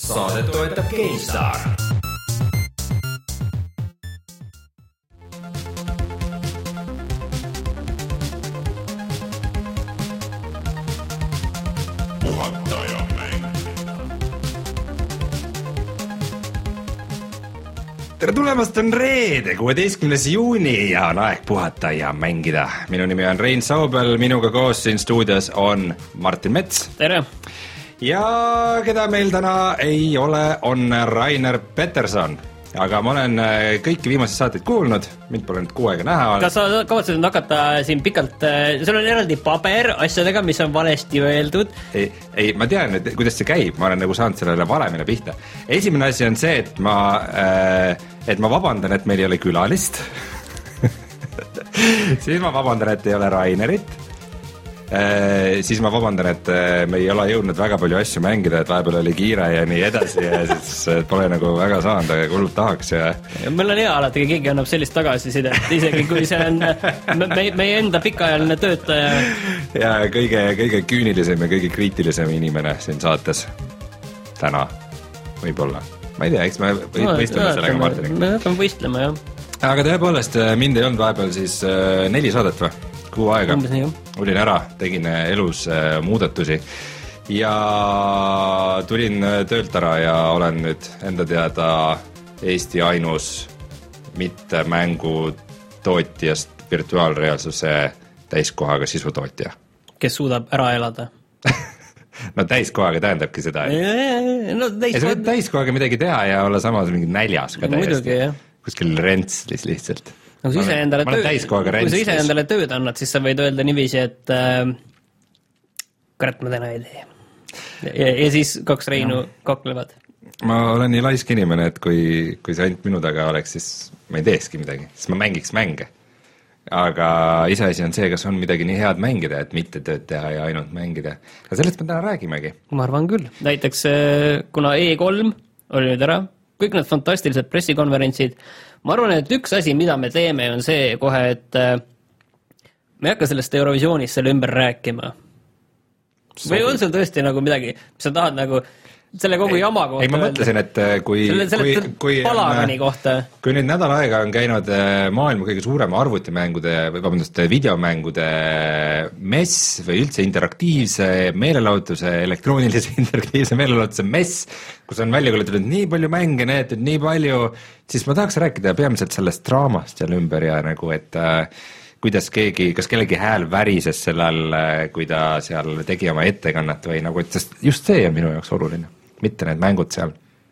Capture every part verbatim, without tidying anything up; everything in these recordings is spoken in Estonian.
Saadet toetab GameStar. Tere tulemast, on reede, kuueteistkümnes juuni ja on aeg puhata ja mängida. Minu nimi on Rein Saubel, minuga koos siin stuudios on Martin Mets. Tere! Ja keda meil täna ei ole, on Rainer Peterson. Aga ma olen kõiki viimaseid saateid kuulnud, mind pole nüüd kuu aega näha. Kas sa kavatsid hakata siin pikalt, sul on eraldi paber asjadega, mis on valesti öeldud? Ei, ei, ma tean, et kuidas see käib, ma olen nagu saanud sellele valemile pihta. Esimene asi on see, et ma, et ma vabandan, et meil ei ole külalist. Siis ma vabandan, et ei ole Rainerit. Äh, siis ma vabandan, et me ei ole jõudnud väga palju asju mängida, et vahepeal oli kiire ja nii edasi ja siis pole nagu väga saanud, aga hullult tahaks ja... ja meil on hea alati, kui keegi annab sellist tagasisidet, isegi kui see on me, meie enda pikaajaline töötaja. Ja kõige, kõige küünilisem ja kõige kriitilisem inimene siin saates täna võib-olla. Ma ei tea, eks me võistleme no, sellega Martiniga. Me hakkame võistlema, jah. Aga tõepoolest, mind ei olnud vahepeal siis neli saadet või? Kuu aega. Olin ära, tegin elus muudatusi ja tulin töölt ära ja olen nüüd enda teada Eesti ainus mitte mängu tootjast virtuaalreaalsuse täiskohaga sisutootja. Kes suudab ära elada? No täiskohaga tähendabki seda. No, täis... sa võid täiskohaga midagi teha ja olla samas mingi näljas ka täiesti. Muidugi, jah. Kuskil rentslis lihtsalt. No, kui, ise endale töö, kui sa ise endale tööd annad, siis sa võid öelda niiviisi, et äh, kurat, ma täna ei tee. Ja, ja siis kaks Reinu no. kaklevad. Ma olen nii laisk inimene, et kui, kui see ainult minu taga oleks, siis ma ei teekski midagi, siis ma mängiks mänge. Aga iseasi on see, kas on midagi nii head mängida, et mitte tööd teha ja ainult mängida. Aga sellest me täna räägimegi. Ma arvan küll. Näiteks, kuna E kolm oli nüüd ära, kõik need fantastilised pressikonverentsid, ma arvan, et üks asi, mida me teeme, on see kohe, et me ei hakka sellest Eurovisioonist selle ümber rääkima. Sobi. Või on sul tõesti nagu midagi, mis sa tahad nagu selle kogu ei, jama kohta? Ei, ma mõtlesin, et kui... Selle, selle kui, kui, palagani kohta. Kui nüüd nädal aega on käinud maailma kõige suurema arvutimängude, või vabandust, videomängude mess või üldse interaktiivse meelelahutuse, elektroonilise interaktiivse meelelahutuse mess, kus on välja kuulutatud nii palju mänge, neetud nii palju, siis ma tahaks rääkida peamiselt sellest draamast seal ümber ja nagu, et äh, kuidas keegi, kas kellegi hääl värises sellel, kui ta seal tegi oma ettekannet või nagu, et just see on minu jaoks oluline, mitte need mängud seal.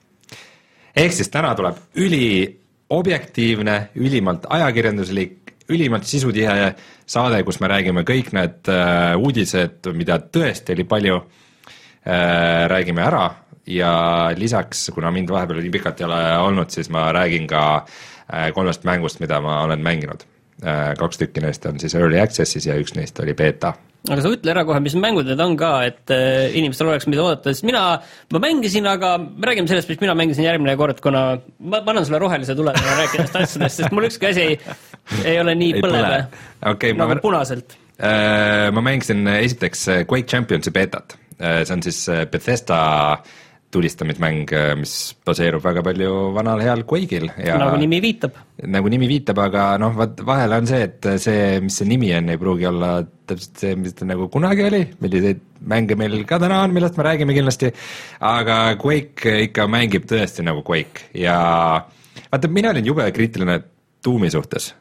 Ehk siis täna tuleb üli objektiivne, ülimalt ajakirjanduslik, ülimalt sisutihe saade, kus me räägime kõik need äh, uudised, mida tõesti oli palju, äh, räägime ära. Ja lisaks, kuna mind vahepeal nii pikalt ei ole olnud, siis ma räägin ka kolmest mängust, mida ma olen mänginud. Kaks tükki neist on siis Early Accessis ja üks neist oli beta. Aga sa ütle ära kohe, mis mängud need on ka, et inimestel oleks mida oodata, sest mina, ma mängisin, aga me räägime sellest, mis mina mängisin järgmine kord, kuna ma panen sulle rohelise tule ja rääkida nendest asjadest, sest mul ükski asi ei, ei ole nii ei põleve okay, nagu ma... punaselt. Ma mängisin esiteks Quake Championsi betat. See on siis Bethesda tulistamismäng, mis baseerub väga palju vanal heal Quake'il. Ja nagu nimi viitab. Nagu nimi viitab, aga noh, vahel on see, et see, mis see nimi on, ei pruugi olla täpselt see, mis ta nagu kunagi oli, milliseid mänge meil ka täna on, millest me räägime kindlasti, aga Quake ikka mängib tõesti nagu Quake ja vaata, mina olin jube kriitiline Doomi suhtes.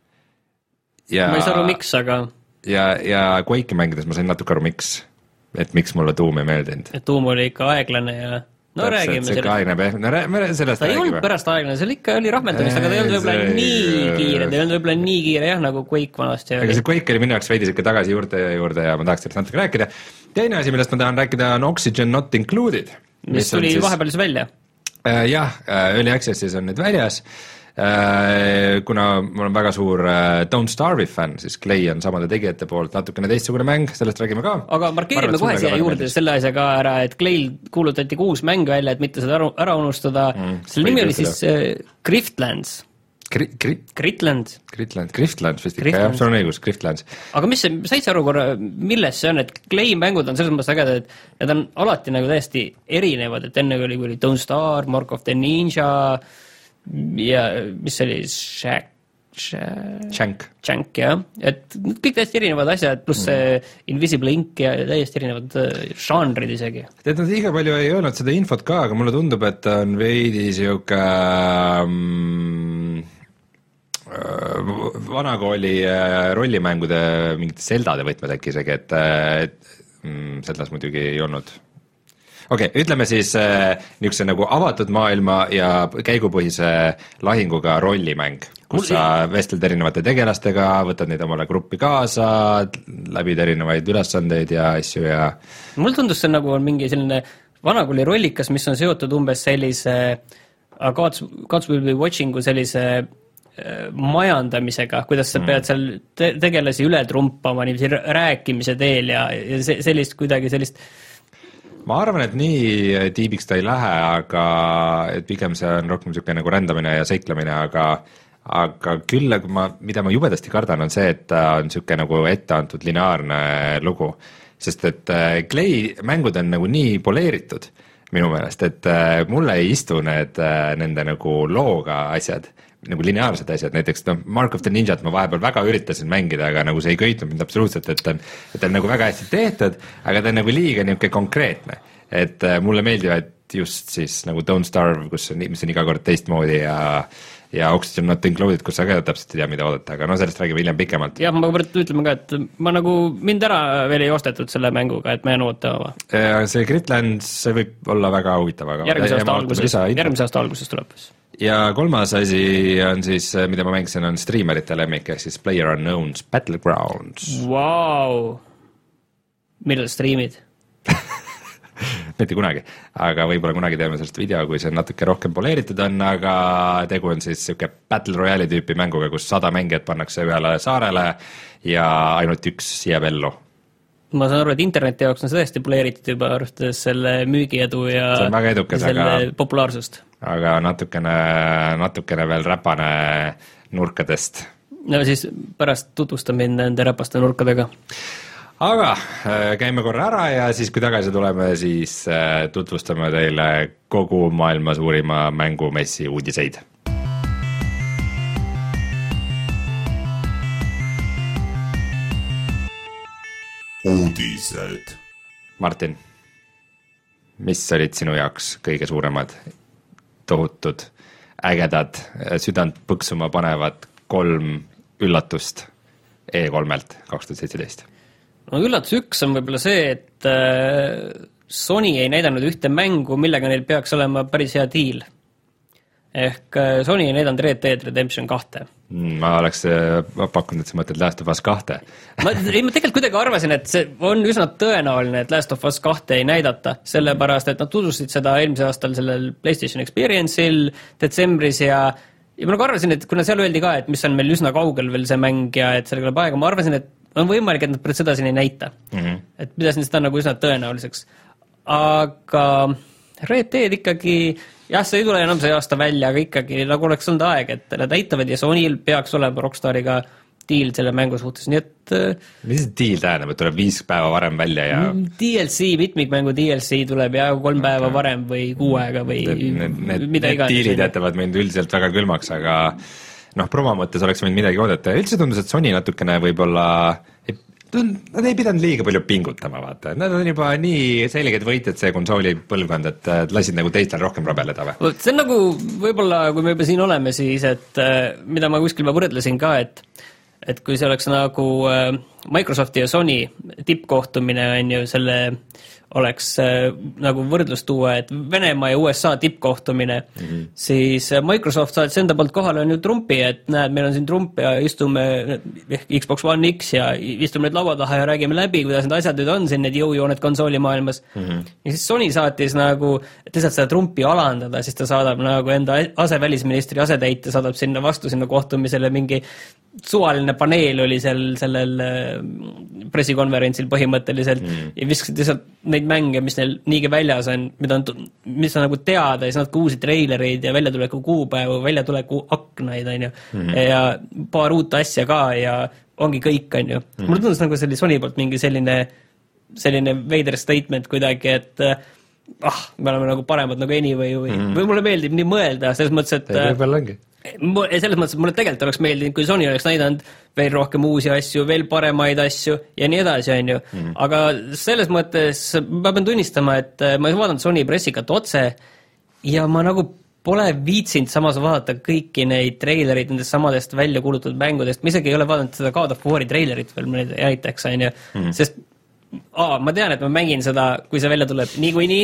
Ja, ma ei saa aru miks, aga... Ja, ja Quake'i mängides ma sain natuke aru miks. Et miks mulle Doom ei meeldinud. Et Doom oli ikka aeglane ja... No täpselt, räägime sellest. Kaine, no räägime sellest. Ta ei olnud pärast aeglane, seal ikka oli rahmeldamist, aga ta ei olnud võib-olla see... nii kiire, ta ei olnud võib-olla nii kiire, jah, nagu Quake vanasti. Aga see Quake oli minu jaoks veidi siuke tagasi juurde ja juurde ja ma tahaks sellest natuke rääkida. Teine asi, millest ma tahan rääkida, on Oxygen Not Included. Mis, mis tuli siis... vahepeal välja? Uh, jah, uh, Early Accessis on nüüd väljas. Uh, kuna mul on väga suur uh, Don't Starve fan, siis Clay on samade tegijate poolt natukene teistsugune mäng, sellest räägime ka. Aga markeerime kohe siia juurde meeldis. Selle asja ka ära, et Clayl kuulutati kuus mäng välja, et mitte seda ära, ära unustada. Mm, selle nimi oli siis uh, Griftlands. Gri- Gri- Gritland. Gritland, Griftland vist ikka, jah, sul on õigus, Griftlands. Aga mis see, said see aru korra, milles see on, et Clay mängud on selles mõttes ägedad, et need on alati nagu täiesti erinevad, et enne oli, oli Don't Starve, Mark of the Ninja ja mis see oli, Shack, Shank. Shank, jah, et kõik täiesti erinevad asjad, pluss see mm. Invisible Ink ja täiesti erinevad žanrid isegi. Tead, nad liiga palju ei öelnud seda infot ka, aga mulle tundub, et on veidi siuke mm, vanakooli rollimängude mingite Zeldade võtmed äkki isegi, et, et mm, Zeldas muidugi ei olnud. Okei, okay, ütleme siis äh, niisuguse nagu avatud maailma ja käigupõhise lahinguga rollimäng, kus Mul... sa vestled erinevate tegelastega, võtad neid omale gruppi kaasa, läbid erinevaid ülesandeid ja asju ja mul tundus see nagu on mingi selline vanakooli rollikas, mis on seotud umbes sellise Gods, Gods Will Be Watchingu sellise äh, majandamisega, kuidas sa mm. pead seal te- tegelasi üle trumpama niiviisi rääkimise teel ja, ja se- sellist kuidagi sellist ma arvan, et nii tiibiks ta ei lähe, aga et pigem see on rohkem niisugune nagu rändamine ja seiklemine, aga aga küll, ma, mida ma jubedasti kardan, on see, et ta on niisugune nagu etteantud lineaarne lugu. Sest et Clay mängud on nagu nii poleeritud minu meelest, et mulle ei istu need nende nagu looga asjad, nagu lineaarsed asjad, näiteks no, Mark of the Ninjat ma vahepeal väga üritasin mängida, aga nagu see ei köitnud mind absoluutselt, et on, et on nagu väga hästi tehtud, aga ta on nagu liiga niisugune konkreetne, et mulle meeldivad just siis nagu Don't Starve, kus on, mis on iga kord teistmoodi ja ja Oxygen Not Included, kus sa ka täpselt ei tea, mida oodata, aga no sellest räägime hiljem pikemalt. jah, ma ütleme ka, et ma nagu mind ära veel ei ostetud selle mänguga, et ma jään ootama. See Gritlands, see võib olla väga huvitav, aga järgmise aasta alguses, järgmise aasta alguses tuleb. Ja kolmas asi on siis, mida ma mängisin, on streamerite lemmik, ehk siis PlayerUnknown's Battlegrounds. Vau! Millal streamid? mitte kunagi, aga võib-olla kunagi teeme sellest video, kui see natuke rohkem poleeritud on, aga tegu on siis siuke Battle Royale'i tüüpi mänguga, kus sada mängijat pannakse ühele saarele ja ainult üks jääb ellu. Ma saan aru, et interneti jaoks on see tõesti poleeritud juba arvestades selle müügiedu ja edukas, selle aga, populaarsust. Aga natukene, natukene veel räpane nurkadest. No siis pärast tutvustan mind nende räpaste nurkadega. Aga käime korra ära ja siis kui tagasi tuleme, siis tutvustame teile kogu maailma suurima mängumessi uudiseid. Uudised. Martin, mis olid sinu jaoks kõige suuremad, tohutud, ägedad, südant põksuma panevad kolm üllatust E kolmelt kaks tuhat seitseteist? No üllatus üks on võib-olla see, et Sony ei näidanud ühte mängu, millega neil peaks olema päris hea deal. Ehk Sony ei näidanud Red Dead Redemption kahte. Ma oleks pakkunud, et sa mõtled Last of Us kahte. ma, ei, ma tegelikult kuidagi arvasin, et see on üsna tõenäoline, et Last of Us kahte ei näidata, sellepärast, et nad tutvustasid seda eelmise aastal sellel PlayStation Experience'il detsembris ja ja ma nagu arvasin, et kuna seal öeldi ka, et mis on meil üsna kaugel veel see mäng ja et sellega läheb aega, ma arvasin, et on võimalik, et nad pärast seda siin ei näita. Mm-hmm. Et pidasin seda nagu üsna tõenäoliseks. Aga Red Dead ikkagi, jah, see ei tule enam see aasta välja, aga ikkagi nagu oleks olnud aeg, et nad näitavad ja Sonyl peaks olema Rockstariga deal selle mängu suhtes, nii et mis see deal tähendab, et tuleb viis päeva varem välja ja D L C, mitmikmängu D L C tuleb ja kolm päeva varem või kuu aega või need, need, mida iganes. Need dealid jätavad mind üldiselt väga külmaks, aga noh, promo mõttes oleks võinud midagi oodata. Üldse tundus, et Sony natukene võib-olla, nad ei pidanud liiga palju pingutama, vaata. Nad on juba nii selged võitjad see konsooli põlvkond, et lasid nagu teistel rohkem rabeleda või? See on nagu, võib-olla kui me juba siin oleme, siis et mida ma kuskil ma võrdlesin ka, et et kui see oleks nagu Microsofti ja Sony tippkohtumine on ju selle oleks äh, nagu võrdlus tuua, et Venemaa ja U S A tippkohtumine, mm-hmm. siis Microsoft saatis enda poolt kohale on ju Trumpi, et näed, meil on siin Trump ja istume Xbox One X ja istume need laua taha ja räägime läbi, kuidas need asjad nüüd on siin, need jõujooned konsooli maailmas. Mm-hmm. Ja siis Sony saatis nagu et lihtsalt seda Trumpi alandada, siis ta saadab nagu enda asevälisministri asetäitja, saadab sinna vastu sinna kohtumisele mingi suvaline paneel oli seal sellel pressikonverentsil põhimõtteliselt mm. ja viskasid lihtsalt neid mänge, mis neil niigi väljas on, mida on, mis on nagu teada ja siis nad uusi treilereid ja väljatuleku kuupäevu, väljatuleku aknaid, on ju, mm. ja paar uut asja ka ja ongi kõik, on ju. Mm. Mulle tundus nagu see oli Sony poolt mingi selline selline veider statement kuidagi, et ah, me oleme nagu paremad nagu anyway või, mm. või mulle meeldib nii mõelda, selles mõttes, et võib-olla ongi. Selles mõttes, et mulle tegelikult oleks meeldinud, kui Sony oleks näidanud veel rohkem uusi asju, veel paremaid asju ja nii edasi, on ju. Mm. Aga selles mõttes ma pean tunnistama, et ma ei vaadanud Sony pressikat otse ja ma nagu pole viitsinud samas vaadata kõiki neid treilerid nendest samadest välja kuulutatud mängudest, ma isegi ei ole vaadanud seda God of War'i treilerit veel näiteks, on ju, mm. sest A, ma tean, et ma mängin seda, kui see välja tuleb niikuinii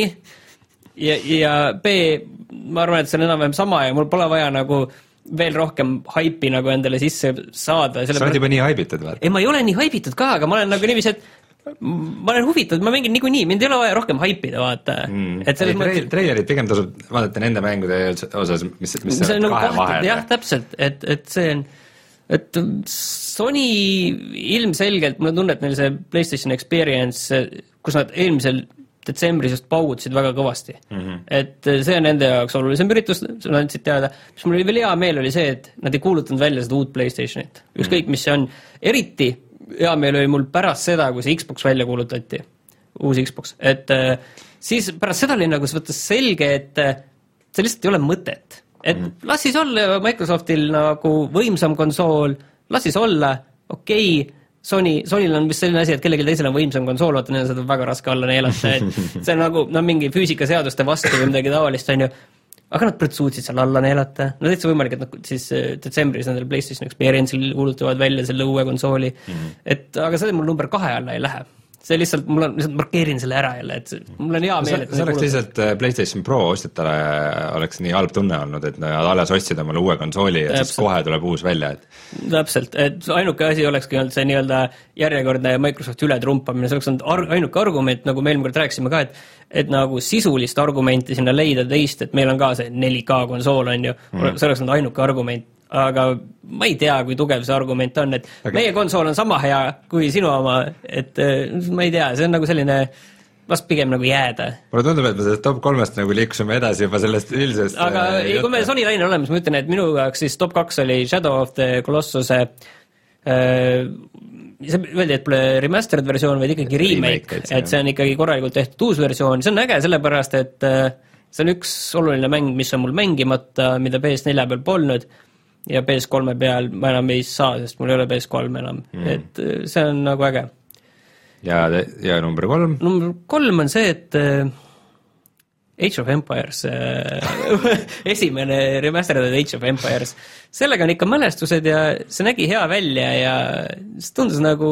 ja, ja B, ma arvan, et see on enam-vähem sama ja mul pole vaja nagu veel rohkem haipi nagu endale sisse saada. Sa oled juba nii haibitud või? Ei, ma ei ole nii haibitud ka, aga ma olen nagu niiviisi, et ma olen huvitatud, ma mängin niikuinii, mind ei ole vaja rohkem haipida, vaata. Mm. Et ei, mõttes... treilerid pigem tasub vaadata nende mängude osas, mis, mis, mis see on nagu kahe vahel. Jah, täpselt, et, et see on et Sony ilmselgelt, mulle tunne, et neil see PlayStation Experience, kus nad eelmisel detsembris just paugutasid väga kõvasti. Mm-hmm. Et see on nende jaoks olulisem üritus, nad andsid teada, mis mul oli veel hea meel oli see, et nad ei kuulutanud välja seda uut PlayStationit. Ükskõik, mis see on. Eriti hea meel oli mul pärast seda, kui see Xbox välja kuulutati, uus Xbox, et siis pärast seda oli nagu selge, et see lihtsalt ei ole mõtet. Et mm. las siis olla Microsoftil nagu võimsam konsool, las siis olla, okei, okay, Sony, Sonyl on vist selline asi, et kellelgi teisel on võimsam konsool, vaata, neil on seda väga raske alla neelata, et see on nagu no, mingi füüsikaseaduste vastu või midagi taolist, on ju, aga nad suutsid seal alla neelata, no täitsa võimalik, et nad siis detsembris nendel PlayStation Experience'il kuulutavad välja selle uue konsooli, mm. et aga see mul number kahe alla ei lähe. See lihtsalt, mul on, lihtsalt markeerin selle ära jälle, et mul on hea meel, et see oleks lihtsalt PlayStation Pro ostjatele oleks nii halb tunne olnud, et nad alles ostsid omale uue konsooli, et siis kohe tuleb uus välja. Et... Täpselt, et ainuke asi olekski olnud see nii-öelda järjekordne Microsofti ületrumpamine, see oleks olnud ar- ainuke argument, nagu me eelmine kord rääkisime ka, et, et nagu sisulist argumenti sinna leida teist, et meil on ka see neli K konsool, on ju, mm. see oleks olnud ainuke argument, aga ma ei tea, kui tugev see argument on, et okay. meie konsool on sama hea kui sinu oma, et ma ei tea, see on nagu selline vast pigem nagu jääda. Mulle tundub, et me sellest top kolmest nagu liikusime edasi juba sellest üldisest aga äh, kui me Sony laine oleme, siis ma ütlen, et minu jaoks siis top kaks oli Shadow of the Colossuse äh, see öeldi, et pole remastered versioon, vaid ikkagi remake, remake, et see on ikkagi korralikult tehtud uus versioon, see on äge sellepärast, et äh, see on üks oluline mäng, mis on mul mängimata, mida P S neli peal polnud ja P S kolme peal ma enam ei saa, sest mul ei ole P S kolm enam, mm. et see on nagu äge. Ja, ja number kolm? Number kolm on see, et uh, Age of Empires, uh, esimene remastered Age of Empires, sellega on ikka mälestused ja see nägi hea välja ja see tundus nagu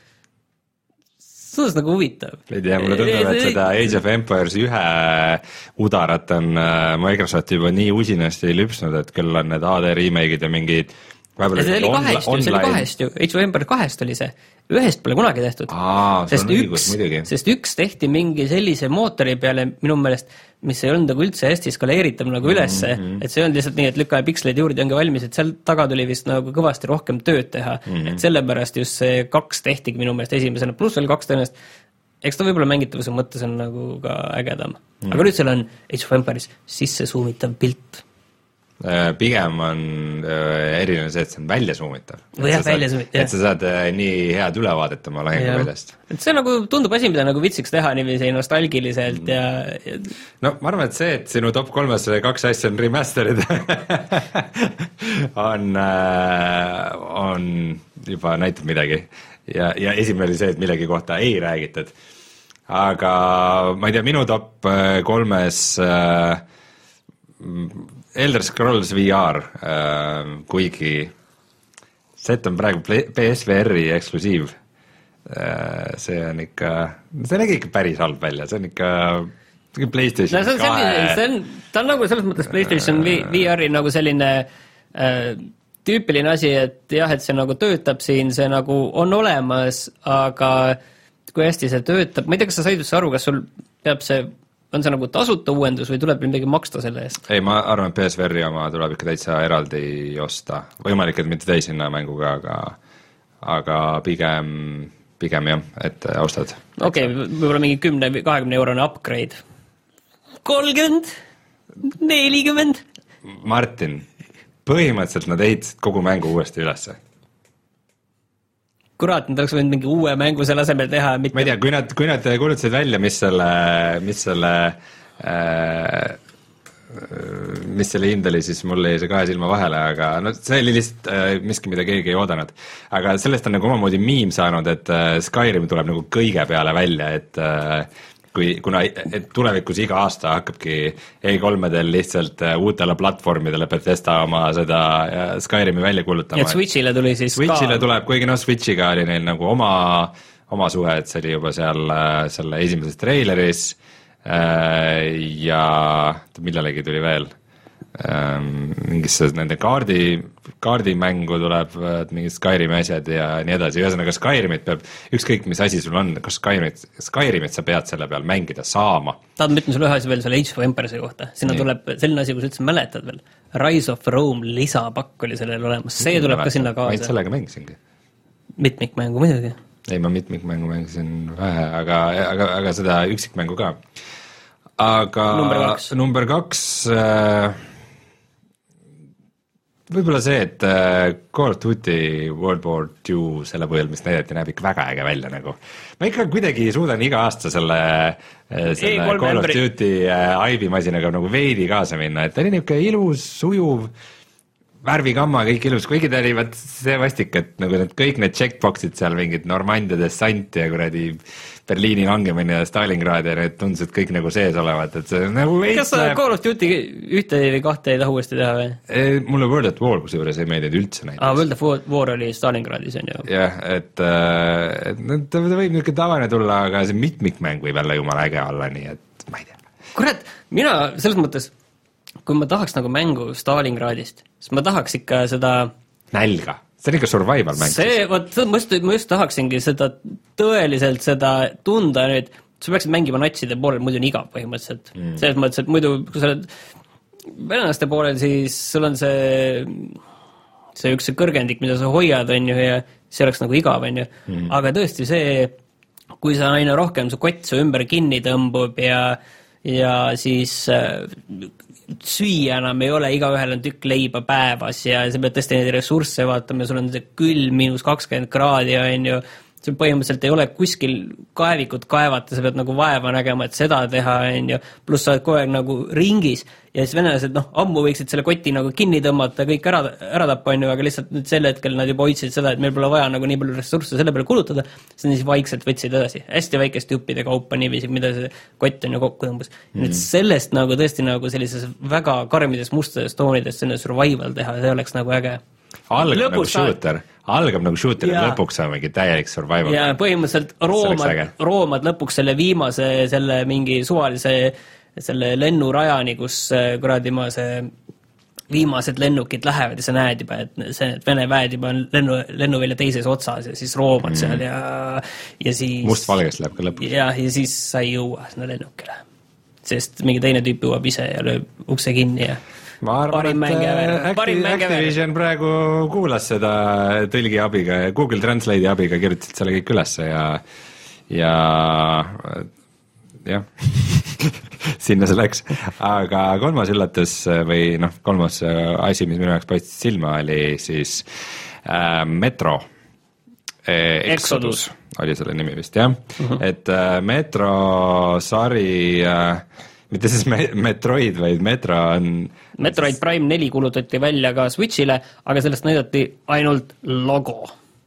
tundus nagu huvitav. Ei tea, mulle tundub, et seda Age of Empires ühe udarat on Microsoft juba nii usinasti lüpsnud, et küll on need A D remake'id ja mingid see oli kahest ju, see oli kahest ju, Age of Empires kahest oli see, ühest pole kunagi tehtud. Aa, sest, üks, sest üks tehti mingi sellise mootori peale minu meelest, mis ei olnud nagu üldse hästi skaleeritav nagu ülesse, mm-hmm. et see on lihtsalt nii, et lükkaja piksleid juurde ongi valmis, et seal taga tuli vist nagu kõvasti rohkem tööd teha, mm-hmm. et sellepärast just see kaks tehtigi minu meelest esimesena, pluss veel kaks tõenäoliselt, eks ta võib-olla mängitavuse mõttes on nagu ka ägedam. Mm-hmm. Aga nüüd seal on Age of Empires sisse suumitav pilt. Pigem on eriline see, et see on välja suumitav. Jah, välja suumitav. Et sa saad nii head ülevaadet oma lahengu väljast. Et see nagu tundub asi, mida nagu vitsiks teha niiviisi nostalgiliselt ja, ja... No ma arvan, et see, et sinu top kolmes kaks asja on remasterid on, on juba näitab midagi. Ja, ja esimene oli see, et millegi kohta ei räägitud. Aga ma ei tea, minu top kolmes Elder Scrolls V R, äh, kuigi set on praegu P S V R-i eksklusiiv. Äh, see on ikka, see nägi ikka päris halb välja, see on ikka PlayStation no, kahe. See on, ta on nagu selles mõttes PlayStation äh, V R-i nagu selline äh, tüüpiline asi, et jah, et see nagu töötab siin, see nagu on olemas, aga kui hästi see töötab, ma ei tea, kas sa said üldse aru, kas sul peab see on see nagu tasuta uuendus või tuleb midagi maksta selle eest? ei, ma arvan, et P S V R-i oma tuleb ikka täitsa eraldi osta, võimalik, et mitte täishinna mänguga, aga aga pigem, pigem jah, et ostad. Okei, okay, võib-olla mingi kümne või kahekümne eurone upgrade. kolmkümmend, nelikümmend. Martin, põhimõtteliselt nad ehitasid kogu mängu uuesti ülesse. Kurat, nad oleks võinud mingi uue mängu selle asemel teha. Mitte... ma ei tea, kui nad, kui nad kuulutasid välja, mis selle, mis selle äh, mis selle hind oli, siis mul jäi see kahe silma vahele, aga no see oli lihtsalt äh, miski, mida keegi ei oodanud. Aga sellest on nagu omamoodi miim saanud, et äh, Skyrim tuleb nagu kõige peale välja, et äh, kui, kuna et tulevikus iga aasta hakkabki E kolmedel lihtsalt uutele platvormidele Bethesda oma seda Skyrimi välja kuulutama. Et Switchile tuli siis Switchile ka... tuleb, kuigi noh, Switchiga oli neil nagu oma, oma suhe, et see oli juba seal selle esimeses treileris ja millelegi tuli veel. Mingisse nende kaardi, kaardimängu tuleb mingid Skyrimi asjad ja nii edasi, ühesõnaga Skyrimit peab, ükskõik mis asi sul on, kas Skyrimit, Skyrimit sa pead selle peal mängida saama. Tahad, ma ütlen sulle ühe asi veel selle Age of Empires'i kohta, sinna nii. Tuleb selline asi, kui sa üldse mäletad veel, Rise of Rome lisapakk oli sellel olemas, see tuleb ka sinna kaasa. Ma ei sellega mängisingi. Mitmikmängu muidugi. Ei, ma mitmikmängu mängisin vähe, aga, aga, aga seda üksikmängu ka. Aga number kaks, number kaks äh, võib-olla see, et Call of Duty World War two selle põhjal, mis näidati, näeb ikka väga äge välja nagu. Ma ikka kuidagi suudan iga aasta selle, selle Call of Duty aibimasinaga nagu veidi kaasa minna, et ta oli niisugune ilus, sujuv, värvikamma, kõik ilus, kuigi ta oli vaat see vastik, et nagu need, kõik need checkboxid seal, mingid Normandia dessant ja kuradi Berliini langemine ja Stalingrad ja need tundused kõik nagu sees olevat, et see nagu kas sa Call of Duty ühte või kahte ei taha uuesti teha või? Mulle World at War kusjuures ei meeldinud üldse näiteks. Ah, World at War oli Stalingradis on ju. jah, et, et ta võib niisugune tavaline tulla, aga see mitmikmäng võib jälle jumala äge olla, nii et ma ei tea. Kurat, mina selles mõttes, kui ma tahaks nagu mängu Stalingradist, siis ma tahaks ikka seda nälga. See on ikka survival mäng. See, võt, ma just, ma just tahaksingi seda tõeliselt seda tunda nüüd, sa peaksid mängima natside poolel, muidu on igav põhimõtteliselt. Mm. Selles mõttes, et muidu, kui sa oled venelaste poolel, siis sul on see, see üks see kõrgendik, mida sa hoiad, on ju, ja see oleks nagu igav, on ju. Mm. Aga tõesti see, kui sa aina rohkem su kott su ümber kinni tõmbub ja, ja siis süüa enam ei ole, igaühel on tükk leiba päevas ja sa pead tõesti neid ressursse vaatama ja sul on see külm miinus kakskümmend kraadi ja on ju, see põhimõtteliselt ei ole kuskil kaevikut kaevata, sa pead nagu vaeva nägema, et seda teha, on ju, pluss sa oled kogu aeg nagu ringis ja siis venelased, noh, ammu võiksid selle koti nagu kinni tõmmata, kõik ära, ära tappa, on ju, aga lihtsalt nüüd sel hetkel nad juba hoidsid seda, et meil pole vaja nagu nii palju ressursse selle peale kulutada, siis siis vaikselt võtsid edasi, hästi väikeste juppide kaupa niiviisi, mida see kott on ju kokku tõmbas. Mm. Nüüd sellest nagu tõesti nagu sellises väga karmides mustades toonides selline survival teha, see oleks nagu äge. Algab lõpus nagu shooter, algab nagu shooter ja lõpuks on mingi täielik survival. Ja põhimõtteliselt roomad, roomad lõpuks selle viimase, selle mingi suvalise selle lennurajani, kus kuradi ma see viimased lennukid lähevad ja sa näed juba, et see, et Vene väed juba on lennu, lennuvälja teises otsas ja siis roomad mm. seal ja, ja siis mustvalgest läheb ka lõpuks. Ja, ja siis sa ei jõua sinna lennukile. Sest mingi teine tüüp jõuab ise ja lööb ukse kinni ja ma arvan, et Activ- Activision praegu kuulas seda tõlgi abiga ja Google Translate'i abiga kirjutasid selle kõik üles ja ja jah sinna see läks, aga kolmas üllatus või noh, kolmas asi, mis minu jaoks paistis silma, oli siis äh, Metro äh, Exodus oli selle nimi vist, jah uh -huh. et äh, Metro sari äh, mitte siis me- Metroid, vaid Metro on Metroid siis... Prime neli kuulutati välja ka Switchile, aga sellest näidati ainult logo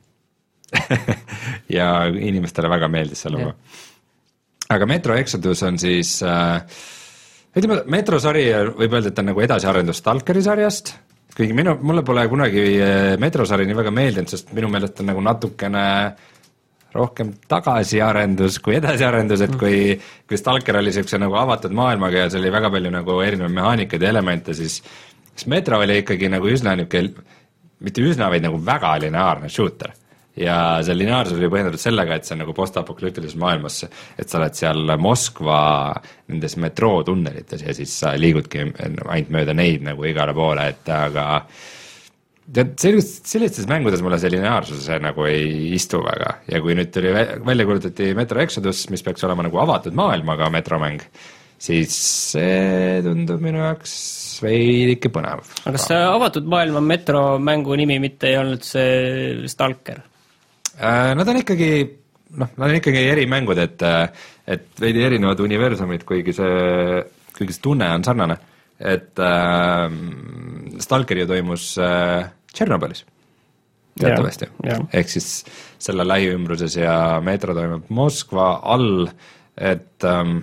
ja inimestele väga meeldis see logo. Aga Metro Exodus on siis äh, ütleme, Metro sari võib öelda, et on nagu edasiarendus Stalkeri sarjast, kuigi minu, mulle pole kunagi Metro sari nii väga meeldinud, sest minu meelest on nagu natukene rohkem tagasiarendus kui edasiarendus, et kui, kui Stalker oli siukse nagu avatud maailmaga ja see oli väga palju nagu erinevaid mehaanikaid ja elemente, siis, siis Metro oli ikkagi nagu üsna niuke, mitte üsna, vaid nagu väga lineaarne shooter. ja see lineaarsus oli põhjendatud sellega, et see on nagu postapokalüptilises maailmas, et sa oled seal Moskva nendes metrootunnelites ja siis sa liigudki ainult mööda neid nagu igale poole, et aga tead, sellistes mängudes mulle see lineaarsus nagu ei istu väga ja kui nüüd tuli välja kuulutati Metro Exodus, mis peaks olema nagu avatud maailmaga metromäng, siis see tundub minu jaoks veidike põnev. aga kas see avatud maailma metromängu nimi mitte ei olnud see Stalker? Nad on ikkagi, noh, nad on ikkagi erimängud, et, et veidi erinevad universumid, kuigi see, kuigi see tunne on sarnane, et äh, Stalker ju toimus äh, Tšernobõlis teatavasti, ehk siis selle lähiümbruses ja metro toimub Moskva all, et ähm,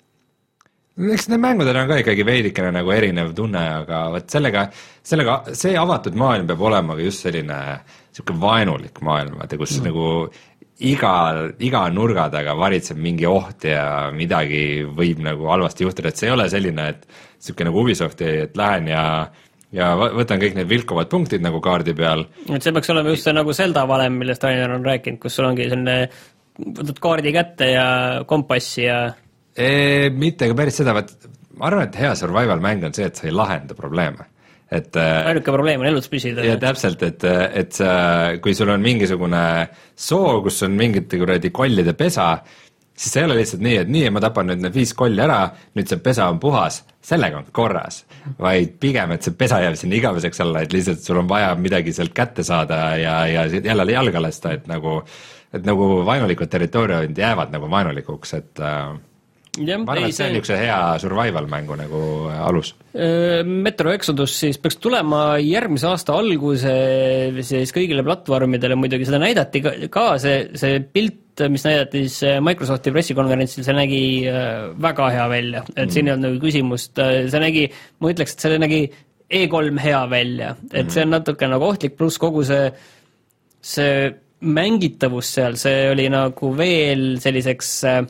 eks need mängudel on ka ikkagi veidikene nagu erinev tunne, aga võt sellega, sellega, see avatud maailm peab olema just selline siuke vaenulik maailm, vaata, kus mm. nagu iga, iga nurga taga varitseb mingi oht ja midagi võib nagu halvasti juhtuda, et see ei ole selline, et siuke nagu Ubisofti, et lähen ja ja võtan kõik need vilkuvad punktid nagu kaardi peal. Et see peaks olema just see nagu Zelda valem, millest Rainer on rääkinud, kus sul ongi selline, võtad kaardi kätte ja kompassi ja e, mitte ka päris seda, vaat ma arvan, et hea survival mäng on see, et sa ei lahenda probleeme. Et, ainuke probleem on elus püsida. Ja täpselt, et, et sa, kui sul on mingisugune soo, kus on mingite kuradi kollide pesa, siis see ei ole lihtsalt nii, et nii, ma tapan nüüd need viis kolli ära, nüüd see pesa on puhas, sellega on korras, vaid pigem, et see pesa jääb sinna igaveseks alla, et lihtsalt sul on vaja midagi sealt kätte saada ja, ja jälle jalga lasta, et nagu, et nagu vaenulikud territooriumid jäävad nagu vaenulikuks, et äh, ja, ma arvan, et see on üks hea survival mängu nagu alus. Metro Exodus siis peaks tulema järgmise aasta alguse siis kõigile platvormidele, muidugi seda näidati ka, ka see, see pilt, mis näidati siis Microsofti pressikonverentsil, see nägi väga hea välja, et mm. siin ei olnud nagu küsimust, see nägi, ma ütleks, et see nägi E kolm hea välja, et mm. see on natuke nagu ohtlik, pluss kogu see, see mängitavus seal, see oli nagu veel selliseks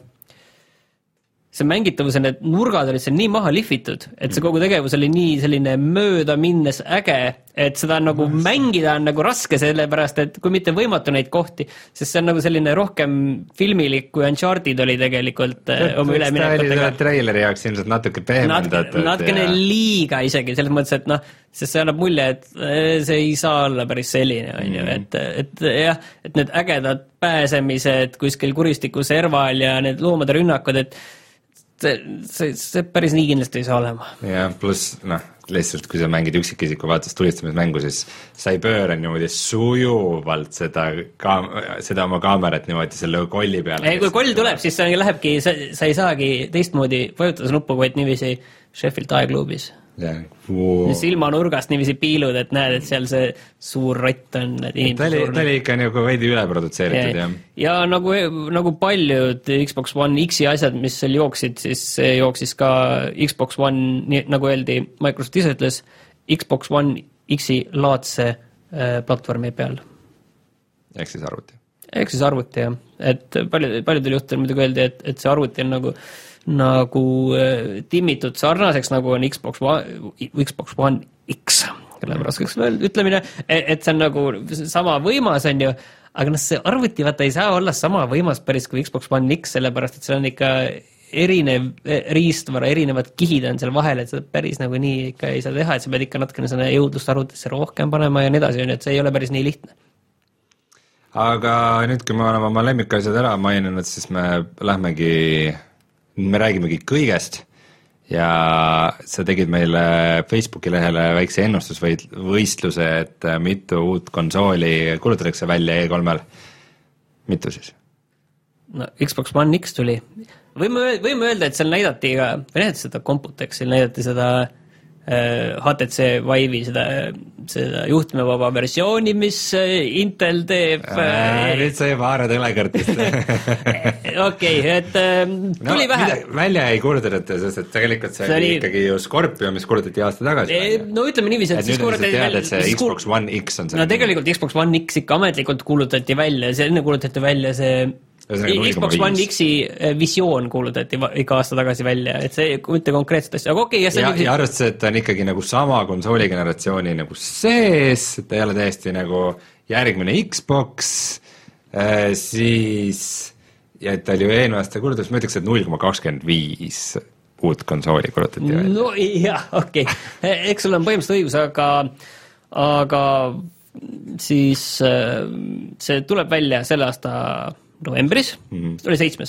see mängitavus, need nurgad olid seal nii maha lihvitud, et see kogu tegevus oli nii selline mööda minnes äge, et seda on nagu mängida on nagu raske, sellepärast et kui mitte võimatu neid kohti, sest see on nagu selline rohkem filmilik, kui Uncharted oli tegelikult oma üleminekutega. Traileri jaoks ilmselt natuke pehmendatud. Natukene liiga isegi, selles mõttes, et noh, sest see annab mulje, et see ei saa olla päris selline, on ju, et, et jah, et need ägedad pääsemised kuskil kuristiku serval ja need loomade rünnakud, et see, see, see päris nii kindlasti ei saa olema. Ja pluss, noh, lihtsalt kui sa mängid üksikisiku vaatas tulistamismängu, siis sa ei pööra niimoodi sujuvalt seda, kaam- seda oma kaamerat niimoodi selle kolli peale. Ei, kui koll tuleb, siis see lähebki, sa, sa ei saagi teistmoodi vajutada nuppu, vaid niiviisi Sheffield Aegluubis. Yeah. Wow. Silmanurgast niiviisi piilud, et näed, et seal see suur rott on. Ta oli, ta oli ikka nagu veidi üleprodutseeritud, jah. Ja nagu, nagu paljud Xbox One X-i asjad, mis seal jooksid, siis jooksis ka Xbox One, nagu öeldi, Microsoft ise ütles, Xbox One X-i laadse äh, platvormi peal. Ehk siis arvuti. Ehk siis arvuti, jah. Et paljud, paljudel juhtel muidugi öeldi, et, et see arvuti on nagu nagu äh, timmitud sarnaseks, nagu on Xbox One, Xbox One X, kelle raskeks ütlemine, et see on nagu sama võimas, on ju, aga noh, see arvuti vaata ei saa olla sama võimas päris kui Xbox One X, sellepärast, et see on ikka erinev riistvara, erinevad kihid on seal vahel, et seda päris nagu nii ikka ei saa teha, et sa pead ikka natukene selle jõudlust arvutisse rohkem panema ja nii edasi, on ju, et see ei ole päris nii lihtne. Aga nüüd, kui me oleme oma lemmikasjad ära maininud, siis me lähmegi me räägimegi kõigest ja sa tegid meile Facebooki lehele väikse ennustusvõistluse, et mitu uut konsooli kuulutatakse välja E kolmel. Mitu siis? No Xbox One X tuli. Võime, võime öelda, et seal näidati ka, või näidati seda Computexil, näidati seda H T C Vive'i seda, seda juhtmevaba versiooni, mis Intel teeb. Äh, nüüd sa juba haarad õlekartist. Okei, et tuli no, vähe. Välja ei kuulutatud, sest et tegelikult see, see oli ikkagi ju Scorpio, mis kuulutati aasta tagasi. E, no ütleme niiviisi, et, et siis kuulutati välja. Et see Xbox One X on see. No tegelikult Xbox One X ikka ametlikult kuulutati välja, see enne kuulutati välja see Xbox One X-i visioon kuulutati ikka aasta tagasi välja, et see mitte konkreetset asja, aga okei okay, ja, ja arvestades, et ta on ikkagi nagu sama konsooligeneratsiooni nagu sees, et ta ei ole täiesti nagu järgmine Xbox, äh, siis ja et ta oli ju eelmine aasta kulutus, ma ütleks, et null koma kakskümmend viis uut konsooli kulutati välja. No jah, okei okay., eks sul on põhimõtteliselt õigus, aga aga siis see tuleb välja selle aasta novembris, mm-hmm. oli seitsmes.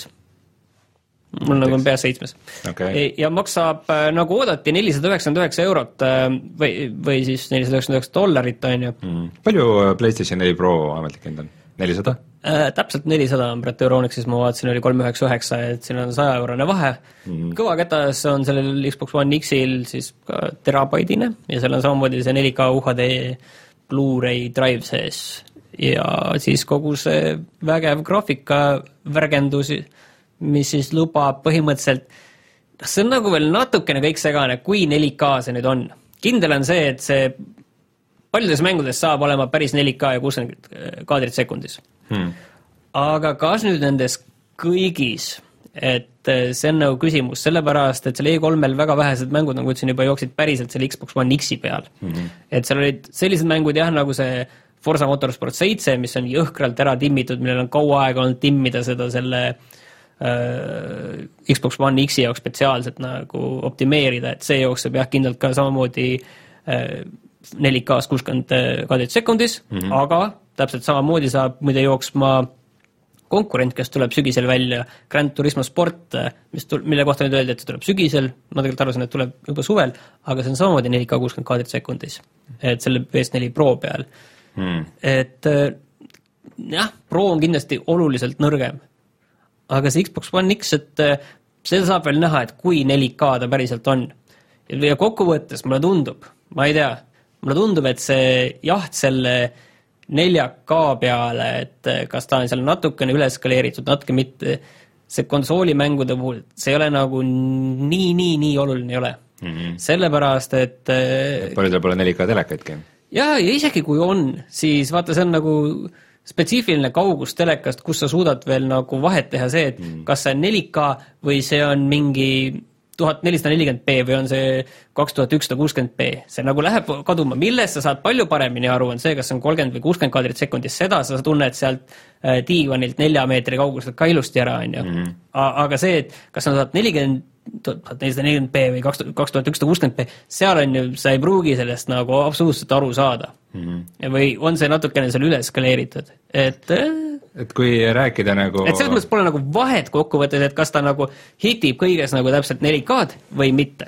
Mul nagu on peas seitsmes. Okay. Ja maksab, nagu oodati, nelisada üheksakümmend üheksa eurot või, või siis nelisada üheksakümmend üheksa dollarit, on ju. Mm. Palju PlayStation neli Pro ametlik hind on? nelisada? Äh, täpselt nelisada on praegu Euronixis, ma vaatasin, oli kolm üheksa üheksa, et siin on saja eurone vahe. Mm. Kõva kätas on sellel Xbox One X-il siis ka terabaidine ja seal on samamoodi see neli K U H D Blu-ray drive sees ja siis kogu see vägev graafika värgendus, mis siis lubab põhimõtteliselt, see on nagu veel natukene kõik segane, kui neli K see nüüd on. Kindel on see, et see paljudes mängudes saab olema päris neli K ja kuuskümmend kaadrit sekundis. Hmm. Aga kas nüüd nendes kõigis, et see on nagu küsimus, sellepärast, et selle E kolmel väga vähesed mängud, nagu ütlesin, juba jooksid päriselt selle Xbox One X-i peal. Hmm. Et seal olid sellised mängud jah, nagu see Forza Motorsport seitse, mis on jõhkralt ära timmitud, millel on kaua aega olnud timmida seda selle äh, Xbox One X-i jaoks spetsiaalselt nagu optimeerida, et see jookseb jah kindlalt ka samamoodi äh, neli K kuuskümmend kaadrit sekundis, mm-hmm. aga täpselt samamoodi saab muide jooksma konkurent, kes tuleb sügisel välja, Gran Turismo Sport, mis tul- mille kohta nüüd öeldi, et see tuleb sügisel, ma tegelikult arvasin, et tuleb juba suvel, aga see on samamoodi neli K kuuskümmend kaadrit sekundis, et selle P S neli Pro peal. Mm. Et jah, Pro on kindlasti oluliselt nõrgem, aga see Xbox One X, et see saab veel näha, et kui neli K ta päriselt on. Ja kokkuvõttes mulle tundub, ma ei tea, mulle tundub, et see jaht selle nelja K peale, et kas ta on seal natukene üleskaleeritud, natuke mitte, see konsoolimängude puhul, see ei ole nagu nii, nii, nii oluline ei ole. Mm-hmm. Sellepärast, et paljudel pole neli K telekaidki. Ja, ja isegi kui on, siis vaata, see on nagu spetsiifiline kaugus telekast, kus sa suudad veel nagu vahet teha see, et mm. kas see on neli K või see on mingi tuhat nelisada nelikümmend p või on see kaks tuhat ükssada kuuskümmend p. See nagu läheb kaduma. Millest sa saad palju paremini aru, on see, kas on kolmkümmend või kuuskümmend kaadrit sekundis. Seda sa tunned sealt äh, diivanilt nelja meetri kauguselt ka ilusti ära, on ju. Mm-hmm. Aga see, et kas on tuhat nelisada nelikümmend p või kaks tuhat ükssada kuuskümmend p, seal on ju, sa ei pruugi sellest nagu absoluutselt aru saada. Mm-hmm. Või on see natukene seal üleskaleeritud. Et et kui rääkida nagu et selles mõttes pole nagu vahet kokkuvõttes, et kas ta nagu hitib kõiges nagu täpselt neli K-d või mitte.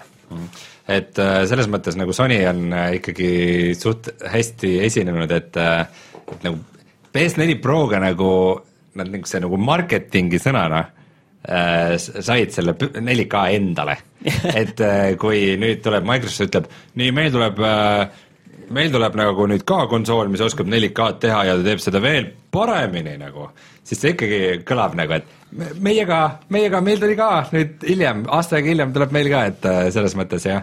Et selles mõttes nagu Sony on ikkagi suht hästi esinenud, et, et nagu P S neli Proga nagu nad nagu see nagu marketingi sõnana äh, said selle neli K endale. Et kui nüüd tuleb Microsoft ütleb, nii meil tuleb äh, meil tuleb nagu nüüd ka konsool, mis oskab neli K teha ja ta teeb seda veel paremini nagu, siis see ikkagi kõlab nagu, et meiega, meiega, meil tuli ka nüüd hiljem, aasta aega hiljem tuleb meil ka, et selles mõttes jah,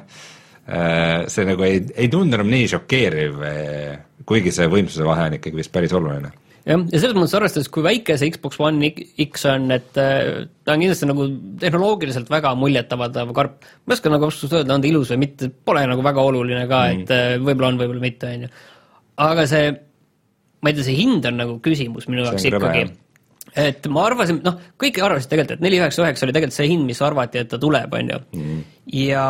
see nagu ei, ei tundu enam nii šokeeriv, kuigi see võimsuse vahe on ikkagi vist päris oluline. Jah, ja selles mõttes arvestades, kui väike see Xbox One X on, et ta on kindlasti nagu tehnoloogiliselt väga muljetavaldav karp. Ma ei oska nagu absoluutselt öelda, on ta ilus või mitte, pole nagu väga oluline ka, mm. et võib-olla on, võib-olla mitte. On ju. Aga see, ma ei tea, see hind on nagu küsimus minu jaoks ikkagi. Et ma arvasin, noh, kõik arvasid tegelikult, et neli üheksakümmend üheksa oli tegelikult see hind, mis arvati, et ta tuleb, on ju. Mm. Ja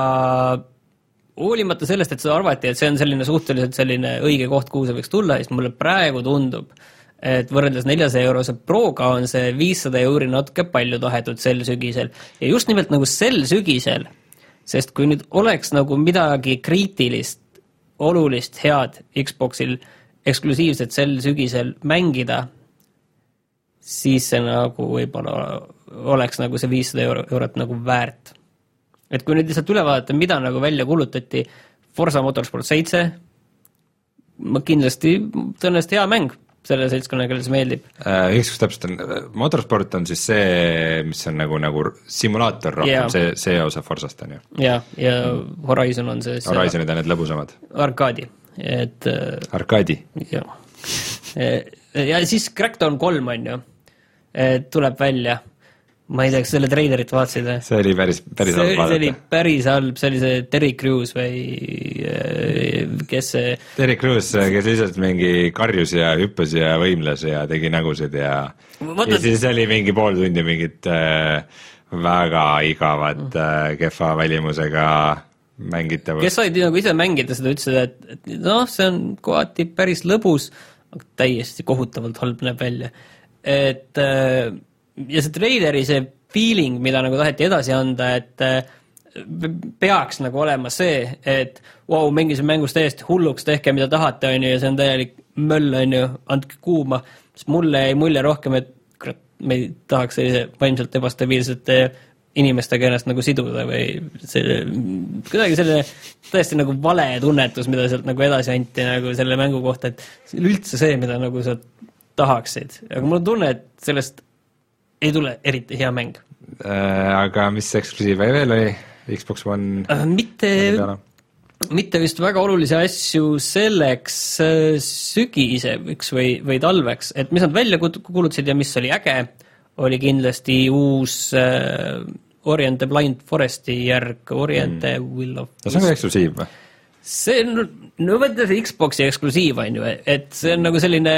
hoolimata sellest, et seda arvati, et see on selline suhteliselt selline õige koht, kuhu see võiks tulla, siis mulle praegu tundub, et võrreldes neljasaja eurose Proga on see viissada euri natuke palju tahetud sel sügisel. Ja just nimelt nagu sel sügisel, sest kui nüüd oleks nagu midagi kriitilist, olulist, head Xboxil eksklusiivselt sel sügisel mängida, siis see nagu võib-olla oleks nagu see viissada eurot nagu väärt. Et kui nüüd lihtsalt üle vaadata, mida nagu välja kulutati, Forza Motorsport seitse, ma kindlasti tõenäoliselt hea mäng selle seltskonna, kellele see meeldib. Äh, üks täpselt on, Motorsport on siis see, mis on nagu, nagu simulaator rohkem, yeah. see, see osa Forzast on ju. Ja, ja Horizon on see... Horizonid on need lõbusamad. Arkaadi. Et, Arkaadi. Ja. ja siis Crackdown kolm on ju, et tuleb välja. Ma ei tea, kas selle treilerit vaatasid? See oli päris, päris halb vaadata. See oli päris halb, see oli see Terry Crews või kes see Terry Crews, kes lihtsalt mingi karjus ja hüppes ja võimles ja tegi nägusid ja Vaata... ja siis oli mingi pool tundi mingit äh, väga igavat äh, kehva välimusega mängitav. Kes said nagu ise mängida seda, ütlesid, et, et noh, see on kohati päris lõbus, aga täiesti kohutavalt halb näeb välja. Et äh, ja see treileri see feeling, mida nagu taheti edasi anda, et äh, peaks nagu olema see, et wow, mängis mängus täiesti hulluks, tehke mida tahate, on ju, ja see on täielik möll, on ju, andke kuuma, sest mulle ei mulje rohkem, et kurat, me ei tahaks sellise vaimselt ebastabiilsete inimestega ennast nagu siduda või selle, kuidagi selle täiesti nagu vale tunnetus, mida sealt nagu edasi anti nagu selle mängu kohta, et see on üldse see, mida nagu sa tahaksid. Aga mul on tunne, et sellest ei tule eriti hea mäng. Äh, aga mis eksklusiive veel oli? Xbox One? Äh, mitte, mitte vist väga olulisi asju selleks sügiseks või, või talveks, et mis nad välja kuulutasid ja mis oli äge, oli kindlasti uus äh, Orient the Blind Foresti järg, Orient the mm. Will of... No see on ka eksklusiiv või? See on, no võtta see Xboxi eksklusiiv, on ju, et see on nagu selline,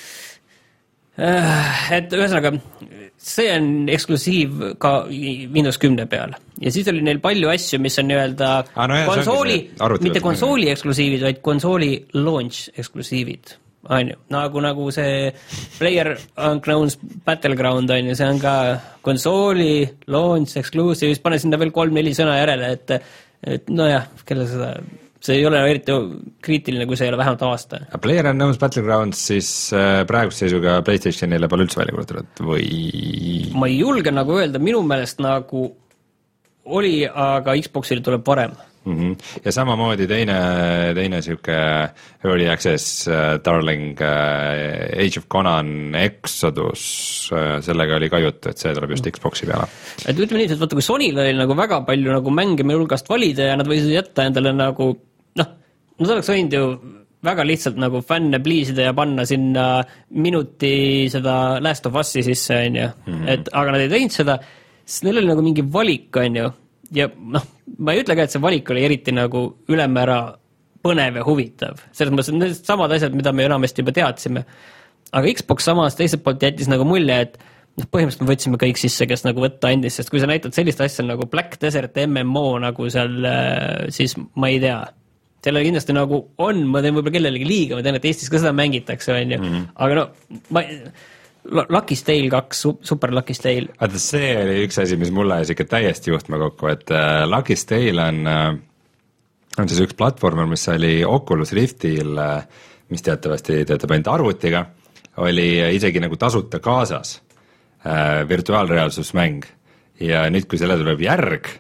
äh, et ühesõnaga, see on eksklusiiv ka Windows kümne peal. Ja siis oli neil palju asju, mis on nii-öelda ah, no jah, konsooli, mitte konsooli eksklusiivid, vaid konsooli launch eksklusiivid. On ju, nagu, nagu see Player Unknown's Battleground on ju, see on ka konsooli, launch, exclusive, siis pane sinna veel kolm-neli sõna järele, et, et nojah, kelle seda, see ei ole eriti kriitiline, kui see ei ole vähemalt aasta. Player Unknown's Battleground siis praegust seisuga PlayStationile pole üldse välja kuulutatud või? Ma ei julge nagu öelda, minu meelest nagu oli, aga Xboxile tuleb varem. Mm-hmm. Ja samamoodi teine, teine siuke Early Access uh, Darling uh, Age of Conan Exodus, uh, sellega oli ka juttu, et see tuleb just Xboxi peale. Et ütleme nii, et vaata, kui Sonyl oli nagu väga palju nagu mänge meil hulgast valida ja nad võisid jätta endale nagu, noh, nad oleks võinud ju väga lihtsalt nagu fänne pliisida ja panna sinna minuti seda Last of Us'i sisse, on ju, mm-hmm. et aga nad ei teinud seda, sest neil oli nagu mingi valik, on ju, ja noh, ma ei ütle ka, et see valik oli eriti nagu ülemäära põnev ja huvitav. Selles mõttes on need samad asjad, mida me enamasti juba teadsime. Aga Xbox samas teiselt poolt jättis nagu mulje, et noh, põhimõtteliselt me võtsime kõik sisse, kes nagu võtta andis, sest kui sa näitad sellist asja nagu Black Desert M M O nagu seal, siis ma ei tea. Selle kindlasti nagu on, ma teen võib-olla kellelegi liiga, ma tean, et Eestis ka seda mängitakse, on ju. Mm-hmm. Aga no, ma Lucky's Tale kaks, Super Lucky's Tale. Vaata, see oli üks asi, mis mulle siuke täiesti juhtma kokku, et uh, Lucky's Tale on, uh, on siis üks platvormer, mis oli Oculus Riftil, uh, mis teatavasti töötab ainult arvutiga, oli isegi nagu tasuta kaasas uh, virtuaalreaalsusmäng. Ja nüüd, kui selle tuleb järg,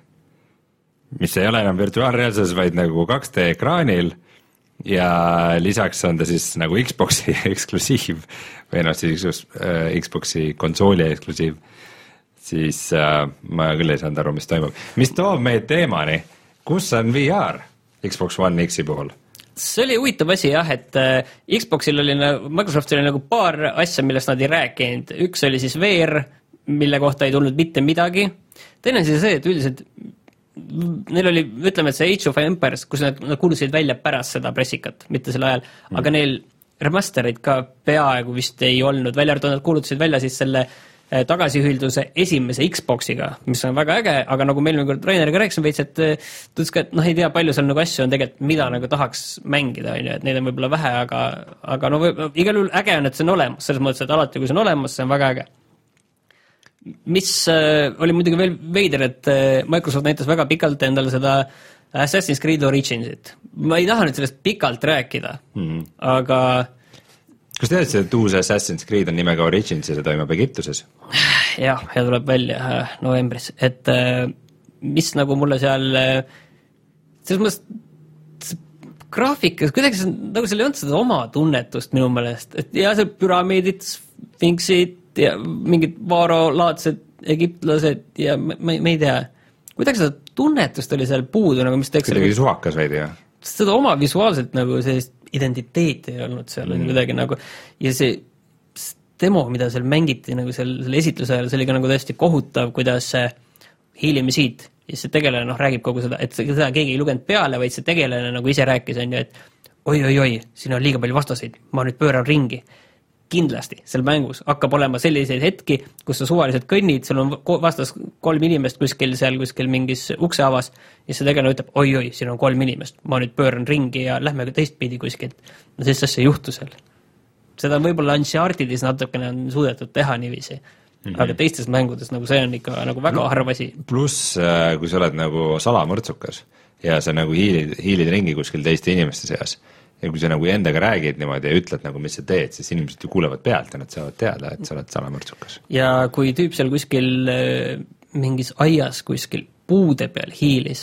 mis ei ole enam virtuaalreaalsus, vaid nagu kaks D ekraanil, ja lisaks on ta siis nagu Xboxi eksklusiiv või noh, siis äh, Xboxi konsooli eksklusiiv, siis äh, ma küll ei saanud aru, mis toimub. Mis toob meid teemani, kus on V R Xbox One X-i puhul? See oli huvitav asi jah, et äh, Xboxil oli, Microsoftil oli nagu paar asja, millest nad ei rääkinud. Üks oli siis V R, mille kohta ei tulnud mitte midagi. Teine on siis see, et üldiselt neil oli, ütleme, et see Age of Empires, kus nad, nad kuulusid välja pärast seda pressikat, mitte selle ajal, mm. aga neil remasterid ka peaaegu vist ei olnud, välja arvatud, nad kuulutasid välja siis selle eh, tagasihüülduse esimese Xboxiga, mis on väga äge, aga nagu meil nagu Raineriga rääkisime veits, et tutsi ka, et noh, ei tea, palju seal nagu asju on tegelikult, mida nagu tahaks mängida, on ju, et neid on võib-olla vähe, aga, aga no võib, igal juhul äge on, et see on olemas, selles mõttes, et alati, kui see on olemas, see on väga äge. Mis äh, oli muidugi veel veider, et äh, Microsoft näitas väga pikalt endale seda Assassin's Creed Originsit. Ma ei taha nüüd sellest pikalt rääkida, mm. aga... Kas teadsid, et uus Assassin's Creed on nimega Origins ja see toimub Egiptuses? Jah, ja tuleb välja äh, novembris, et äh, mis nagu mulle seal äh, selles mõttes graafikas, kuidagi nagu seal ei olnud seda oma tunnetust minu meelest, et ja seal püramiidid, sfinksid ja mingid vaarolaadsed egiptlased ja me, me ei tea, kuidagi seda tunnetust oli seal puudu, nagu mis teeks kuidagi suvakas veidi, jah? Seda oma visuaalselt nagu sellist identiteeti ei olnud seal mm. kuidagi nagu ja see demo, mida seal mängiti nagu seal, selle esitluse ajal, see oli ka nagu tõesti kohutav, kuidas hiilime siit ja see tegelane noh, räägib kogu seda, et seda keegi ei lugenud peale, vaid see tegelane nagu ise rääkis, on ju, et oi-oi-oi, siin on liiga palju vastaseid, ma nüüd pööran ringi. Kindlasti seal mängus hakkab olema selliseid hetki, kus sa suvaliselt kõnnid, sul on vastas kolm inimest kuskil seal kuskil mingis ukse avas ja see tegelane ütleb, oi-oi, siin on kolm inimest, ma nüüd pööran ringi ja lähme teistpidi kuskilt. No sellist asja ei juhtu seal. Seda võib-olla Unchartedis natukene on suudetud teha niiviisi, mm-hmm. aga teistes mängudes nagu see on ikka nagu väga harv asi. Pluss, kui sa oled nagu salamõrtsukas ja sa nagu hiilid, hiilid ringi kuskil teiste inimeste seas, ja kui sa nagu endaga räägid niimoodi ja ütled nagu, mis sa teed, siis inimesed ju kuulevad pealt ja nad saavad teada, et sa oled salamõrtsukas. Ja kui tüüp seal kuskil mingis aias kuskil puude peal hiilis,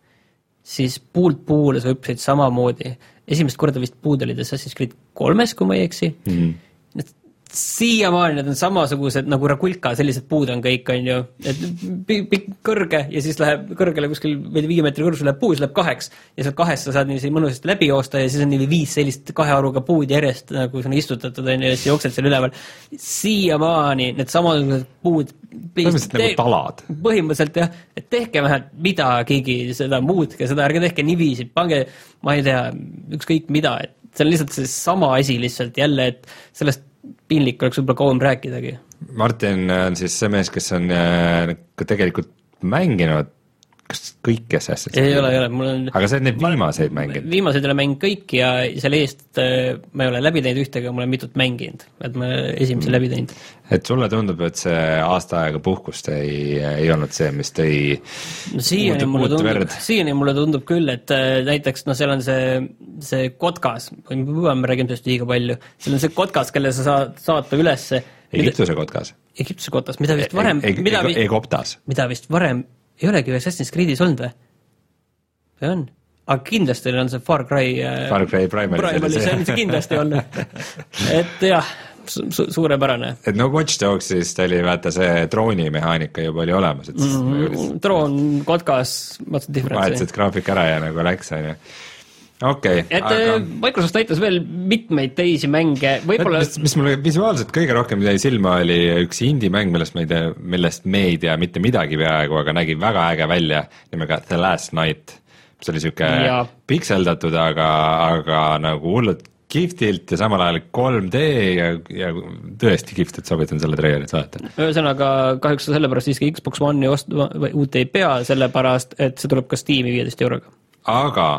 siis puult puule sa õppisid samamoodi. Esimest korda vist puud olid Assassin's Creed kolmes, kui ma ei eksi. Mm-hmm. Siiamaani need on samasugused nagu Rakulka, sellised puud on kõik, on ju, et pikk kõrge ja siis läheb kõrgele kuskil viie meetri kõrgus läheb puu, siis läheb kaheks ja sealt kahest sa saad nii mõnusasti läbi joosta ja siis on nii viis sellist kahe aruga puud järjest nagu see on istutatud, on ju, ja siis jooksed seal üleval. Siiamaani need samasugused puud põhimõtteliselt te... nagu talad. Põhimõtteliselt jah, et tehke vähemalt midagigi seda muudke, seda ärge tehke niiviisi, pange, ma ei tea, ükskõik mida, et see on lihtsalt see sama asi lihtsalt jälle, et sellest piinlik oleks võib-olla kauem rääkidagi. Martin on siis see mees, kes on äh, tegelikult mänginud kas kõik Assassin's Creed? Ei ole, ei ole, mul on... Aga see on neid viimaseid mänginud? Viimaseid ei ole mänginud kõik ja selle eest äh, ma ei ole läbi teinud ühtega, ma olen mitut mänginud, et ma esimese mm. läbi teinud. Et sulle tundub, et see aasta aega puhkust ei, ei olnud see, mis tõi no, siiani, mulle tundub, siiani mulle tundub küll, et äh, näiteks no seal on see, see Kotkas, või me räägime sellest liiga palju, seal on see Kotkas, kelle sa saad saata ülesse Egiptuse Kotkas? Egiptuse Kotkas, mida vist varem e e mida, e Egoptas mida vist varem ei olegi Assassin's Creed'is olnud või? See on. Aga kindlasti on see Far Cry Far Cry Primal see on see kindlasti olnud. Et jah, su suurepärane. Et no Watch Dogs'ist oli vaata see droonimehaanika juba oli olemas. Et mm -hmm. Droon, Kotkas, what's the difference? Vahetsid graafik ära ja nagu läks, on ju. Okay, et aga... Microsoft aitas veel mitmeid teisi mänge võibolla... mis, mis mulle visuaalselt kõige rohkem jäi silma oli üks indie-mäng, millest ma ei tea, millest me ei tea mitte midagi peaaegu, aga nägi väga äge välja nimega The Last Night, mis oli siuke ja. pikseldatud, aga, aga nagu hullult kihvtilt ja samal ajal kolm D ja, ja tõesti kihvtilt sobitan selle treilerit vaadata. Ühesõnaga kahjuks sellepärast siiski Xbox One'i ost... uut ei pea, sellepärast et see tuleb ka Steam'i viieteist euroga. Aga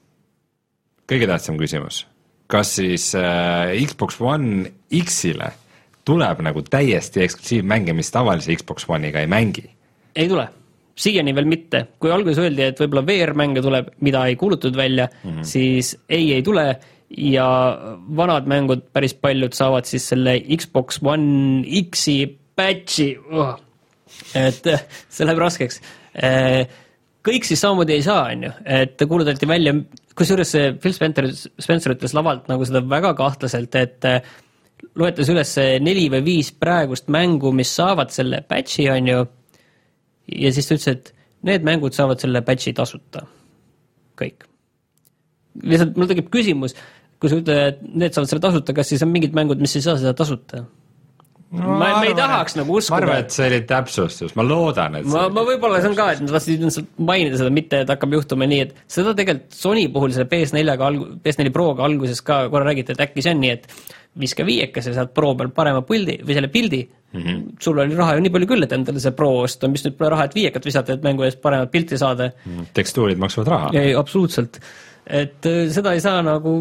kõige tähtsam küsimus, kas siis äh, Xbox One X-ile tuleb nagu täiesti eksklusiivmänge, mis tavalise Xbox One'iga ei mängi? Ei tule, siiani veel mitte. Kui alguses öeldi, et võib-olla V R-mänge tuleb, mida ei kuulutud välja, mm -hmm. siis ei, ei tule ja vanad mängud päris paljud saavad siis selle Xbox One X-i patchi, oh. et see läheb raskeks. Kõik siis samamoodi ei saa, on ju, et kuulutati välja, kusjuures Phil Spencer, Spencer ütles lavalt nagu seda väga kahtlaselt, et loetas üles neli või viis praegust mängu, mis saavad selle patchi, on ju, ja siis ta ütles, et need mängud saavad selle patchi tasuta. Kõik. Lihtsalt mul tekib küsimus, kui sa ütled, et need saavad selle tasuta, kas siis on mingid mängud, mis ei saa seda tasuta? No, ma, ma ei tahaks nagu uskuda. Ma arvan, et see oli täpsustus, ma loodan, et ma, ma võib-olla see on ka, et nad tahtsid mainida seda, mitte et hakkab juhtuma nii, et seda tegelikult Sony puhul selle P S neljega, P S neli Proga alguses ka korra räägiti, et äkki see on nii, et viiska viieka, sa saad Pro peal parema pildi või selle pildi, mm -hmm. sul oli raha ju nii palju küll, et endale see Pro osta, mis nüüd pole raha, et viiekat visata, et mängu eest paremat pilti saada. Mm, tekstuurid maksavad raha. Ei, absoluutselt. Et seda ei saa nagu...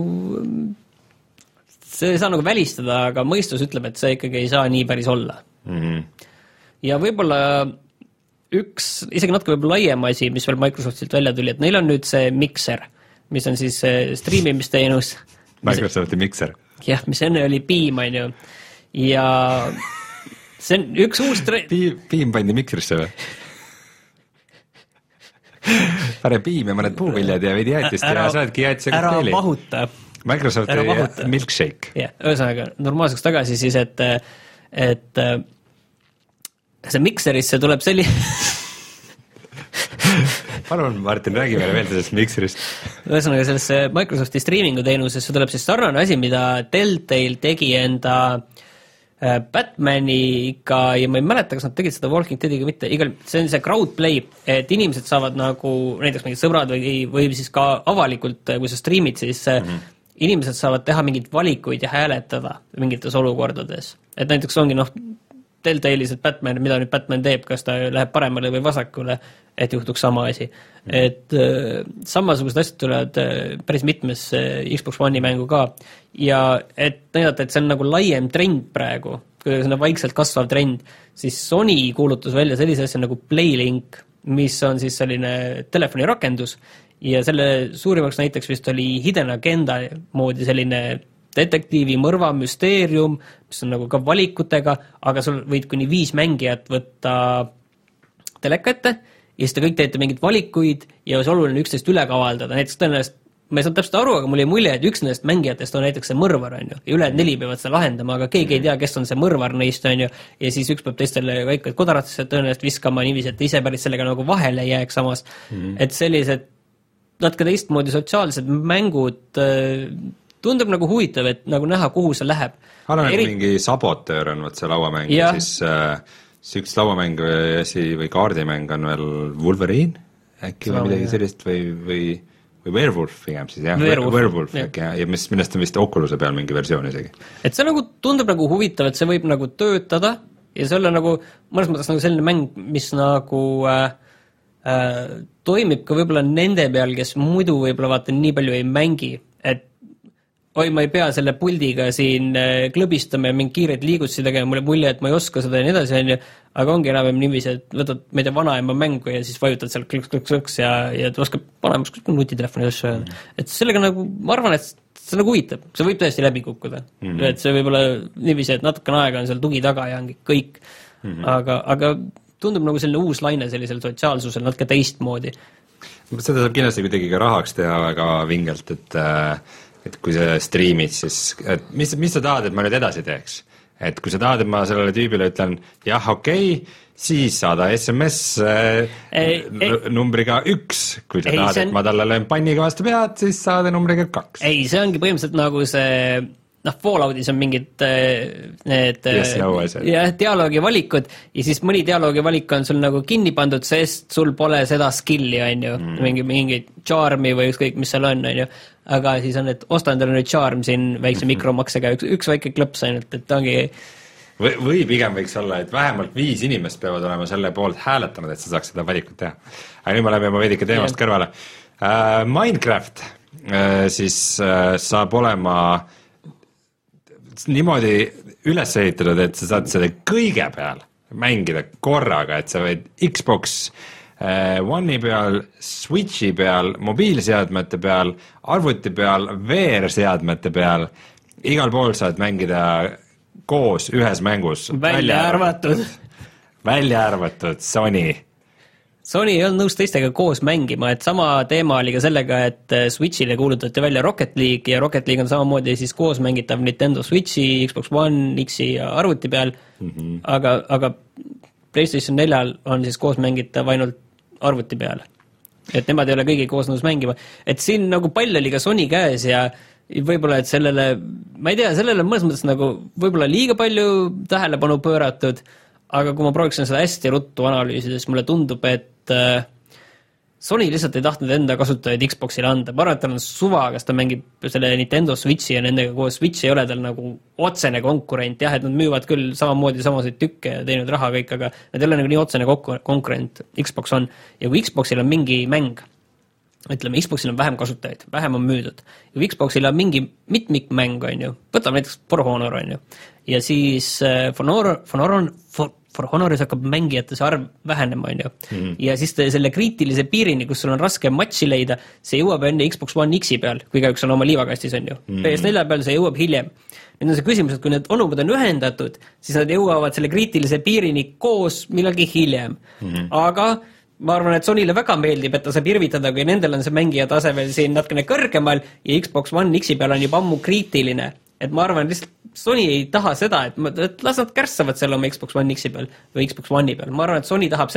see ei saa nagu välistada, aga mõistus ütleb, et see ikkagi ei saa nii päris olla. Mm-hmm. Ja võib-olla üks, isegi natuke võib-olla laiem asi, mis veel Microsoftilt välja tuli, et neil on nüüd see Mixer, mis on siis streamimisteenus. Microsofti Mixer. Jah, mis enne oli Beam, on ju. Ja see on üks uus... Tre... Beam pandi Mixerisse või? Pane Beam ja mõned puuviljad ja veidi jäätist ära, ja saadki jäätise kokteili. Ära mahuta. Microsoft oli milkshake. Jah, ühesõnaga normaalseks tagasi siis, et, et see Mixerisse tuleb selli... Palun, Martin, räägi meile veel sellest Mixerist. Ühesõnaga sellesse Microsofti streamingu teenusesse tuleb siis sarnane asi, mida Telltale tegi enda Batmani ikka, ja ma ei mäleta, kas nad tegid seda Walking Deadiga mitte, igal, see on see crowdplay, et inimesed saavad nagu, näiteks mingid sõbrad või, või siis ka avalikult, kui sa streamid, siis mm-hmm. inimesed saavad teha mingeid valikuid ja hääletada mingites olukordades. Et näiteks ongi noh, Telltale'is, et Batman, mida nüüd Batman teeb, kas ta läheb paremale või vasakule, et juhtuks sama asi. Mm. Et äh, samasugused asjad tulevad äh, päris mitmes äh, Xbox One'i mängu ka ja et näidata, et see on nagu laiem trend praegu, kui see on vaikselt kasvav trend, siis Sony kuulutus välja sellise asja nagu PlayLink, mis on siis selline telefonirakendus ja selle suurimaks näiteks vist oli Hidden Agenda moodi selline detektiivi mõrva müsteerium, mis on nagu ka valikutega, aga sul võid kuni viis mängijat võtta teleka ette ja siis te kõik teete mingid valikuid ja see oluline üksteist üle kavaldada, näiteks tõenäoliselt, ma ei saanud täpselt aru, aga mul jäi mulje, et üks nendest mängijatest on näiteks see mõrvar, on ju, ja ülejäänud neli peavad seda lahendama, aga keegi ei tea, kes on see mõrvar neist, on ju, ja siis üks peab teistele kõik kodaratesse tõenäoliselt viskama niiviisi, et ise päris sellega nagu vahele jääks samas, mm-hmm. et sellised natuke teistmoodi sotsiaalsed mängud tundub nagu huvitav, et nagu näha, kuhu see läheb. Arvan, Eri... mingi sabotöör on võt see lauamäng ja siis äh, see üks lauamäng või asi või kaardimäng on veel Wolverine äkki või midagi sellist või, või, või Werewolf pigem siis, jah, Werewolf, Werewolf jah. Äkki, ja mis, millest on vist Oculus'e peal mingi versioon isegi. Et see nagu tundub nagu huvitav, et see võib nagu töötada ja see olla nagu, mõnes mõttes nagu selline mäng, mis nagu äh, äh, toimib ka võib-olla nende peal, kes muidu võib-olla vaata nii palju ei mängi, et oi, ma ei pea selle puldiga siin klõbistama ja mingi kiireid liigutusi tegema, mulle mulje, et ma ei oska seda ja nii edasi, on ju, aga ongi enam niiviisi, et võtad, ma ei tea, vanaema mängu ja siis vajutad seal klõks-klõks-klõks ja, ja ta oskab vanemas nutitelefoni asju öelda. Mm. Et sellega nagu, ma arvan, et see nagu huvitab, see võib tõesti läbi kukkuda. Mm. Et see võib olla niiviisi, et natukene aega on seal tugi taga ja ongi kõik. Mm. Aga, aga tundub nagu selline uus laine sellisel sotsiaalsusel natuke teistmoodi. Seda saab kindlasti kuidagi ka rahaks teha väga vingelt, et et kui sa streamid, siis et mis, mis sa tahad, et ma nüüd edasi teeks? Et kui sa tahad, et ma sellele tüübile ütlen jah, okei, okay, siis saada S M S ei, ei, numbriga üks. Kui sa ei, tahad, on... et ma talle löön panniga vastu pead, siis saada numbriga kaks. Ei, see ongi põhimõtteliselt nagu see, noh, Falloutis on mingid need yes, no, jah, dialoogi valikud ja siis mõni dialoogi valik on sul nagu kinni pandud, sest sul pole seda skill'i, on ju, mm. mingi, mingi charmi või ükskõik, mis seal on, on ju. Aga siis on, et osta endale nüüd charm siin väikse mm-hmm. mikromaksega, üks, üks väike klõps ainult, et ongi või, või pigem võiks olla, et vähemalt viis inimest peavad olema selle poolt hääletanud, et sa saaks seda valikut teha. Aga nüüd me oleme juba veidike teemast yeah. kõrvale. Uh, Minecraft uh, siis uh, saab olema niimoodi üles ehitatud, et sa saad selle kõige peal mängida korraga, et sa võid Xbox One'i peal, Switchi peal, mobiilseadmete peal, arvuti peal, V R-seadmete peal, igal pool saad mängida koos ühes mängus. Välja arvatud. Välja arvatud Sony. Sony ei olnud nõus teistega koos mängima, et sama teema oli ka sellega, et Switchile kuulutati välja Rocket League ja Rocket League on samamoodi siis koos mängitav Nintendo Switchi, Xbox One, X-i ja arvuti peal, mm-hmm. aga, aga PlayStation neljal on siis koos mängitav ainult arvuti peale. Et nemad ei ole kõigi koos nõus mängima. Et siin nagu pall oli ka Sony käes ja võib-olla, et sellele, ma ei tea, sellele mõnes mõttes nagu võib-olla liiga palju tähelepanu pööratud, aga kui ma prooviksin seda hästi ruttu analüüsides, mulle tundub, et äh, Sony lihtsalt ei tahtnud enda kasutajaid Xboxile anda. Ma arvan, et tal on suva, kas ta mängib selle Nintendo Switchi ja nendega koos. Switch ei ole tal nagu otsene konkurent, jah, et nad müüvad küll samamoodi samaseid tükke ja teinud raha kõik, aga nad ei ole nagu nii otsene konkurent Xbox on. Ja kui Xboxil on mingi mäng, ütleme, Xboxil on vähem kasutajaid, vähem on müüdud. Ja kui Xboxil on mingi mitmikmäng, on ju, võtame näiteks For Honor, on ju, ja siis uh, For Honor, For Honor, For For Honoris hakkab mängijate see arv vähenema, on ju. Mm-hmm. Ja siis te selle kriitilise piirini, kus sul on raske matši leida, see jõuab enne Xbox One X-i peal, kui ka üks on oma liivakastis, on ju. Mm-hmm. P S neli peal see jõuab hiljem. Nüüd on see küsimus, et kui need onumad on ühendatud, siis nad jõuavad selle kriitilise piirini koos millalgi hiljem. Mm-hmm. Aga ma arvan, et Sonyle väga meeldib, et ta saab irvitada, kui nendel on see mängija tase veel siin natkene kõrgemal ja Xbox One X-i peal on juba ammu kriitiline. Et ma arvan, lihtsalt Sony ei taha seda, et, et las nad kärssavad selle oma Xbox One X-i peal või Xbox One'i peal. Ma arvan, et Sony tahab seda,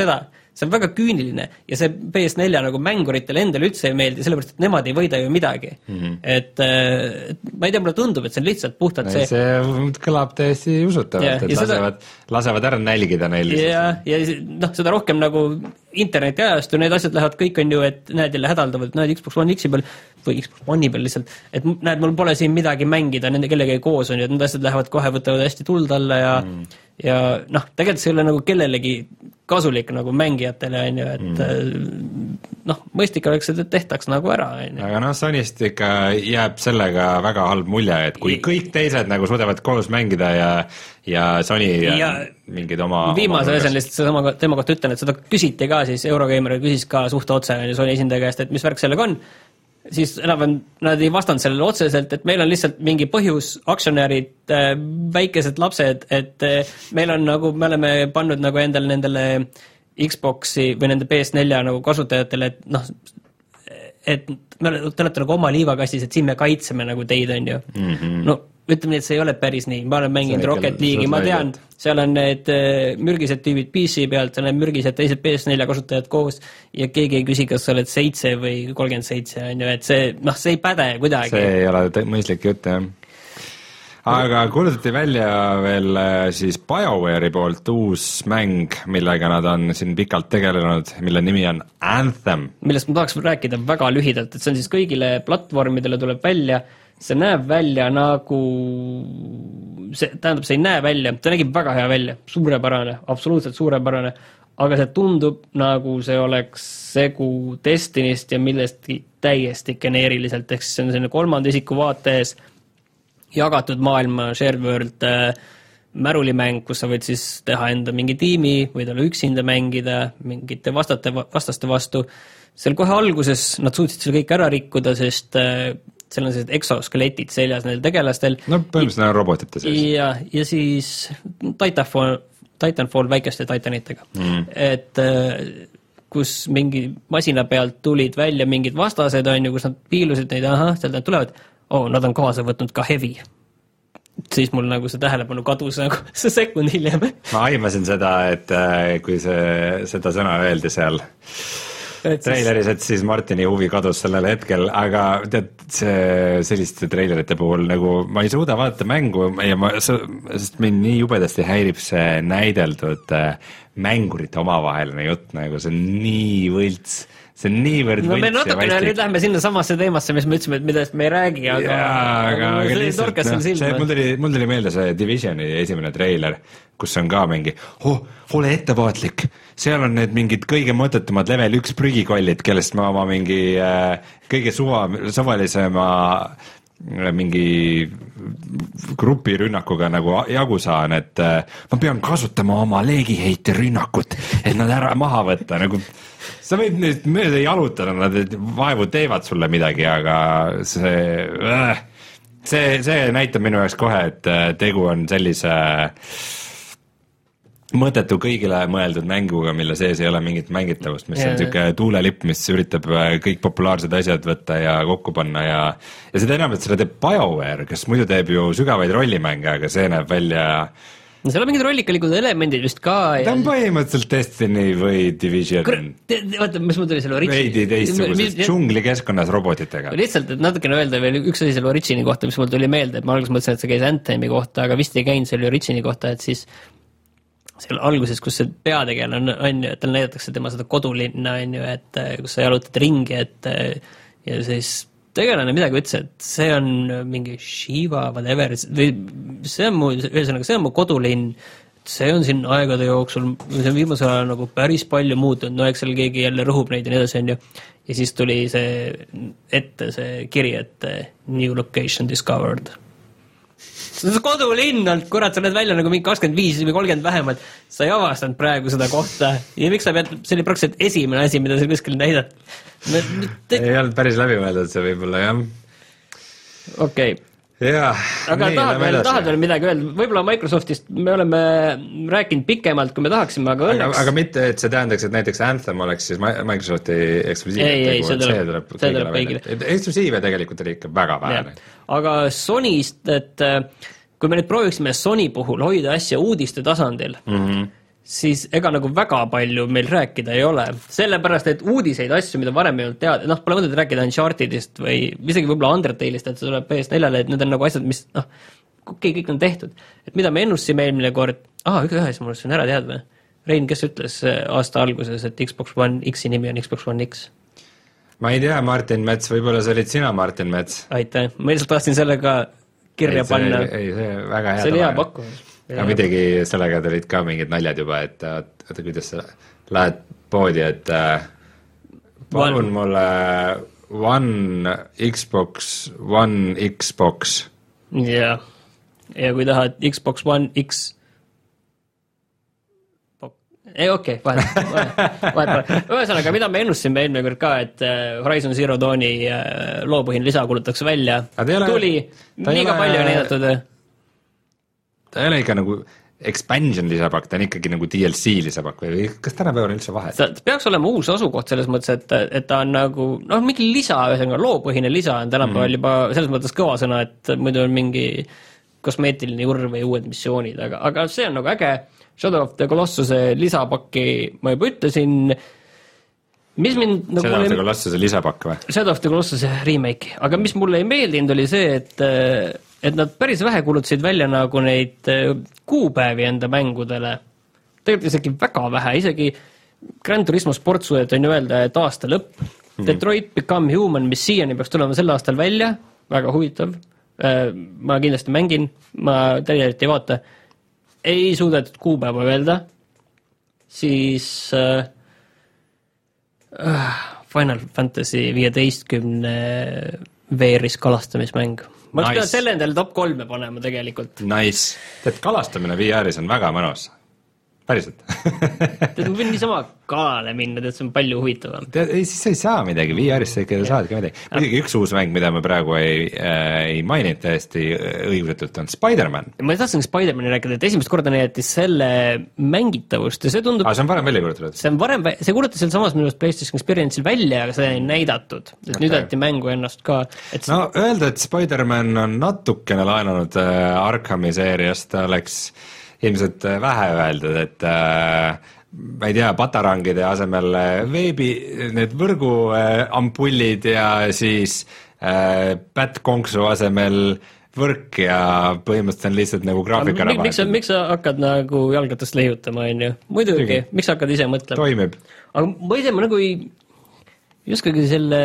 see on väga küüniline ja see P S four nagu mänguritele endale üldse ei meeldi, sellepärast et nemad ei võida ju midagi mm. -hmm. et, et ma ei tea, mulle tundub, et see on lihtsalt puhtalt see see kõlab täiesti usutavalt, et lasevad, seda... lasevad ära nälgida neil ja, ja noh, seda rohkem nagu interneti ajastu, need asjad lähevad kõik on ju, et näed jälle hädaldavad, näed Xbox One X-i peal või Xbox One'i peal lihtsalt, et näed, mul pole siin midagi mängida, nende kellegagi koos on ju, et need asjad lähevad kohe, võtavad hästi tuld alla ja mm. ja noh, tegelikult see ei ole nagu kellelegi kasulik nagu mängijatele on ju, et mm. noh, mõistlik oleks, et tehtaks nagu ära on ju. aga noh, Sonyst ikka jääb sellega väga halb mulje, et kui kõik teised nagu suudavad koos mängida ja ja Sony ja, ja mingid oma viimase asjana lihtsalt sedama tema kohta ütlen, et seda küsiti ka siis, Eurogeimer küsis ka suht otse on ju Sony esindaja käest, et mis värk sellega on, siis enam nad ei vastanud sellele otseselt, et meil on lihtsalt mingi põhjus, aktsionärid, väikesed lapsed, et meil on nagu, me oleme pannud nagu endale nendele Xboxi või nende P S four nagu kasutajatele, et noh, et me, te olete nagu oma liivakastis, et siin me kaitseme nagu teid, on ju mm. -hmm. no ütleme nii, et see ei ole päris nii, ma olen mänginud Rocket League'i, ma tean, seal on need mürgised tüübid P C pealt, seal on mürgised teised P S four kasutajad koos ja keegi ei küsi, kas sa oled seitse või kolmkümmend seitse, on ju, et see, noh, see ei päde kuidagi. See ei ole mõistlik jutt, jah. Aga kuulutati välja veel siis BioWare'i poolt uus mäng, millega nad on siin pikalt tegelenud, mille nimi on Anthem. Millest ma tahaks rääkida väga lühidalt, et see on siis kõigile platvormidele tuleb välja, see näeb välja nagu, see tähendab, see ei näe välja, ta nägib väga hea välja, suurepärane, absoluutselt suurepärane, aga see tundub nagu see oleks segu Destinist ja millestki täiesti geneeriliselt, ehk siis see on selline kolmanda isiku vaates jagatud maailma shared world äh, märulimäng, kus sa võid siis teha enda mingi tiimi, võid olla üksinda mängida mingite vastate, vastaste vastu. Seal kohe alguses nad suutsid selle kõik ära rikkuda, sest äh, seal on sellised exoskeletid seljas neil tegelastel. No põhimõtteliselt on robotite sees. Ja, ja siis Titanfall, Titanfall väikeste titanitega. Mm. Et kus mingi masina pealt tulid välja mingid vastased, on ju, kus nad piilusid neid, ahah, sealt nad tulevad, oh, nad on kaasa võtnud ka heavy. Siis mul nagu see tähelepanu kadus nagu see sekund hiljem. Ma aimasin seda, et kui see, seda sõna öeldi seal treileris, et siis Martini huvi kadus sellel hetkel, aga tead, see selliste treilerite puhul nagu ma ei suuda vaadata mängu ja ma, sest mind nii jubedasti häirib see näideldud mängurite omavaheline jutt, nagu see on nii võlts, see on niivõrd no, võlts ja väistik. No me nüüd lähme sinna samasse teemasse, mis me ütlesime, et millest me ei räägi, aga, ja, aga, aga, aga lihtsalt, no, see, mul tuli, mul tuli meelde see Divisioni esimene treiler, kus on ka mingi, oh, ole ettevaatlik, seal on need mingid kõige mõttetumad level üks prügikollid, kellest ma oma mingi äh, kõige suva, suvalisema mingi grupi rünnakuga nagu jagu saan, et äh, ma pean kasutama oma leegiheite rünnakut, et nad ära maha võtta, nagu sa võid nüüd mööda jalutada, nad vaevu teevad sulle midagi, aga see äh, see, see näitab minu jaoks kohe, et tegu on sellise mõttetu kõigile mõeldud mänguga, mille sees ei ole mingit mängitavust, mis ja, on niisugune tuulelipp, mis üritab kõik populaarsed asjad võtta ja kokku panna ja ja seda enam, et seda teeb BioWare, kes muidu teeb ju sügavaid rollimänge, aga see näeb välja no seal on mingid rollikalikud elemendid vist ka ja... ta on põhimõtteliselt Destiny või Division vaata, mis mul tuli selle Origini veidi teistsugusest džunglikeskkonnas robotitega lihtsalt, et natukene öelda veel üks asi selle Origini kohta, mis mul tuli meelde, et ma alguses mõtlesin, et see käis Anthemi kohta, aga vist ei käinud selle Origini kohta, et siis seal alguses, kus see peategel on, on ju, et tal näidatakse tema seda kodulinna, on ju, et kus sa jalutad ringi, et ja siis tegelane midagi ütles, et see on mingi Shiva, whatever, või see on mu, ühesõnaga, see on mu kodulinn, see on siin aegade jooksul, see on viimasel ajal nagu päris palju muutunud, no eks seal keegi jälle rõhub neid ja nii edasi, on ju, ja siis tuli see ette see kiri, et new location discovered. See on kodulinn olnud, kurat, sa näed välja nagu mingi kakskümmend viis või kolmkümmend vähemalt, sa ei avastanud praegu seda kohta ja miks sa pead, see oli praktiliselt esimene asi, mida sa kuskil näidad. Te... ei olnud päris läbi mõeldud see võib-olla, jah. Okei. Okay. aga nii, tahad veel, tahad veel midagi öelda, võib-olla Microsoftist me oleme rääkinud pikemalt, kui me tahaksime, aga õnneks aga, aga mitte, et see tähendaks, et näiteks Anthem oleks siis Microsofti eksklusiiv ei, ei, see tuleb, see tuleb kõigile eksklusiive tegelikult oli ikka väga vähe. Aga Sonyst, et kui me nüüd prooviksime Sony puhul hoida asja uudiste tasandil mm -hmm. siis ega nagu väga palju meil rääkida ei ole, sellepärast et uudiseid asju, mida varem ei olnud teada, noh, pole mõtet rääkida Unchartedist või isegi võib-olla Undertale'ist, et see tuleb P S neljale, et need on nagu asjad, mis noh, okei, kõik on tehtud. Et mida me ennustasime eelmine kord, ah, üks ühes mul on ära teadma. Rein, kes ütles aasta alguses, et Xbox One X-i nimi on Xbox One X? Ma ei tea, Martin Mets, võib-olla see olid sina, Martin Mets. Aitäh, ma lihtsalt tahtsin sellega kirja ei, see, panna. Ei, see väga hea. See oli hea pakku. Aga midagi sellega tulid ka mingid naljad juba, et oota, kuidas sa lähed poodi, et äh, palun one. mulle One Xbox, One Xbox. Ja, ja kui tahad Xbox One X ei, okei, okay, vahet, vahet, vahet. Ühesõnaga, mida me ennustasime eelmine kord ka, et Horizon Zero Dawni loopõhine lisa kuulutakse välja. Ole, tuli, liiga ole, palju on näidatud. Ta ei ole ikka nagu expansion lisapakk, ta on ikkagi nagu D L C lisapakk või kas tänapäeval on üldse vahet? Ta peaks olema uus asukoht selles mõttes, et, et ta on nagu, noh, mingi lisa, ühesõnaga loopõhine lisa on tänapäeval mm. juba selles mõttes kõva sõna, et muidu on mingi kosmeetiline jurr või uued missioonid, aga, aga see on nagu äge. Shadow of the Colossuse lisapakki ma juba ütlesin, mis mind nagu Shadow of the Colossuse lisapakk või? Shadow of the Colossuse remake, aga mis mulle ei meeldinud oli see, et, et nad päris vähe kulutasid välja nagu neid kuupäevi enda mängudele. Tegelikult isegi väga vähe, isegi Gran Turismo Sport suudeti on ju öelda, et aasta lõpp. Mm-hmm. Detroit Become Human, mis siiani peaks tulema sel aastal välja, väga huvitav. Ma kindlasti mängin, ma tegelikult ei vaata. Ei suudetud kuupäeva öelda, siis äh, Final Fantasy viieteistkümne veeris kalastamismäng. Ma nice. Oleks selle endale top kolme panema tegelikult. Nice. Tead, kalastamine V R-is on väga mõnus. Päriselt. Tead, ma võin niisama kalale minna, tead, see on palju huvitavam. Tead, ei, siis sa ei saa midagi, V R-is sa ikka saad ka midagi. Muidugi üks uus mäng, mida me praegu ei, äh, ei maininud täiesti õigusetult, on Spider-Man. Ma tahtsin Spider-Mani rääkida, et esimest korda näidatis selle mängitavust ja see tundub... Ah, see on varem välja kuulutatud? See on varem, see kuulutas seal samas minu PlayStation Experience'il välja, aga see ei näidatud. Et okay. Nüüd ätti mängu ennast ka. Et no öelda, et Spider-Man on natukene laenanud äh, Arkhami seeriast, oleks... ilmselt vähe öeldud, et äh, ma ei tea, patarangide asemel veebi, need võrgu äh, ampullid ja siis äh, pättkonksu asemel võrk ja põhimõtteliselt on lihtsalt nagu graafika ära miks, miks sa hakkad nagu jalgatast leiutama, on ju? Muidugi, miks sa hakkad ise mõtlema? Toimib. Aga ma ei tea, ma nagu ei juskagi selle...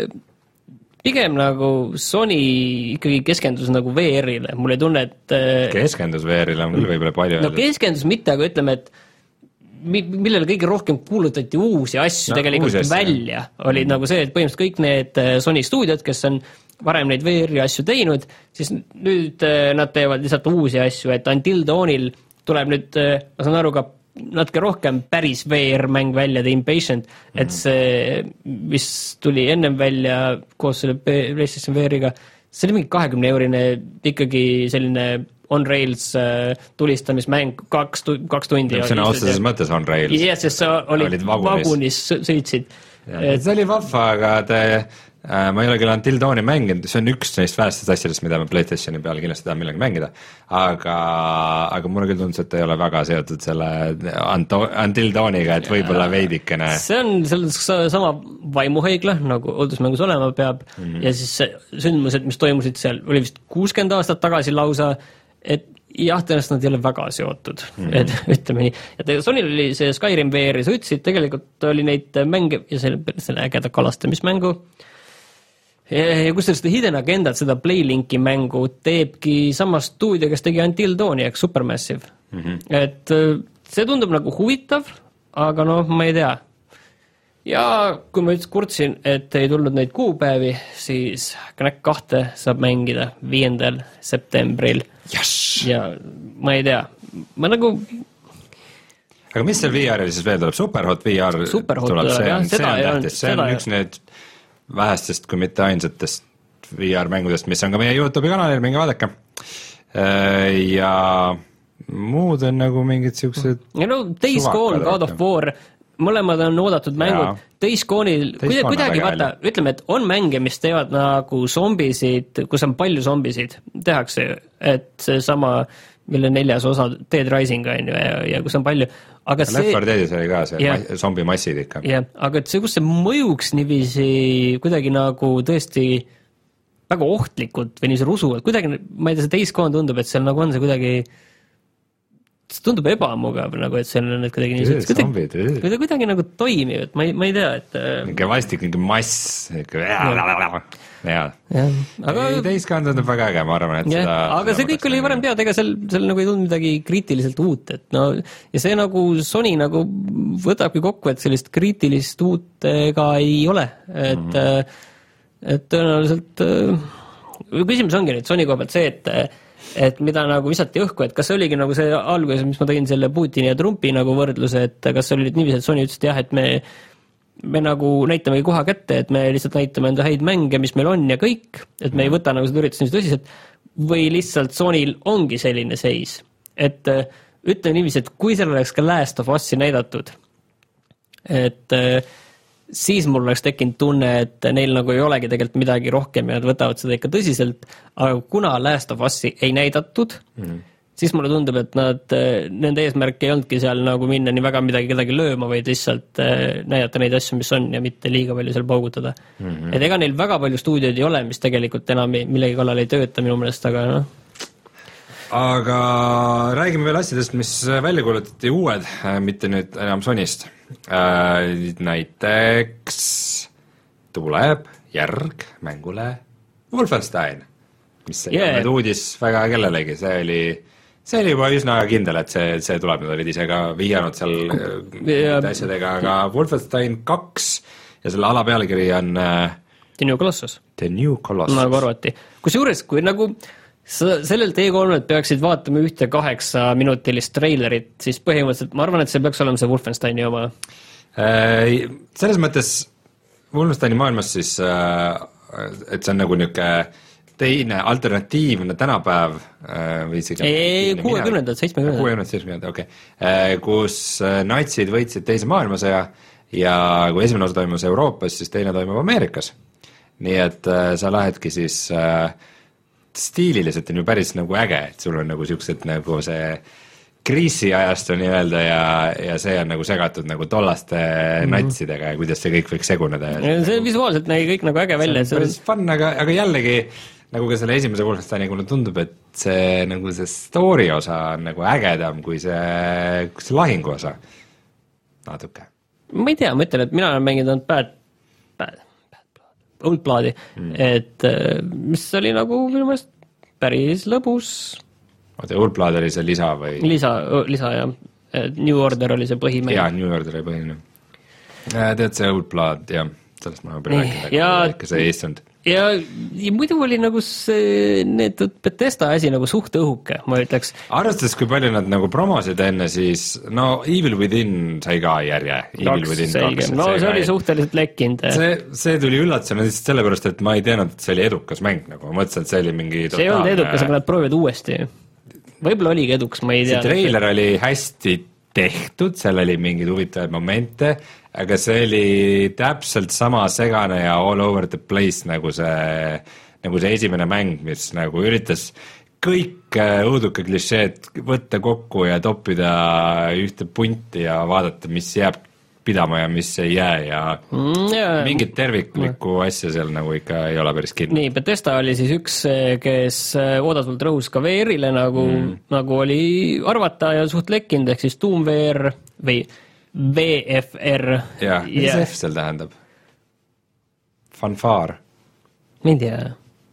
Pigem nagu Sony ikkagi keskendus nagu V R-ile, mul ei tunne, et... Keskendus V R-ile on küll võib-olla palju. No keskendus mitte, aga ütleme, et millele kõige rohkem kuulutati uusi asju no, tegelikult uusi välja, oli mm. nagu see, et põhimõtteliselt kõik need Sony stuudiod, kes on varem neid V R-i asju teinud, siis nüüd nad teevad lihtsalt uusi asju, et Until Dawnil tuleb nüüd, ma saan aru ka natuke rohkem päris V R-mäng välja, The Impatient, mm-hmm. et see, mis tuli ennem välja koos selle PlayStation V R-iga, see oli mingi kahekümne eurine ikkagi selline on-rails tulistamismäng, kaks, kaks tundi. See on otseses mõttes on-rails. Jah, sest sa olid, olid vagunis, sõitsid. Et... See oli vahva, aga te... ma ei ole küll Until Dawni mänginud, see on üks neist vähestest asjadest, mida ma PlayStationi peal kindlasti tahan millega mängida, aga, aga mulle küll tundus, et ei ole väga seotud selle Until Dawniga, et võib-olla veidikene. See on selles sama vaimuheigla, nagu oldusmängus olema peab mm-hmm. ja siis sündmused, mis toimusid seal, oli vist kuuskümmend aastat tagasi lausa, et jah, tõenäoliselt nad ei ole väga seotud, mm-hmm. et ütleme nii. Ja Sonyl oli see Skyrim V R-i, sa ütlesid, tegelikult oli neid mänge ja selle, selle ägeda kalastamismängu ja, ja kusjuures seda Hidden Agendat, seda Playlinki mängu teebki sama stuudio, kes tegi Until Dawni, eks Supermassive. Mm-hmm. Et see tundub nagu huvitav, aga noh, ma ei tea. Ja kui ma üldse kurtsin, et ei tulnud neid kuupäevi, siis Knack kahte saab mängida viiendal septembril. Yes! Ja ma ei tea, ma nagu... Aga mis seal V R-il siis veel tuleb? Superhot V R Superhot, tuleb, see jah, on, see on tähtis, see on üks need vähestest, kui mitte ainsatest V R-mängudest, mis on ka meie YouTube'i kanalil, minge vaadake. Ja muud on nagu mingid siuksed... Ja no, Days Gone, God of War, mõlemad on oodatud mängud. Days Gone'il, kuidagi, kuidagi vaata, ütleme, et on mänge, mis teevad nagu zombisid, kus on palju zombisid, tehakse, et see sama mille neljas osa Dead Rising on ju ja, ja kus on palju, aga Left see four Deadis oli ka see yeah. zombimassid ikka. jah, aga et see, kus see mõjuks niiviisi kuidagi nagu tõesti väga ohtlikult või niiviisi rusuvalt, kuidagi, ma ei tea, see Days Gone tundub, et seal nagu on see kuidagi see tundub ebamugav, nagu, et seal on need kuidagi niisugused, kuidagi, kuidagi, kuidagi nagu toimib, et ma ei, ma ei tea, et mingi vastik, mingi mass, ikka jaa, aga Days Gone tundub väga äge, ma arvan, et ja, seda aga see kõik oli varem teada, ega seal, seal nagu ei tulnud midagi kriitiliselt uut, et no ja see nagu Sony nagu võtabki kokku, et sellist kriitilist uut ega ei ole, et mm-hmm. et tõenäoliselt küsimus ongi nüüd Sony koha pealt see, et et mida nagu visati õhku, et kas see oligi nagu see alguses, mis ma tegin selle Putini ja Trumpi nagu võrdluse, et kas see oli niiviisi, et Sony ütles, et jah, et me me nagu näitamegi koha kätte, et me lihtsalt näitame enda häid mänge, mis meil on ja kõik, et me ei võta nagu seda üritust nii tõsiselt, või lihtsalt Sonyl ongi selline seis. Et ütleme niiviisi, et kui seal oleks ka Last of Us'i näidatud, et siis mul oleks tekkinud tunne, et neil nagu ei olegi tegelikult midagi rohkem ja nad võtavad seda ikka tõsiselt, aga kuna Last of Us'i ei näidatud, mm. siis mulle tundub, et nad, nende eesmärk ei olnudki seal nagu minna nii väga midagi kedagi lööma, vaid lihtsalt näidata neid asju, mis on ja mitte liiga palju seal paugutada. Mm-hmm. Et ega neil väga palju stuudioid ei ole, mis tegelikult enam millegi kallal ei tööta minu meelest, aga noh. Aga räägime veel asjadest, mis välja kuulutati uued, mitte nüüd enam Sonyst. Äh, näiteks tuleb järg mängule Wolfenstein, mis ei yeah. olnud uudis väga kellelegi, see oli, see oli juba üsna kindel, et see, see tuleb, nad olid ise ka vihjanud seal yeah. asjadega, aga Wolfenstein kaks ja selle alapealkiri on The New Colossus. The New Colossus. Nagu arvati. Kusjuures, kui nagu sa sellel T kolm peaksid vaatama ühte kaheksa minutilist treilerit, siis põhimõtteliselt ma arvan, et see peaks olema see Wolfensteini oma. Selles mõttes Wolfensteini maailmas siis, et see on nagu niuke teine alternatiivne tänapäev või isegi ei, kuuekümnendad, seitsmekümnendad kuuekümnendad, seitsmekümnendad, okei okay. Kus natsid võitsid teise maailmasõja ja kui esimene osa toimus Euroopas, siis teine toimub Ameerikas. Nii et sa lähedki siis stiililiselt on ju päris nagu äge, et sul on nagu siuksed nagu see kriisi ajastu nii-öelda ja, ja see on nagu segatud nagu tollaste mm-hmm. natsidega ja kuidas see kõik võiks seguneda. Ja see nagu, visuaalselt nägi kõik nagu äge välja. See on päris fun, aga, aga jällegi nagu ka selle esimese Wolfensteini, mulle tundub, et see nagu see story osa on nagu ägedam kui see, kui see lahingu osa. Natuke. Ma ei tea, ma ütlen, et mina olen mänginud bad, bad Old Bloodi, mm. et mis oli nagu minu meelest päris lõbus. Oota, Old Blood oli see lisa või? Lisa, lisa jah. New Order oli see põhimäng. Jaa, New Order oli põhimäng. Tead see Old Blood, jah, sellest ma olen rääkinud, ja, ikka see istunud. Ja, ja muidu oli nagu see, need Bethesda asi nagu suht õhuke, ma ütleks. Arvestades, kui palju nad nagu promosid enne, siis no Evil Within sai ka järje. Evil Within kaks. No see oli suhteliselt lekkinud. See, see tuli üllatusena lihtsalt sellepärast, et ma ei teadnud, et see oli edukas mäng. Nagu. Ma mõtlesin, et see oli mingi see ei olnud edukas, aga nad proovivad uuesti. Võib-olla oligi edukas, ma ei tea. See trailer oli hästi tehtud, seal oli mingid huvitavad momente, aga see oli täpselt sama segane ja all over the place nagu see, nagu see esimene mäng, mis nagu üritas kõik õuduka klišeed võtta kokku ja toppida ühte punti ja vaadata, mis jääb pidama ja mis ei jää ja mm, yeah. mingit terviklikku asja seal nagu ikka ei ole päris kinni. Nii, Bethesda oli siis üks, kes oodatult rõhus ka V R-ile nagu, mm. nagu oli arvata ja suht lekkinud, ehk siis Doom V R või V F R. Jah, mis yeah. F seal tähendab? Fanfaar. Ma ei tea.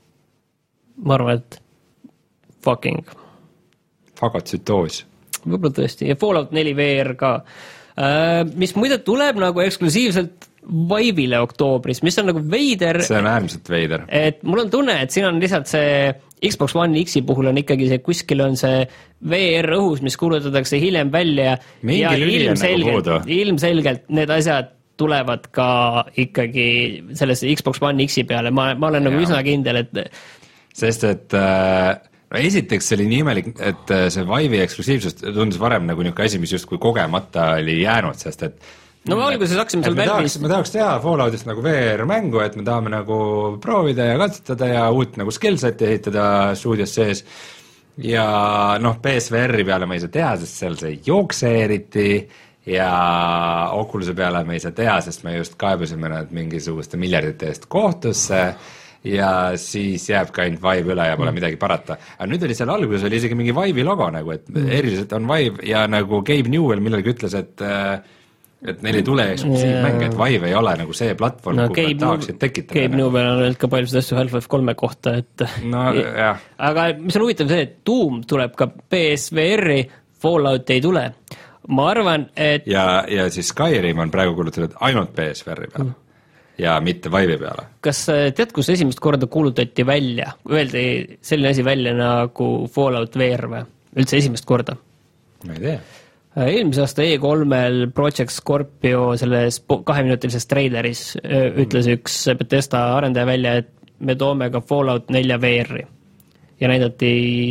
Ma arvan, et fucking. Fagatsütoos. Võib-olla tõesti. Ja Fallout neli V R ka. Uh, mis muide tuleb nagu eksklusiivselt Vive'ile oktoobris, mis on nagu veider. See on äärmiselt veider. Et mul on tunne, et siin on lihtsalt see Xbox One X-i puhul on ikkagi see kuskil on see V R õhus, mis kuulutatakse hiljem välja. Mingi ja ilmselgelt, nagu ilmselgelt need asjad tulevad ka ikkagi sellesse Xbox One X-i peale. Ma, ma olen ja. nagu üsna kindel, et sest et äh... no esiteks see oli nii imelik, et see Vive'i eksklusiivsus tundus varem nagu niuke asi, mis just kui kogemata oli jäänud, sest et no me alguses hakkasime seal Valve'is me tahaks teha Falloutist nagu V R-mängu, et me tahame nagu proovida ja katsetada ja uut nagu skillseti ehitada stuudios sees ja noh, P S V R-i peale ma ei saa teha, sest seal see ei jookse eriti ja Oculus'e peale me ei saa teha, sest me just kaebasime nad mingisuguste miljardite eest kohtusse ja siis jääbki ainult Vive üle ja pole mm. midagi parata. Aga nüüd oli seal alguses oli isegi mingi Vive'i logo nagu, et mm. eriliselt on Vive ja nagu Gabe Newell millalgi ütles, et et neil ei tule eksklusiivmäng, et Vive ei ole nagu see platvorm, no, kuhu nad tahaksid tekitada. Gabe Newell on öelnud ka paljusid asju Half-Life kolme kohta, et no, jah. Aga mis on huvitav see, et Doom tuleb ka P S V R-i, Fallout ei tule. Ma arvan, et ja, ja siis Skyrim on praegu kuulutatud ainult P S V R-i peale mm. ja mitte Vive'i peale. Kas tead, kus esimest korda kuulutati välja, öeldi selline asi välja nagu Fallout V R või? Üldse esimest korda? Ma ei tea. Eelmise aasta E kolmel Project Scorpio selles kaheminutilises treileris ütles üks Bethesda arendaja välja, et me toome ka Fallout nelja V R-i ja näidati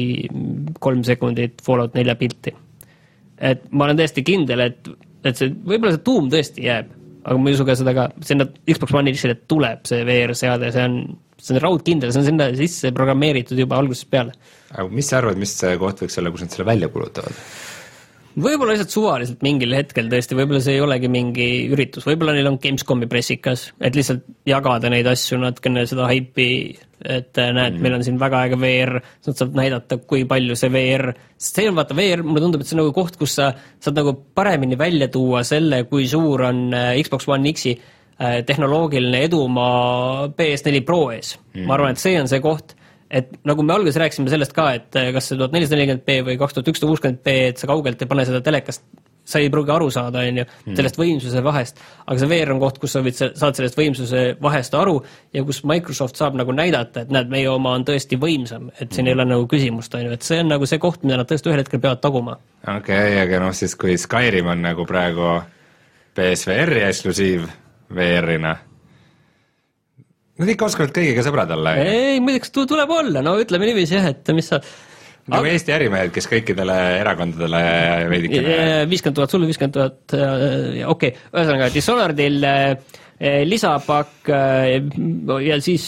kolm sekundit Fallout nelja pilti. Et ma olen tõesti kindel, et, et see, võib-olla see Doom tõesti jääb, aga ma ei usu ka seda ka, sinna Xbox One X-ile tuleb see V R-seade, see on, see on raudkindel, see on sinna sisse programmeeritud juba algusest peale. Aga mis sa arvad, mis see koht võiks olla, kus nad selle välja kulutavad? Võib-olla lihtsalt suvaliselt mingil hetkel tõesti, võib-olla see ei olegi mingi üritus, võib-olla neil on Gamescomi pressikas, et lihtsalt jagada neid asju, natukene seda haipi, et näed, mm. meil on siin väga aega V R, sa saad näidata, kui palju see V R, sest see on vaata V R, mulle tundub, et see on nagu koht, kus sa saad nagu paremini välja tuua selle, kui suur on Xbox One X-i tehnoloogiline edumaa P S neli Pro ees. Mm. Ma arvan, et see on see koht, et nagu me alguses rääkisime sellest ka, et kas see tuhat nelisada nelikümmend p või kaks tuhat ükssada kuuskümmend p, et sa kaugelt ei pane seda telekast, sa ei pruugi aru saada, on ju, sellest võimsuse vahest, aga see V R on koht, kus sa võid, saad sellest võimsuse vahest aru ja kus Microsoft saab nagu näidata, et näed, meie oma on tõesti võimsam, et siin ei ole nagu küsimust, on ju, et see on nagu see koht, mida nad tõesti ühel hetkel peavad taguma. Okei, okay, aga noh, siis kui Skyrim on nagu praegu P S V R-i eksklusiiv V R-ina, nad ikka oskavad kõigiga sõbrad olla. Ei, muideks tuleb olla, no ütleme niiviisi jah, et mis sa nagu Eesti ärimehed, kes kõikidele erakondadele veidikene viiskümmend tuhat sulle, viiskümmend tuhat okei, okay. Ühesõnaga Dishonoredil lisapakk ja siis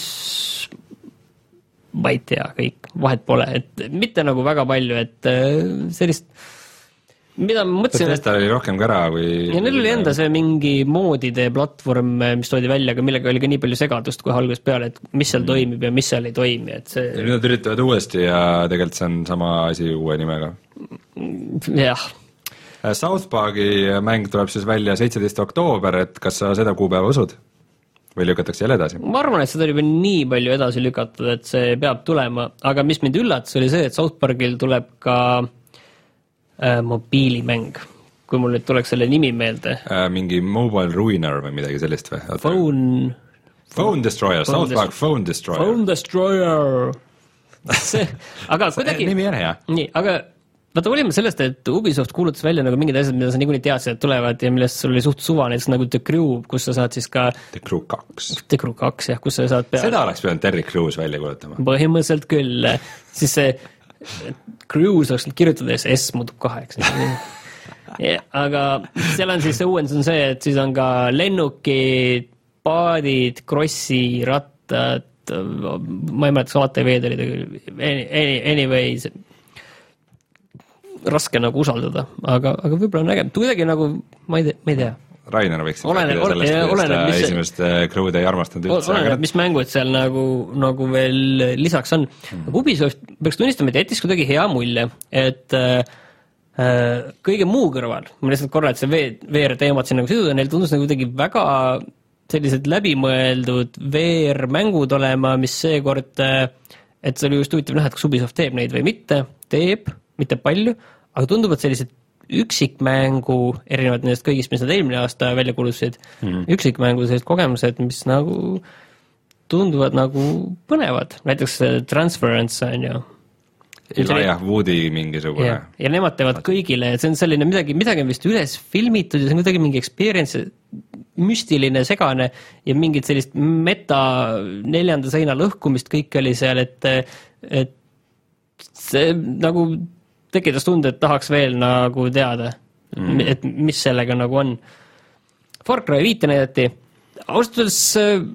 ma ei tea, kõik, vahet pole, et mitte nagu väga palju, et sellist mida ma mõtlesin, et oli rohkem kära kui ja neil oli enda see mingi moodide platvorm, mis toodi välja, aga millega oli ka nii palju segadust kohe algusest peale, et mis seal mm. toimib ja mis seal ei toimi, et see ja nüüd nad üritavad uuesti ja tegelikult see on sama asi uue nimega. Jah. South Parki mäng tuleb siis välja seitseteist oktoober, et kas sa seda kuupäeva usud? Või lükatakse jälle edasi? Ma arvan, et seda oli juba nii palju edasi lükatud, et see peab tulema, aga mis mind üllatas oli see, et South Parkil tuleb ka Äh, mobiilimäng, kui mul nüüd tuleks selle nimi meelde. Äh, mingi Mobile Ruiner või midagi sellist või? Phone... Phone Destroyer, phone South Park Phone Destroyer. Phone Destroyer. See, aga kuidagi... nimi on hea. Nii, aga vaata olime sellest, et Ubisoft kuulutas välja nagu mingid asjad, mida sa niikuinii teadsid, et tulevad ja millest sul oli suht suva, näiteks nagu The Crew, kus sa saad siis ka... The Crew kaks. The Crew kaks, jah, kus sa saad peale... Seda oleks pidanud Terry Crews välja kuulutama. Põhimõtteliselt küll. Siis see... Crews oleks kirjutades S muutub kaheks. Ja, aga seal on siis see uuendus on see, et siis on ka lennukid, paadid, krossi, rattad, ma ei mäleta, kas A T V-d olid, anyways, raske nagu usaldada, aga, aga võib-olla on äge, kuidagi nagu, ma ei tea, ma ei tea. Rainer võiks oleneb, sellest, oleneb, mis esimest Crew'd ei armastanud üldse. Oleneb, mis mängud seal nagu, nagu veel lisaks on. Hmm. Ubisoft peaks tunnistama, et jättis kuidagi hea mulje, et äh, kõige muu kõrval, ma lihtsalt korra, et see V R-teemad siin nagu siduda, neil tundus nagu kuidagi väga sellised läbimõeldud V R-mängud olema, mis seekord, et see oli just huvitav näha, et kas Ubisoft teeb neid või mitte, teeb, mitte palju, aga tundub, et sellised üksikmängu, erinevad nendest kõigist, mis nad eelmine aasta välja kulusid, mm. üksikmängu sellised kogemused, mis nagu tunduvad nagu põnevad, näiteks Transference on ju. Elijah Woodi mingisugune. Ja, ja nemad teevad kõigile, see on selline midagi, midagi on vist üles filmitud ja see on kuidagi mingi experience, müstiline, segane ja mingid sellist meta neljanda seina lõhkumist kõik oli seal, et, et see nagu tekitas tunde, et tahaks veel nagu teada, mm. et mis sellega nagu on. Far Cry viite näidati. Austus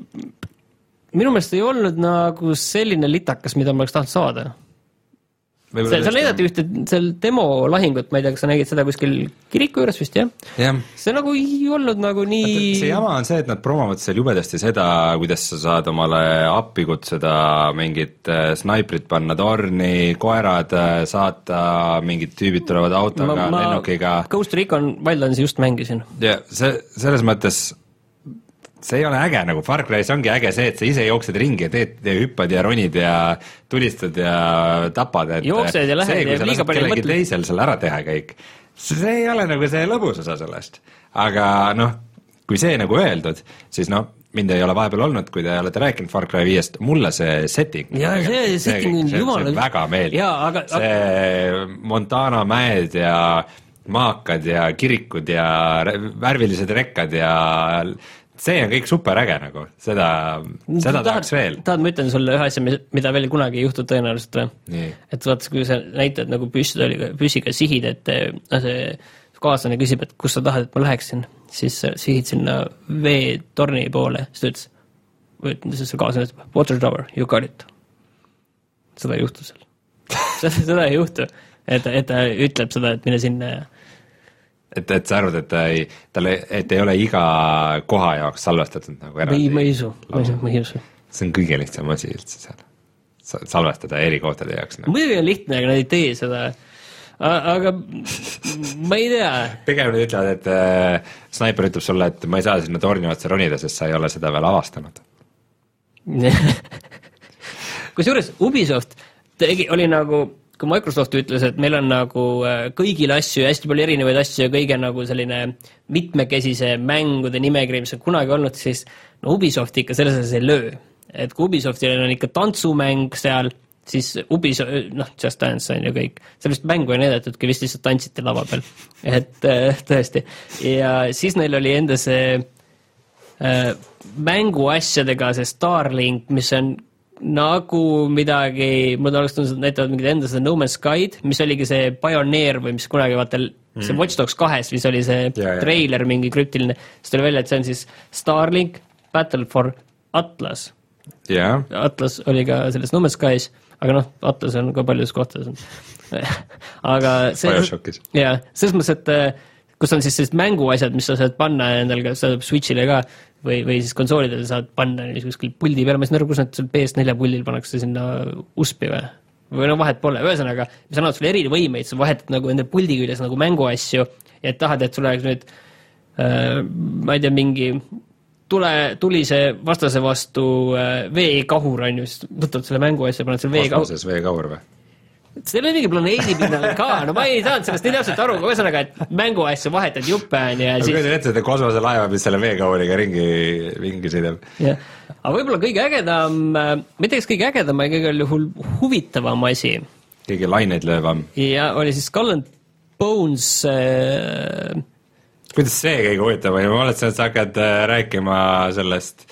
minu meelest ei olnud nagu selline litakas, mida ma oleks tahtnud saada. see, seal näidati ühte seal demo lahingut, ma ei tea, kas sa nägid seda kuskil kiriku juures vist, jah ja.? See nagu ei olnud nagu nii see jama on see, et nad promovad seal jubedasti seda, kuidas sa saad omale appi kutsuda mingit äh, snaiprit panna torni, koerad äh, saata, mingid tüübid tulevad autoga, ma, ma lennukiga. Ghost Recon Wildlandsi just mängisin. Ja see, selles mõttes see ei ole äge, nagu Far Cry's ongi äge see, et sa ise jooksed ringi ja teed ja hüppad ja ronid ja tulistad ja tapad, et jooksed ja lähed ja liiga palju mõtled. Teisel seal ära teha kõik. See ei ole nagu see lõbus osa sellest. Aga noh, kui see nagu öeldud, siis noh, mind ei ole vahepeal olnud, kui te olete rääkinud Far Cry viiest, mulle see setting. Ja see setting on jumala. See väga meeldib. Aga, see Montana mäed ja maakad ja kirikud ja värvilised rekkad ja see on kõik super äge nagu, seda, seda tahad, tahaks veel. Tahad, ma ütlen sulle ühe asja, mida veel kunagi ei juhtu tõenäoliselt või? Et vaata, kui sa näitad nagu püssiga, püssiga sihid, et no, see kaaslane küsib, et kus sa tahad, et ma läheksin, siis sihid sinna veetorni poole, siis ta ütles, või siis see kaaslane ütleb, water tower, you got it. Seda ei juhtu seal. Seda ei juhtu, et, et ta ütleb seda, et mine sinna ja et, et sa arvad, et ta ei, talle, et ei ole iga koha jaoks salvestatud nagu eraldi. Ei, ma ei usu, ma ei usu. See on kõige lihtsam asi üldse seal. Salvestada eri kohtade jaoks. Nagu. Muidugi on lihtne, aga nad ei tee seda. Aga ma ei tea. Pigem nüüd ütlevad, et äh, sniper ütleb sulle, et ma ei saa sinna torni otsa ronida, sest sa ei ole seda veel avastanud. Kusjuures Ubisoft tegi, oli nagu kui Microsoft ütles, et meil on nagu kõigil asju ja hästi palju erinevaid asju ja kõige nagu selline mitmekesise mängude nimekiri, mis on kunagi olnud, siis no Ubisoft ikka selles asjas ei löö. Et kui Ubisoftil on ikka tantsumäng seal, siis Ubisoft, noh, Just Dance on ju kõik. Sellest mängu ei näidatudki, vist lihtsalt tantsiti lava peal. Et äh, tõesti. Ja siis neil oli enda see äh, mänguasjadega see Starlink, mis on nagu midagi, mul oleks tundnud, et näitavad mingid enda seda No Man's Sky'd, mis oligi see Pioneer või mis kunagi vaata, mm. see Watch Dogs kahes, mis oli see ja, trailer, mingi krüptiline, siis tuli välja, et see on siis Starlink, Battle for Atlas. Yeah. Atlas oli ka selles No Man's Sky's, aga noh, Atlas on ka paljudes kohtades. aga see, ja, selles mõttes, et kus on siis sellised mänguasjad, mis sa saad panna endal ka, sa saad Switchile ka, või, või siis konsoolidele saad panna kuskil puldi peale, ma ei saa aru, kus nad P S neli puldil pannakse sinna uspi või? Või no vahet pole, ühesõnaga, mis annavad sulle eri võimeid, sa vahetad nagu enda puldi küljes nagu mänguasju ja et tahad, et sul oleks nüüd äh, ma ei tea, mingi tule, tulise vastase vastu äh, veekahur on ju, siis võtad selle mänguasja, paned selle veekahur. Kosmoses veekahur või? See oli mingi planeedi pinnal ka, no ma ei saanud sellest nii täpselt aru, ühesõnaga, et mänguasju vahetad juppe on ja siis... Aga kui te kosmose laeva, mis selle veekahuriga ringi, ringi sõidab. Yeah. Aga võib-olla kõige ägedam, mitte kas kõige ägedam, aga kõige juhul huvitavam asi. Kõige laineid löövam. Ja oli siis Skull and Bones... Äh... Kuidas see kõige huvitavam? Ma olen sellest hakkad äh, rääkima sellest...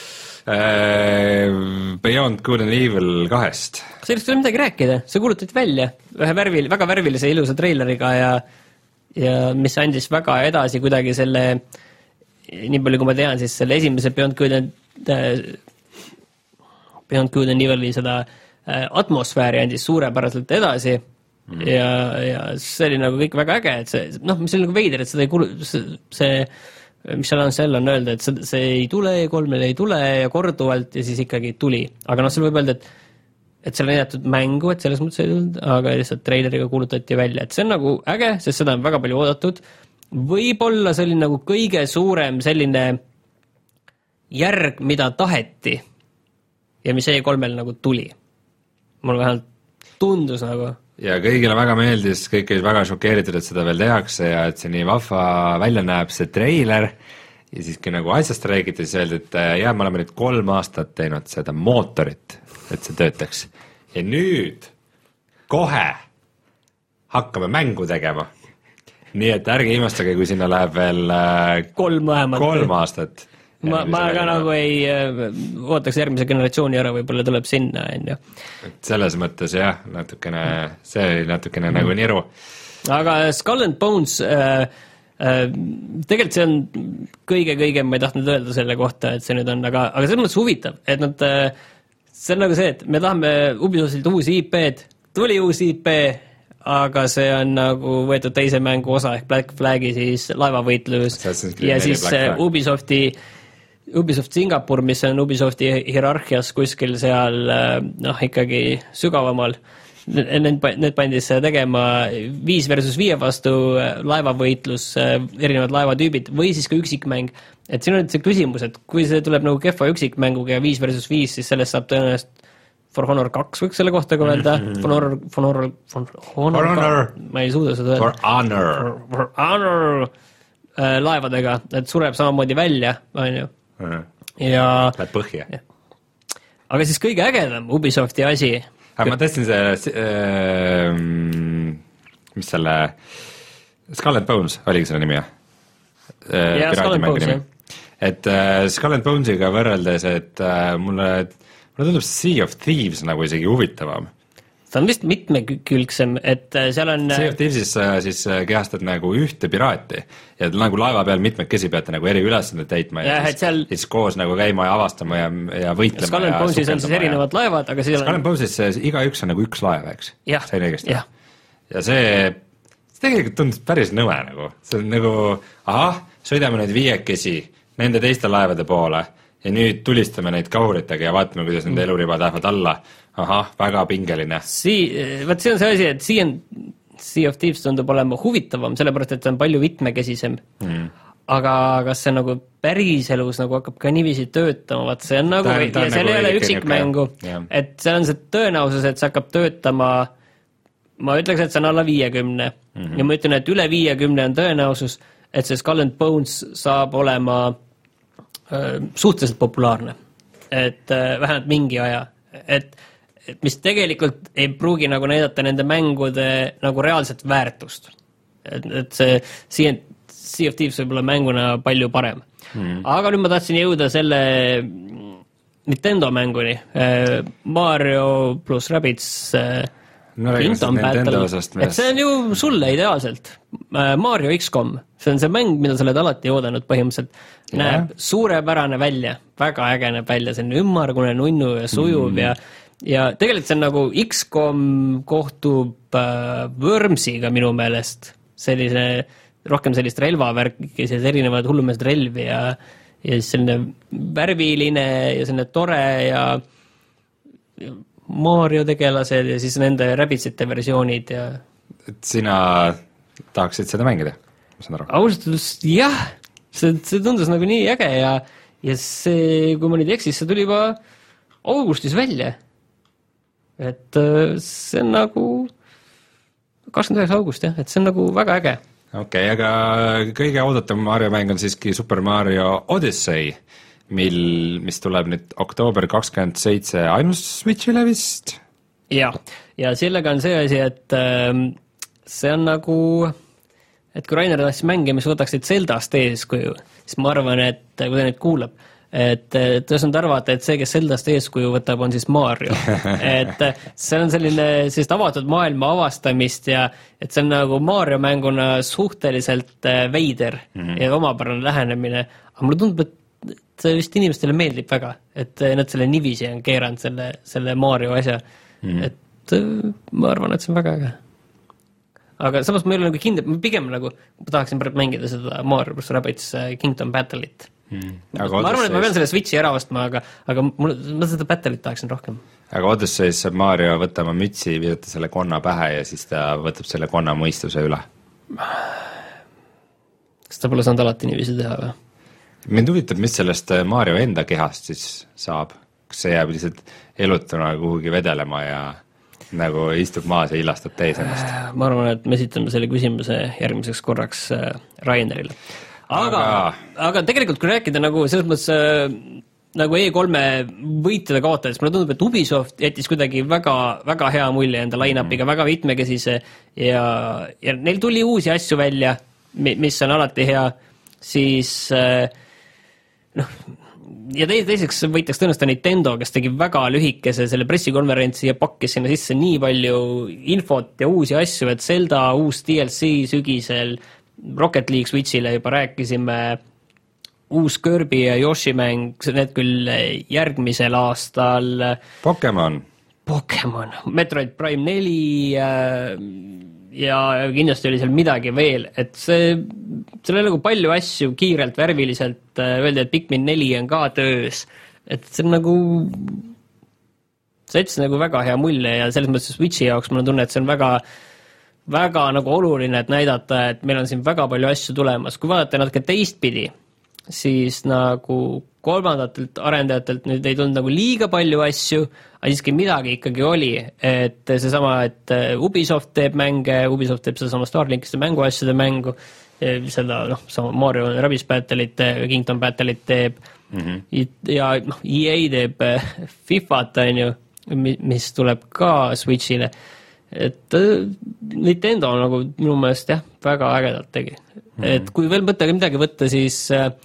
Beyond Good and Evil kahest. Sellest ei ole midagi rääkida, see kuulutati välja ühe värvil, väga värvilise ilusa treileriga ja, ja mis andis väga edasi kuidagi selle, nii palju kui ma tean, siis selle esimese Beyond Good and äh, Beyond Good and Evil'i seda äh, atmosfääri andis suurepäraselt edasi mm. ja, ja see oli nagu kõik väga äge, et see, noh, mis oli nagu veider, et seda ei kuulu, see, see mis seal on seal on öelda, et see, see ei tule, kolmele ei tule ja korduvalt ja siis ikkagi tuli. Aga noh, seal võib öelda, et, et seal on näidatud mängu, et selles mõttes ei tulnud, aga lihtsalt treileriga kuulutati välja. Et see on nagu äge, sest seda on väga palju oodatud. Võib-olla see oli nagu kõige suurem selline järg, mida taheti ja mis E kolmel nagu tuli. Mul vähemalt tundus nagu... Ja kõigile väga meeldis, kõik olid väga šokeeritud, et seda veel tehakse ja et see nii vahva välja näeb see treiler ja siis kui nagu asjast räägiti, siis öeldi, et jah, me oleme nüüd kolm aastat teinud seda mootorit, et see töötaks. Ja nüüd kohe hakkame mängu tegema. Nii et ärge imestage, kui sinna läheb veel kolm, kolm aastat. Ma, ma ka nagu ei ootaks järgmise generatsiooni ära, võib-olla tuleb sinna, on ju. Selles mõttes jah, natukene, see oli natukene mm. nagu niru. Aga Skull and Bones, äh, äh, tegelikult see on kõige-kõige, ma ei tahtnud öelda selle kohta, et see nüüd on, aga, aga selles mõttes huvitav, et nad, äh, see on nagu see, et me tahame Ubisoftilt uusi I P-d, tuli uus I P, aga see on nagu võetud teise mängu osa ehk Black Flagi siis laevavõitlus ja siis Ubisofti Ubisoft Singapur, mis on Ubisofti hierarhias kuskil seal noh, ikkagi sügavamal. Need, need pandis tegema viis versus viie vastu laevavõitlus, erinevad laevatüübid või siis ka üksikmäng. Et siin on see küsimus, et kui see tuleb nagu kehva üksikmänguga ja viis versus viis, siis sellest saab tõenäoliselt For Honor kaks võiks selle kohta ka öelda. Mm-hmm. For Honor, for Honor, for Honor, for honor. Ma ei suuda seda öelda. For Honor. For, for Honor äh, laevadega, et sureb samamoodi välja, on ju. Mm-hmm. Ja läheb põhja. Aga siis kõige ägedam Ubisofti asi. Aga ma tõstin see, äh, mis selle Skull and Bones oligi selle nimi, jah? Äh, ja, Skull and Bones, jah. Et äh, Skull and Bonesiga võrreldes, et äh, mulle mulle tundub Sea of Thieves nagu isegi huvitavam. See on vist mitmekülgsem, et seal on Sea of Thievesis siis kehastad nagu ühte piraati ja nagu laeva peal mitmekesi peate nagu eri ülesanded täitma ja, ja siis, seal... siis koos nagu käima ja avastama ja, ja võitlema. Skull and Bonesis on siis erinevad ja... laevad, aga Skull and Bonesis igaüks on nagu üks laev, eks? Sain õigesti? Ja. ja see, see tegelikult tundus päris nõme nagu. See on nagu, ahah, sõidame nüüd viiekesi nende teiste laevade poole ja nüüd tulistame neid kauritega ja vaatame, kuidas nende eluribad lähevad alla. Ahah, väga pingeline. Sii, vaat see on see asi, et Sea, sea of Thieves tundub olema huvitavam, sellepärast, et see on palju mitmekesisem. Mm. Aga kas see nagu päris elus nagu hakkab ka niiviisi töötama, vaat see on nagu, ta, ta ja seal ei ole üksikmängu, et see on see tõenäosus, et see hakkab töötama, ma ütleks, et see on alla viiekümne. Mm-hmm. Ja ma ütlen, et üle viiekümne on tõenäosus, et see Skull and Bones saab olema suhteliselt populaarne, et äh, vähemalt mingi aja, et, et mis tegelikult ei pruugi nagu näidata nende mängude nagu reaalset väärtust. Et, et see Sea, Sea of Thieves võib olla mänguna palju parem. Hmm. Aga nüüd ma tahtsin jõuda selle Nintendo mänguni, äh, Mario plus Rabbids äh, no, Kingdom Battle, et see on ju sulle ideaalselt. Mario X COM, see on see mäng, mida sa oled alati oodanud põhimõtteliselt, näeb yeah. suurepärane välja, väga äge näeb välja, see on ümmargune, nunnu ja sujuv mm. ja, ja tegelikult see on nagu X COM kohtub äh, Wormsiga minu meelest, sellise, rohkem sellist relvavärki, siis erinevad hullumeest relvi ja, ja siis selline värviline ja selline tore ja Mario tegelased ja siis nende Rabbidsite versioonid ja et sina tahaksid seda mängida, ma saan aru? Austus, jah, see, see tundus nagu nii äge ja, ja see, kui ma nüüd eksis, see tuli juba augustis välja. Et see on nagu kakskümmend üheksa august, jah, et see on nagu väga äge. Okei, okay, aga kõige oodatum Mario mäng on siiski Super Mario Odyssey, mil, mis tuleb nüüd oktoober kakskümmend seitse ainus Switchile vist? Ja, ja sellega on see asi, et äh, see on nagu, et kui Rainer tahtis mänge, mis võtaksid Zeldast eeskuju, siis ma arvan, et kui ta nüüd kuulab, et tõesnud arvata, et see, kes Zeldast eeskuju võtab, on siis Mario. Et see on selline sellist avatud maailma avastamist ja et see on nagu Mario mänguna suhteliselt veider mm-hmm. ja omapärane lähenemine. Aga mulle tundub, et see vist inimestele meeldib väga, et nad selle nivisi on keeranud selle, selle Mario asja. Mm-hmm. Et ma arvan, et see on väga äge. Aga samas ma ei ole nagu kindel, ma pigem nagu ma tahaksin pärast mängida seda Mario plus Rabbids Kingdom Battle'it. Hmm. Ma arvan, et ma pean selle Switchi ära ostma, aga, aga mul, ma seda Battle'it tahaksin rohkem. Aga Odysseis saab Mario võtama mütsi, visata selle konna pähe ja siis ta võtab selle konna mõistuse üle. Kas ta pole saanud alati niiviisi teha või? Mind huvitab, mis sellest Mario enda kehast siis saab. Kas see jääb lihtsalt elutuna kuhugi vedelema ja nagu istub maas ja ilastab teis ennast? Ma arvan, et me esitame selle küsimuse järgmiseks korraks Rainerile. Aga, aga, aga tegelikult kui rääkida nagu selles mõttes nagu E kolme võitjade kaotades, mulle tundub, et Ubisoft jättis kuidagi väga, väga hea mulje enda line-upiga, väga mitmekesise ja, ja neil tuli uusi asju välja, mis on alati hea, siis noh, ja teiseks võitaks tõenäoliselt Nintendo, kes tegi väga lühikese selle pressikonverentsi ja pakkis sinna sisse nii palju infot ja uusi asju, et Zelda uus D L C sügisel, Rocket League Switchile juba rääkisime, uus Kirby ja Yoshi mäng, need küll järgmisel aastal. Pokemon. Pokemon, Metroid Prime neli äh, ja kindlasti oli seal midagi veel, et see, seal oli nagu palju asju kiirelt, värviliselt äh, öeldi, et Pikmin neli on ka töös, et see on nagu, see jättis nagu väga hea mulje ja selles mõttes Switchi jaoks mul on tunne, et see on väga väga nagu oluline, et näidata, et meil on siin väga palju asju tulemas. Kui vaadata natuke teistpidi, siis nagu kolmandatelt arendajatelt nüüd ei tulnud nagu liiga palju asju, aga siiski midagi ikkagi oli, et seesama, et Ubisoft teeb mänge, Ubisoft teeb sedasama Starlinkiste mänguasjade mängu, seda noh, sama Mario Rabbids Battle'it, Kingdom Battle'it teeb mm-hmm. ja noh, E A teeb FIFA't, on ju, mis tuleb ka Switchile, et Nintendo on nagu minu meelest jah, väga ägedalt tegi. Mm-hmm. Et kui veel mõttega midagi võtta, siis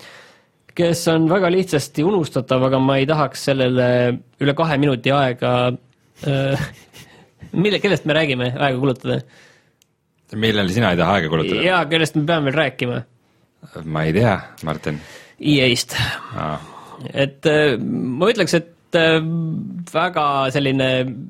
kes on väga lihtsasti unustatav, aga ma ei tahaks sellele üle kahe minuti aega äh, mille, kellest me räägime aega kulutada? Millele sina ei taha aega kulutada? Jaa, kellest me peame veel rääkima? Ma ei tea, Martin. E A-st. Ah. Et äh, ma ütleks, et äh, väga selline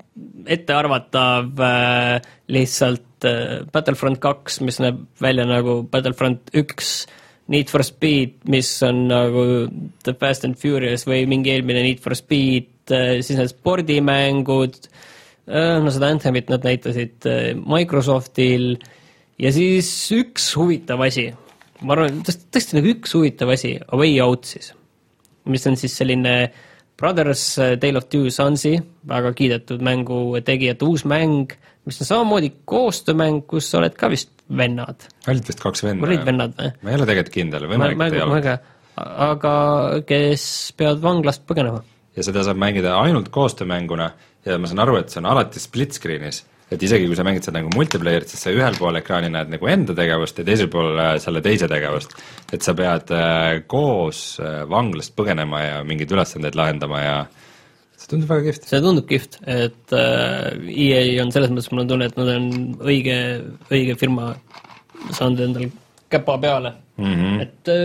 ettearvatav äh, lihtsalt äh, Battlefront kaks, mis näeb välja nagu Battlefront üks, Need for Speed, mis on nagu The Fast and Furious või mingi eelmine Need for Speed, siis need spordimängud, no seda Anthemit nad näitasid Microsoftil ja siis üks huvitav asi, ma arvan, tõesti, tõesti nagu üks huvitav asi, A Way Out siis, mis on siis selline Brothers Tale of Two Sonsi, väga kiidetud mängu tegijate uus mäng, mis on samamoodi koostöömäng, kus sa oled ka vist vennad. Olid vist kaks venna. Olid vennad, või? Ma ei ole tegelikult kindel, võimalik ei ole. Aga kes peavad vanglast põgenema. Ja seda saab mängida ainult koostöömänguna ja ma saan aru, et see on alati split screenis, et isegi kui sa mängid seda nagu multiplayerit, siis sa ühel pool ekraani näed nagu enda tegevust ja teisel pool selle teise tegevust, et sa pead koos vanglast põgenema ja mingid ülesandeid lahendama ja see tundub väga kihvt. See tundub kihvt, et E A on selles mõttes, mul on tunne, et nad on õige, õige firma saanud endal käpa peale. Mm-hmm.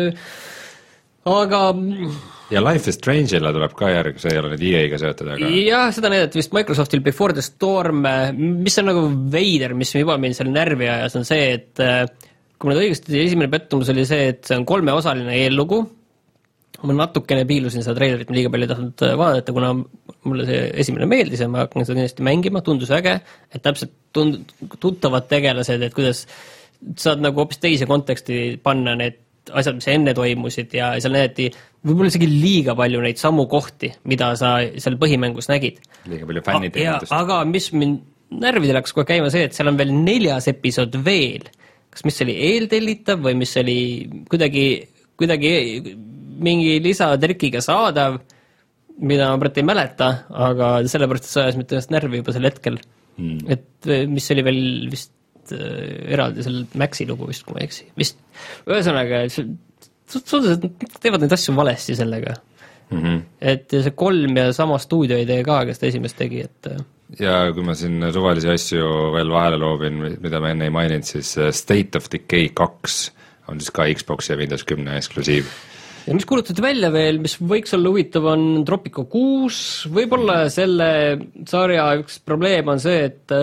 Et aga ja Life is Strange'ile tuleb ka järg, see ei ole nüüd E A-ga seotud, aga jah, seda näidati vist Microsoftil Before the Storm, mis on nagu veider, mis juba meil seal närvi ajas, on see, et kui ma nüüd õigesti, esimene pettumus oli see, et see on kolmeosaline eellugu, ma natukene piilusin seda treilerit, ma liiga palju ei tahtnud vaadata, kuna mulle see esimene meeldis ja ma hakkan seda kindlasti mängima, tundus äge, et täpselt tund, tuttavad tegelased, et kuidas saad nagu hoopis teise konteksti panna need asjad, mis enne toimusid ja seal näidati võib-olla isegi liiga palju neid samu kohti, mida sa seal põhimängus nägid. Liiga palju fänniteenindust. Aga mis mind närvidel hakkas kohe käima see, et seal on veel neljas episood veel. Kas mis oli eeltellitav või mis oli kuidagi, kuidagi mingi lisatrikiga saadav, mida ma praegu ei mäleta, aga sellepärast, et see ajas mitte ennast närvi juba sel hetkel. Mm. Et mis oli veel vist eraldi selle Maxi lugu vist, kui ma eksi. Vist, ühesõnaga, teevad neid asju valesti sellega. Mm-hmm. Et see kolm ja sama stuudio ei tee ka, kes ta esimest tegi, et ja kui ma siin suvalisi asju veel vahele loobin, mida ma enne ei maininud, siis State of Decay kaks on siis ka Xbox ja Windows kümme eksklusiiv. Ja mis kuulutati välja veel, mis võiks olla huvitav, on Tropico kuus, võib-olla selle sarja üks probleem on see, et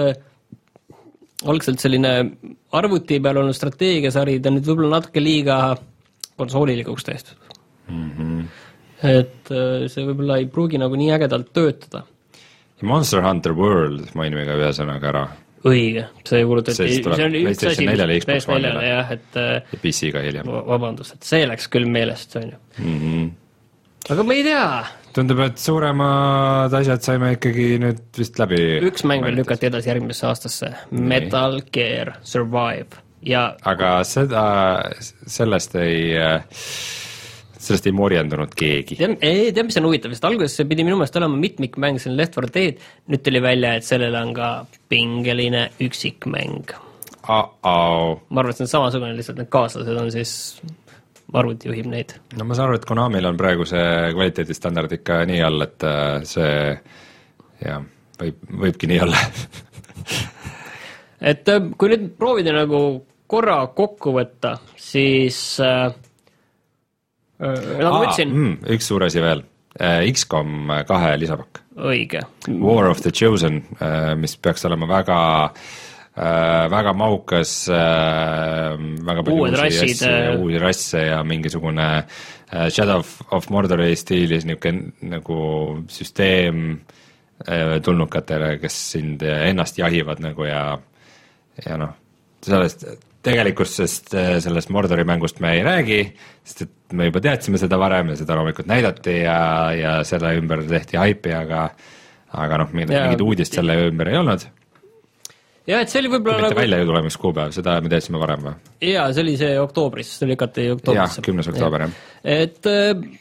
algselt selline arvuti peal olnud strateegiasari, ta nüüd võib-olla natuke liiga konsoolilikuks tehtud. Mm-hmm. Et see võib-olla ei pruugi nagu nii ägedalt töötada. Monster Hunter World mainime ka ühe sõnaga ära. Õige, see kuulutati, see, see on üks asi, mis P S neljale jah, et ja P C-ga hiljem. Vabandust, et see läks küll meelest, see on ju. Mm-hmm. Aga ma ei tea. Tundub, et suuremad asjad saime ikkagi nüüd vist läbi. Üks mäng veel lükati edasi järgmisse aastasse. Nii. Metal Gear Survive. Ja aga seda, sellest ei, sellest ei morjendunud keegi. Ei, tea, mis on huvitav, sest alguses see pidi minu meelest olema mitmikmäng, see on Left four Dead, nüüd tuli välja, et sellel on ka pingeline üksikmäng. Uh-oh. Ma arvan, et see on samasugune, lihtsalt need kaaslased on siis arvuti juhib neid. No ma saan aru, et Konamil on praegu see kvaliteedistandard ikka nii all, et see jah, võib, võibki nii olla. Et kui nüüd proovida nagu korra kokku võtta, siis äh, nagu Aa, ütlesin mm, üks suur asi veel, X COM kahe lisapakk. õige. War of the Chosen, mis peaks olema väga väga maukas, väga palju Uued uusi rassid, asju, uusi rasse ja mingisugune Shadow of Mordori stiilis niisugune nagu süsteem tulnukatele, kes sind ennast jahivad nagu ja ja noh, sellest tegelikult sest sellest Mordori mängust me ei räägi, sest et me juba teadsime seda varem ja seda loomulikult näidati ja, ja selle ümber tehti haipi, aga aga noh, mingid uudist selle ümber ei olnud. Ja, et see oli võib-olla kui mitte nagu... välja tulemiskuupäev, seda me teadsime varem või? Jaa, see oli see oktoobris, see lükati oktoobrisse. Jah, kümnes oktoober, jah. Et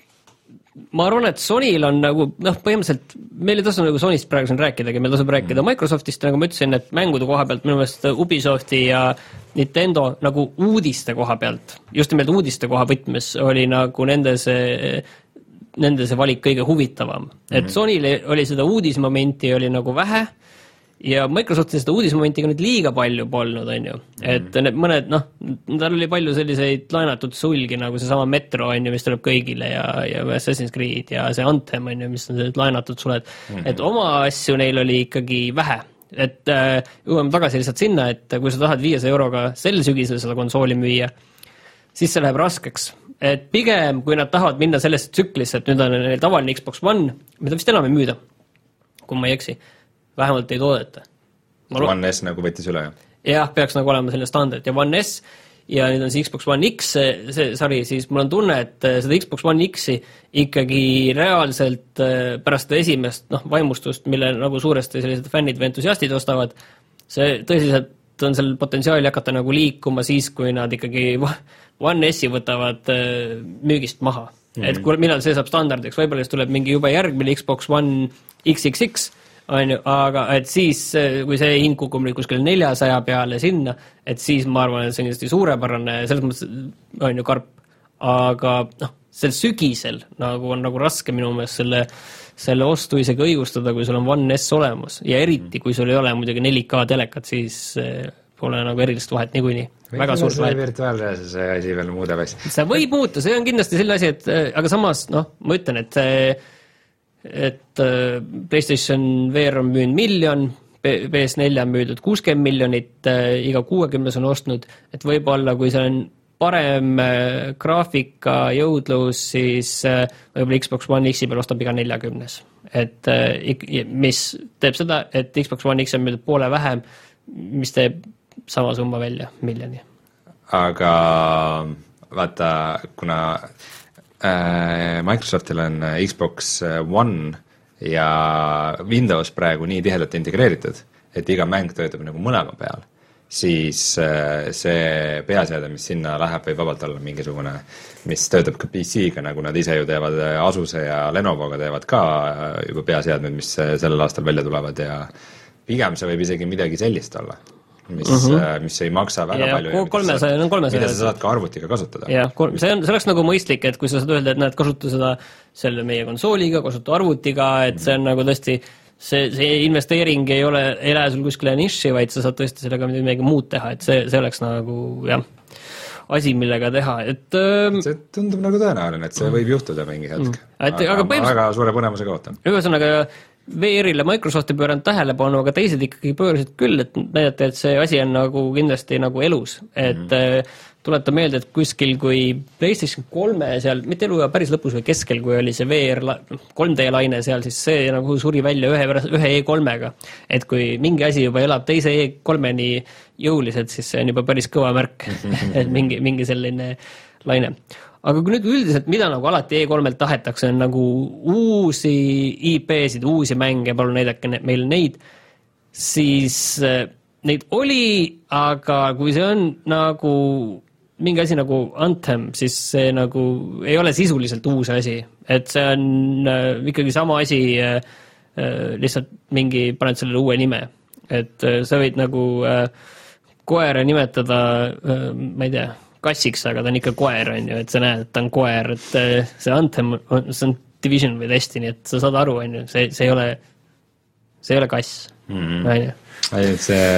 ma arvan, et Sonyl on nagu, noh, põhimõtteliselt meil ei tasu nagu Sonyst praegu siin rääkidagi, meil tasub rääkida mm. Microsoftist, nagu ma ütlesin, et mängude koha pealt minu meelest Ubisofti ja Nintendo nagu uudiste koha pealt, just nimelt uudiste koha võtmes oli nagu nende see, nende see valik kõige huvitavam. Mm. Et Sonyl oli seda uudismomenti oli nagu vähe, ja Microsoftil seda uudismomentiga nüüd liiga palju polnud, on ju. Et need mõned, noh, tal oli palju selliseid laenatud sulgi, nagu see sama Metro, on ju, mis tuleb kõigile ja, ja Assassin's Creed ja see Anthem, on ju, mis on sellised laenatud suled. Mm-hmm. Et oma asju neil oli ikkagi vähe. Et äh, jõuame tagasi lihtsalt sinna, et kui sa tahad viiesaja euroga sel sügisel seda konsooli müüa, siis see läheb raskeks. Et pigem, kui nad tahavad minna sellesse tsüklisse, et nüüd on neil tavaline Xbox One, mida vist enam ei müüda, kui ma ei eksi, vähemalt ei toodeta. Lo- One S nagu võttis üle, jah? Jah, peaks nagu olema selline standard ja One S ja nüüd on see Xbox One X, see, see sari, siis mul on tunne, et seda Xbox One X-i ikkagi reaalselt pärast esimest noh, vaimustust, mille nagu suuresti sellised fännid või entusiastid ostavad, see tõsiselt on seal potentsiaali hakata nagu liikuma siis, kui nad ikkagi One S-i võtavad müügist maha. Mm-hmm. Et kui, millal see saab standardiks, võib-olla siis tuleb mingi juba järgmine Xbox One X X X, on ju, aga et siis, kui see hind kukub kuskil neljasaja peale sinna, et siis ma arvan, et see on kindlasti suurepärane, selles mõttes on ju karp, aga noh, sel sügisel nagu on nagu raske minu meelest selle, selle ostu isegi õigustada, kui sul on One S olemas ja eriti, kui sul ei ole muidugi neli K telekat, siis pole nagu erilist vahet niikuinii. Väga suur vahet. Virtuaalreaalsus see asi veel muudab asja. See võib muuta, see on kindlasti selle asi, et aga samas, noh, ma ütlen, et see et PlayStation V R on müünud miljon, P S neli on müüdud kuuskümmend miljonit, iga kuuekümnes on ostnud, et võib-olla kui see on parem graafika jõudlus, siis võib-olla Xbox One X-i peal ostab iga neljakümnes. Et mis teeb seda, et Xbox One X on müüdud poole vähem, mis teeb sama summa välja, miljoni. Aga vaata, kuna Microsoftil on Xbox One ja Windows praegu nii tihedalt integreeritud, et iga mäng töötab nagu mõlema peal, siis see peaseade, mis sinna läheb, võib vabalt olla mingisugune, mis töötab ka P C-ga, nagu nad ise ju teevad Asuse ja Lenovoga teevad ka juba peaseadmed, mis sellel aastal välja tulevad ja pigem see võib isegi midagi sellist olla. Mis, uh-huh. mis ei maksa väga ja, palju kolmesaja, ja mida, sa, mida sa saad ka arvutiga kasutada. Jah, see, on, see oleks nagu mõistlik, et kui sa saad öelda, et näed, kasuta seda selle meie konsooliga, kasuta arvutiga, et see on nagu tõesti, see, see investeering ei ole, ei lähe sul kuskile niši, vaid sa saad tõesti sellega midagi muud teha, et see, see oleks nagu, jah, asi, millega teha, et see tundub nagu tõenäoline, et see võib juhtuda mingi hetk. Mm. Et, aga, aga ma väga suure põnemusega ootan. Ühesõnaga, V R-ile Microsoft ei pööranud tähelepanu, aga teised ikkagi pöörasid küll, et näidati, et see asi on nagu kindlasti nagu elus. Et mm-hmm. tuleta meelde, et kuskil kui PlayStation kolme seal, mitte elu päris lõpus või keskel, kui oli see V R kolm D laine seal, siis see nagu suri välja ühe, ühe E kolmega. Et kui mingi asi juba elab teise E kolmeni jõuliselt, siis see on juba päris kõva märk, et mingi, mingi selline laine. Aga kui nüüd üldiselt, mida nagu alati E kolmelt tahetakse, on nagu uusi I P-sid, uusi mänge, palun näidake meil neid, siis neid oli, aga kui see on nagu mingi asi nagu Anthem, siis see nagu ei ole sisuliselt uus asi. Et see on ikkagi sama asi, lihtsalt mingi, paned sellele uue nime. Et sa võid nagu koera nimetada, ma ei tea, kassiks, aga ta on ikka koer, on ju, et sa näed, et ta on koer, et see Anthem, see on Division või Destiny, et sa saad aru, on ju, see, see ei ole, see ei ole kass, mm-hmm. on ju. Ei,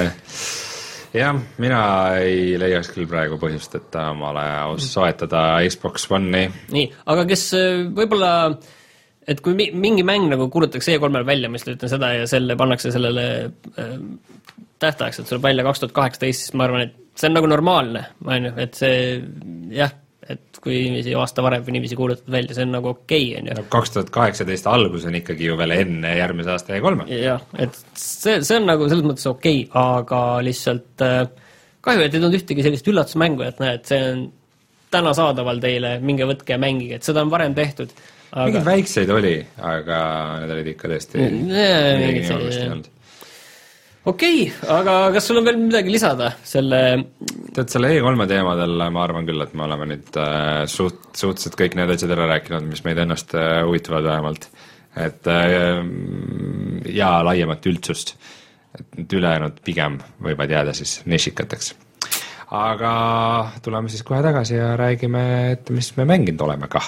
see, jah, mina ei leiaks küll praegu põhjust, et omale soetada Xbox One'i. Nii, aga kes võib-olla et kui mingi mäng nagu kuulutatakse E kolmel välja, mis ütlen seda ja selle pannakse sellele äh, tähtajaks, et see tuleb välja kaks tuhat kaheksateist, siis ma arvan, et see on nagu normaalne, on ju, et see jah, et kui inimesi aasta varem või inimesi kuulutad välja, see on nagu okei okay,, on ju. No, kaks tuhat kaheksateist algus on ikkagi ju veel enne järgmise aasta E kolme. jah, et see, see on nagu selles mõttes okei okay,, aga lihtsalt äh, kahju, et ei tulnud ühtegi sellist üllatusmängu, et näed, see on täna saadaval teile, minge võtke ja mängige, et seda on varem tehtud. Aga... mingid väikseid oli, aga need olid ikka tõesti midagi nii olust ei olnud. Okei, okay, aga kas sul on veel midagi lisada selle... Tead, selle E kolme teemadel ma arvan küll, et me oleme nüüd äh, suht, suhteliselt kõik need asjad ära rääkinud, mis meid ennast äh, huvitavad vähemalt. Et äh, ja laiemalt üldsust. Et nüüd ülejäänud pigem võivad jääda siis nišikateks. Aga tuleme siis kohe tagasi ja räägime, et mis me mänginud oleme kah.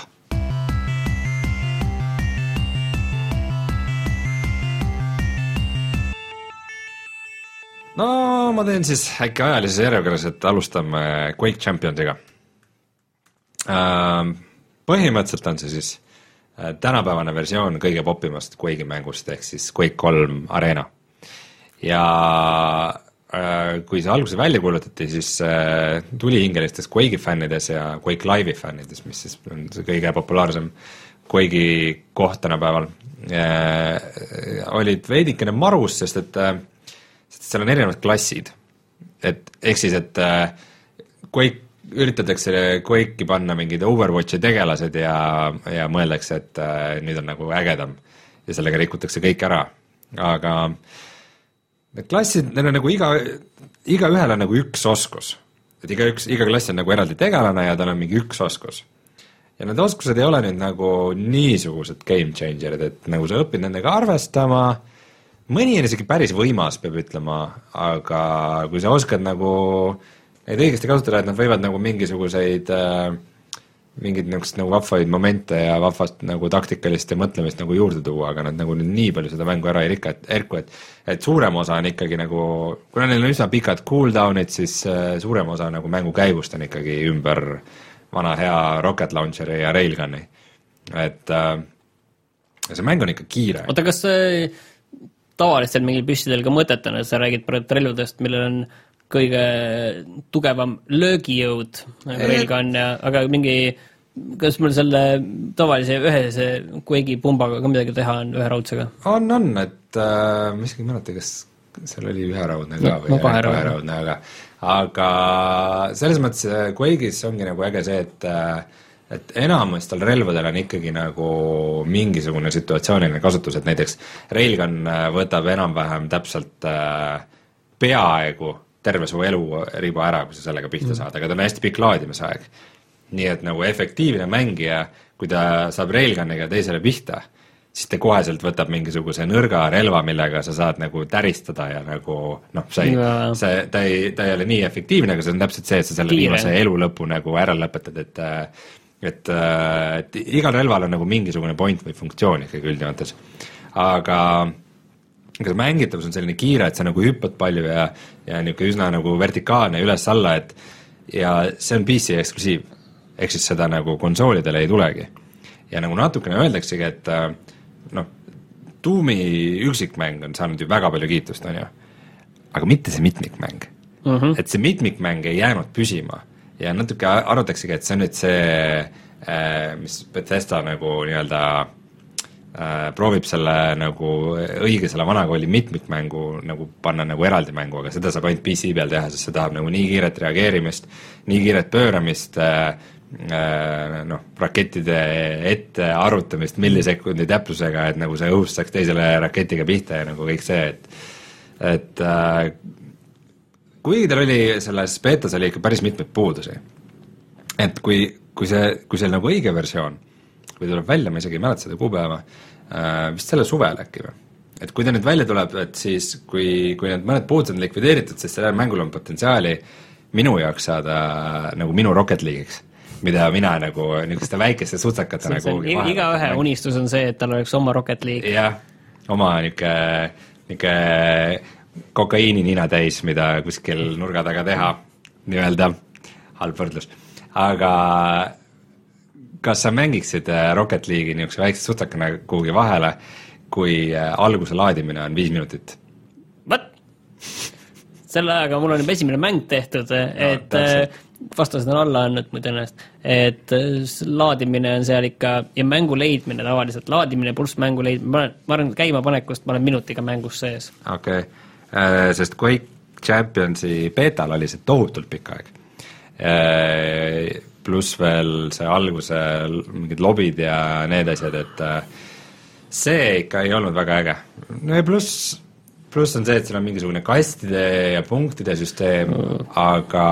No ma teen siis äkki ajalises järjekorras, et alustame Quake Championsiga. Põhimõtteliselt on see siis tänapäevane versioon kõige popimast Quake'i mängust, ehk siis Quake kolm Arena. Ja kui see alguse välja kuulutati, siis tuli hingelistes Quake'i fännides ja Quake Live'i fännides, mis siis on see kõige populaarsem Quake'i koht tänapäeval, olid veidikene marus, sest et, sest et seal on erinevad klassid. Et, ehk siis, et Quake, üritatakse Quake'i panna mingid Overwatchi tegelased ja, ja mõeldakse, et nüüd on nagu ägedam ja sellega rikutakse kõik ära. Aga need klassid, neil on nagu iga, iga ühel on nagu üks oskus. Et iga, üks, iga klass on nagu eraldi tegelane ja tal on mingi üks oskus. Ja need oskused ei ole nüüd nagu niisugused game changerid, et nagu sa õpid nendega arvestama, mõni on isegi päris võimas, peab ütlema, aga kui sa oskad nagu neid õigesti kasutada, et nad võivad nagu mingisuguseid äh, mingid niisugust nagu vahvaid momente ja vahvast nagu taktikalist ja mõtlemist nagu juurde tuua, aga nad nagu nii palju seda mängu ära ei rikka, et erku, et, et suurem osa on ikkagi nagu, kuna neil on üsna pikad cooldownid, siis äh, suurem osa nagu mängu käivust on ikkagi ümber vana hea Rocket Launcheri ja Railgunni. Et äh, see mäng on ikka kiire. Oota, kas see tavalistel mingil püssidel ka mõtet on, et sa räägid praegu relvadest, millel on kõige tugevam löögijõud nagu Railgun ja, aga mingi, kas mul selle tavalise ühese Quake'i pumbaga ka midagi teha on ühe raudsega? On, on, et äh, ma isegi mäleta, kas seal oli ühe raudne ka või no, kahe raudne, aga, aga selles mõttes Quake'is ongi nagu äge see, et et enamustel relvadel on ikkagi nagu mingisugune situatsiooniline kasutus, et näiteks Railgun võtab enam-vähem täpselt äh, peaaegu terve su elu riba ära, kui sa sellega pihta saad, aga ta on hästi pikk laadimisaeg. Nii et nagu efektiivne mängija, kui ta saab Railguniga teisele pihta, siis ta koheselt võtab mingisuguse nõrga relva, millega sa saad nagu täristada ja nagu noh, sa ei, see, ta, ei, ta ei ole nii efektiivne, aga see on täpselt see, et sa selle Kiire. viimase elu lõpu nagu ära lõpetad, et et, et igal relval on nagu mingisugune point või funktsioon ikkagi üldjoontes. Aga aga see mängitavus on selline kiire, et sa nagu hüppad palju ja, ja niisugune üsna nagu vertikaalne üles-alla, et ja see on P C eksklusiiv, ehk siis seda nagu konsoolidele ei tulegi. Ja nagu natukene öeldaksegi, et noh, Doomi üksikmäng on saanud ju väga palju kiitust, on ju, aga mitte see mitmikmäng. Uh-huh. Et see mitmikmäng ei jäänud püsima ja natuke arvataksegi, et see on nüüd see, mis Bethesda nagu nii-öelda proovib selle nagu õige selle vanakooli mitmikmängu nagu panna nagu eraldi mängu, aga seda saab ainult P C peal teha, sest see tahab nagu nii kiiret reageerimist, nii kiiret pööramist, noh, rakettide ette arvutamist millisekundi täpsusega, et nagu see õhust saaks teisele raketiga pihta ja nagu kõik see, et et kuigi tal oli selles beetas oli ikka päris mitmeid puudusi, et kui, kui see, kui see nagu õige versioon kui tuleb välja, ma isegi ei mäleta seda kuupäeva, äh, vist selle suvel äkki või. Et kui ta nüüd välja tuleb, et siis kui, kui need mõned puudused on likvideeritud, sest sellel mängul on potentsiaali minu jaoks saada nagu minu Rocket League'iks, mida mina nagu niisuguste väikeste sutsakate nagu iga, iga ühe unistus on see, et tal oleks oma Rocket League. Jah, oma niisugune niisugune kokaiini nina täis, mida kuskil nurga taga teha, nii-öelda halb võrdlus. Aga kas sa mängiksid Rocket League'i niisuguse väikse sutsakana kuhugi vahele, kui alguse laadimine on viis minutit? What? Selle ajaga mul on esimene mäng tehtud, et no, vastased on alla andnud mu tõenäoliselt, et laadimine on seal ikka ja mängu leidmine tavaliselt, laadimine pluss mängu leidmine, ma arvan, käimapanekust ma olen minutiga mängus sees. Okei, okay. Sest Quake Championsi betal oli see tohutult pikk aeg. Pluss veel see alguse mingid lobid ja need asjad, et see ikka ei olnud väga äge. No ja pluss pluss on see, et seal on mingisugune kastide ja punktide süsteem, mm. aga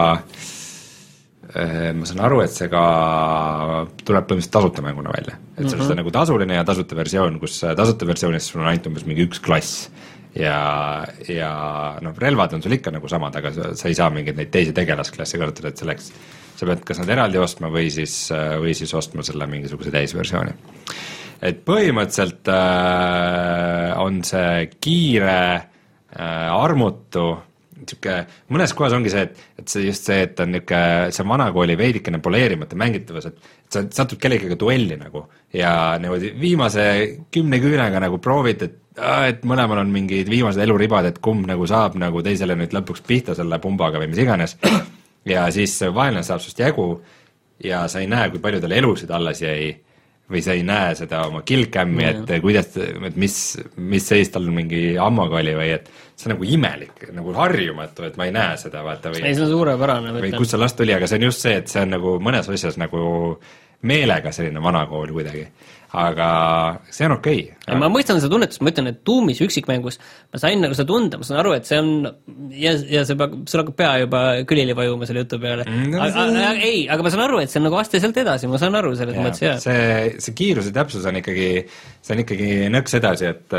äh, ma saan aru, et see ka tuleb põhimõtteliselt tasuta mänguna välja. Et mm-hmm. see on nagu tasuline ja tasuta versioon, kus tasuta versioonis sul on ainult umbes mingi üks klass ja, ja no, relvad on sul ikka nagu samad, aga sa, sa ei saa mingeid neid teisi tegelasklassi kasutada, et selleks sa pead kas nad eraldi ostma või siis, või siis ostma selle mingisuguse täisversiooni. Et põhimõtteliselt äh, on see kiire äh, armutu, niisugune, mõnes kohas ongi see, et, et see just see, et on niisugune, see vanakooli veidikene poleerimata mängitavus, et sa satud kellegagi duelli nagu ja niimoodi viimase kümne küünega nagu proovid, et, et mõlemal on mingid viimased eluribad, et kumb nagu saab nagu teisele nüüd lõpuks pihta selle pumbaga või mis iganes ja siis vaenlane saab sust jägu ja sa ei näe, kui palju tal elusid alles jäi või sa ei näe seda oma killcam'i, et kuidas, et mis, mis seis tal mingi ammaga oli või et see on nagu imelik, nagu harjumatu, et ma ei näe seda, vaata või ei, see on suurepärane või kus see last tuli, aga see on just see, et see on nagu mõnes asjas nagu meelega selline vanakool kuidagi, aga see on okei okay. Ma mõistan seda tunnetust, ma ütlen, et tuumis üksikmängus ma sain nagu seda tunda, ma saan aru, et see on ja, ja see peab, sul hakkab pea juba külili vajuma selle jutu peale no, aga, see... aga, ei, aga ma saan aru, et see on nagu aste sealt edasi, ma saan aru selles ja, mõttes, jah see, see kiiruse täpsus on ikkagi see on ikkagi nõks edasi, et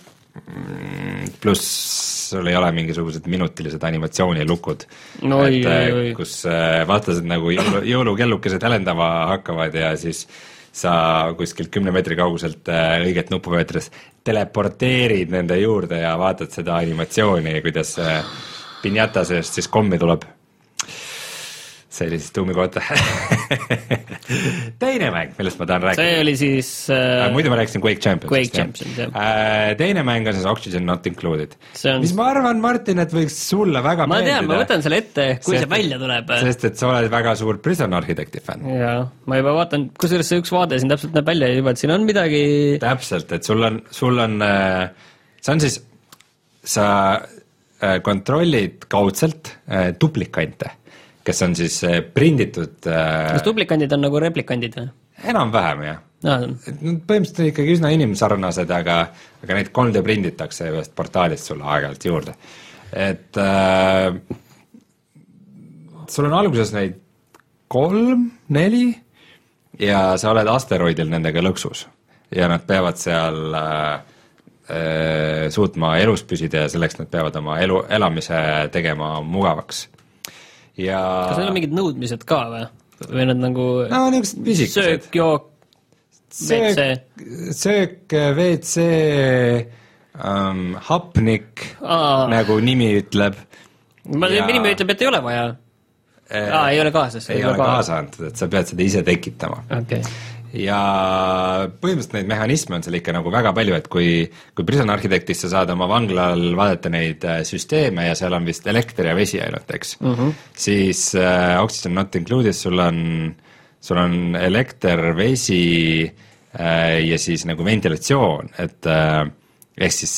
äh, pluss sul ei ole mingisugused minutilised animatsioonilukud no, et, oi, oi. kus äh, vastased nagu jõulu, jõulukellukesed hälendama hakkavad ja siis sa kuskilt kümne meetri kauguselt äh, õiget nuppu vajutades teleporteerid nende juurde ja vaatad seda animatsiooni, kuidas äh, pinjata seest siis kommi tuleb. See oli siis tuumi kohta. Teine mäng, millest ma tahan rääkida. See oli siis... Äh, muidu ma rääkisin Quake Champions. Quake Champions, jah. Äh, teine mäng on siis Oxygen Not Included. On... mis ma arvan, Martin, et võiks sulle väga ma meeldida. Ma tean, ma võtan selle ette, kui sest, see välja tuleb. Sest, et sa oled väga suur Prison Architecti fänn. Jaa, ma juba vaatan, kusjuures see üks vaade siin täpselt näeb välja juba, et siin on midagi... Täpselt, et sul on, sul on see on siis, sa kontrollid kaudselt duplikante, kes on siis prinditud... Kas duplikandid on nagu replikandid või? Enam-vähem, jah. No. Põhimõtteliselt ikkagi üsna inimsarnased, aga, aga neid kolm D prinditakse ühest portaalist sulle aeg-ajalt juurde. Et äh, sul on alguses neid kolm, neli ja sa oled asteroidil nendega lõksus ja nad peavad seal äh, äh, suutma elus püsida ja selleks nad peavad oma elu, elamise tegema mugavaks. Ja... kas neil on mingid nõudmised ka või? Või nad nagu no, söök, jook, V C? Söök, V C, um, hapnik, Aa. nagu nimi ütleb. Ma ja... nimi ütleb, et ei ole vaja. Aa, ei ole kaasas. Ei ole kaasa antud, et sa pead seda ise tekitama. Okay. Ja põhimõtteliselt neid mehhanisme on seal ikka nagu väga palju, et kui, kui Prison Architectis sa saad oma vanglal vaadata neid süsteeme ja seal on vist elekter ja vesi ainult, eks, mm-hmm. siis äh, Oxygen Not Included sul on, sul on elekter, vesi äh, ja siis nagu ventilatsioon, et äh, ehk siis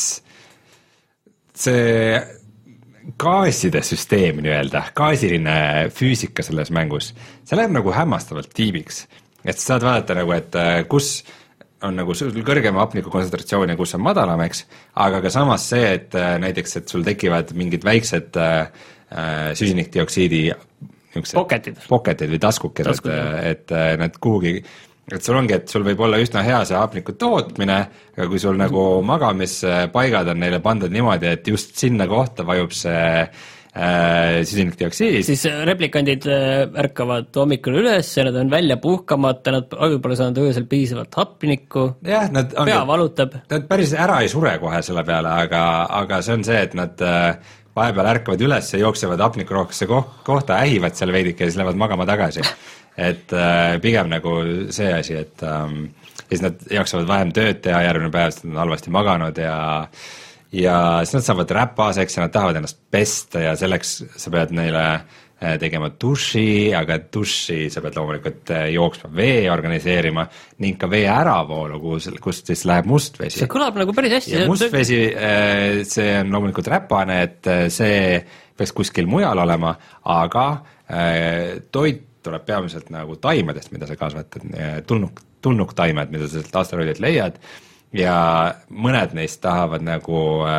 see gaaside süsteem nii-öelda, gaasiline füüsika selles mängus, see läheb nagu hämmastavalt tiibiks. Et sa saad vaadata nagu, et kus on nagu kõrgema hapniku kontsentratsioon ja kus on madalam, eks, aga ka samas see, et näiteks, et sul tekivad mingid väiksed äh, süsinikdioksiidi pocketid. pocketid või taskukid, et, et nad kuhugi, et sul ongi, et sul võib olla üsna hea see hapniku tootmine, aga kui sul nagu magamispaigad on neile pandud niimoodi, et just sinna kohta vajub see süsinikdioksiid. Siis replikandid ärkavad hommikul üles ja nad on välja puhkamata, nad võib-olla saanud öösel piisavalt hapnikku, jah, nad on, pea valutab. Nad päris ära ei sure kohe selle peale, aga, aga see on see, et nad vahepeal ärkavad üles ja jooksevad hapnikurohkesse kohta, ähivad seal veidike ja siis lähevad magama tagasi. et äh, pigem nagu see asi, et ähm, siis nad jaksavad vähem tööd teha järgmine päev, sest nad on halvasti maganud ja ja siis nad saavad räpaseks ja nad tahavad ennast pesta ja selleks sa pead neile tegema duši, aga duši sa pead loomulikult jooksma vee organiseerima ning ka vee äravoolu, kus, kust siis läheb must vesi. See kõlab nagu päris hästi. Ja must vesi, see on loomulikult räpane, et see peaks kuskil mujal olema, aga toit tuleb peamiselt nagu taimedest, mida sa kasvatad, tulnuk, tulnuktaimed, mida sa sealt asteroidilt leiad ja mõned neist tahavad nagu,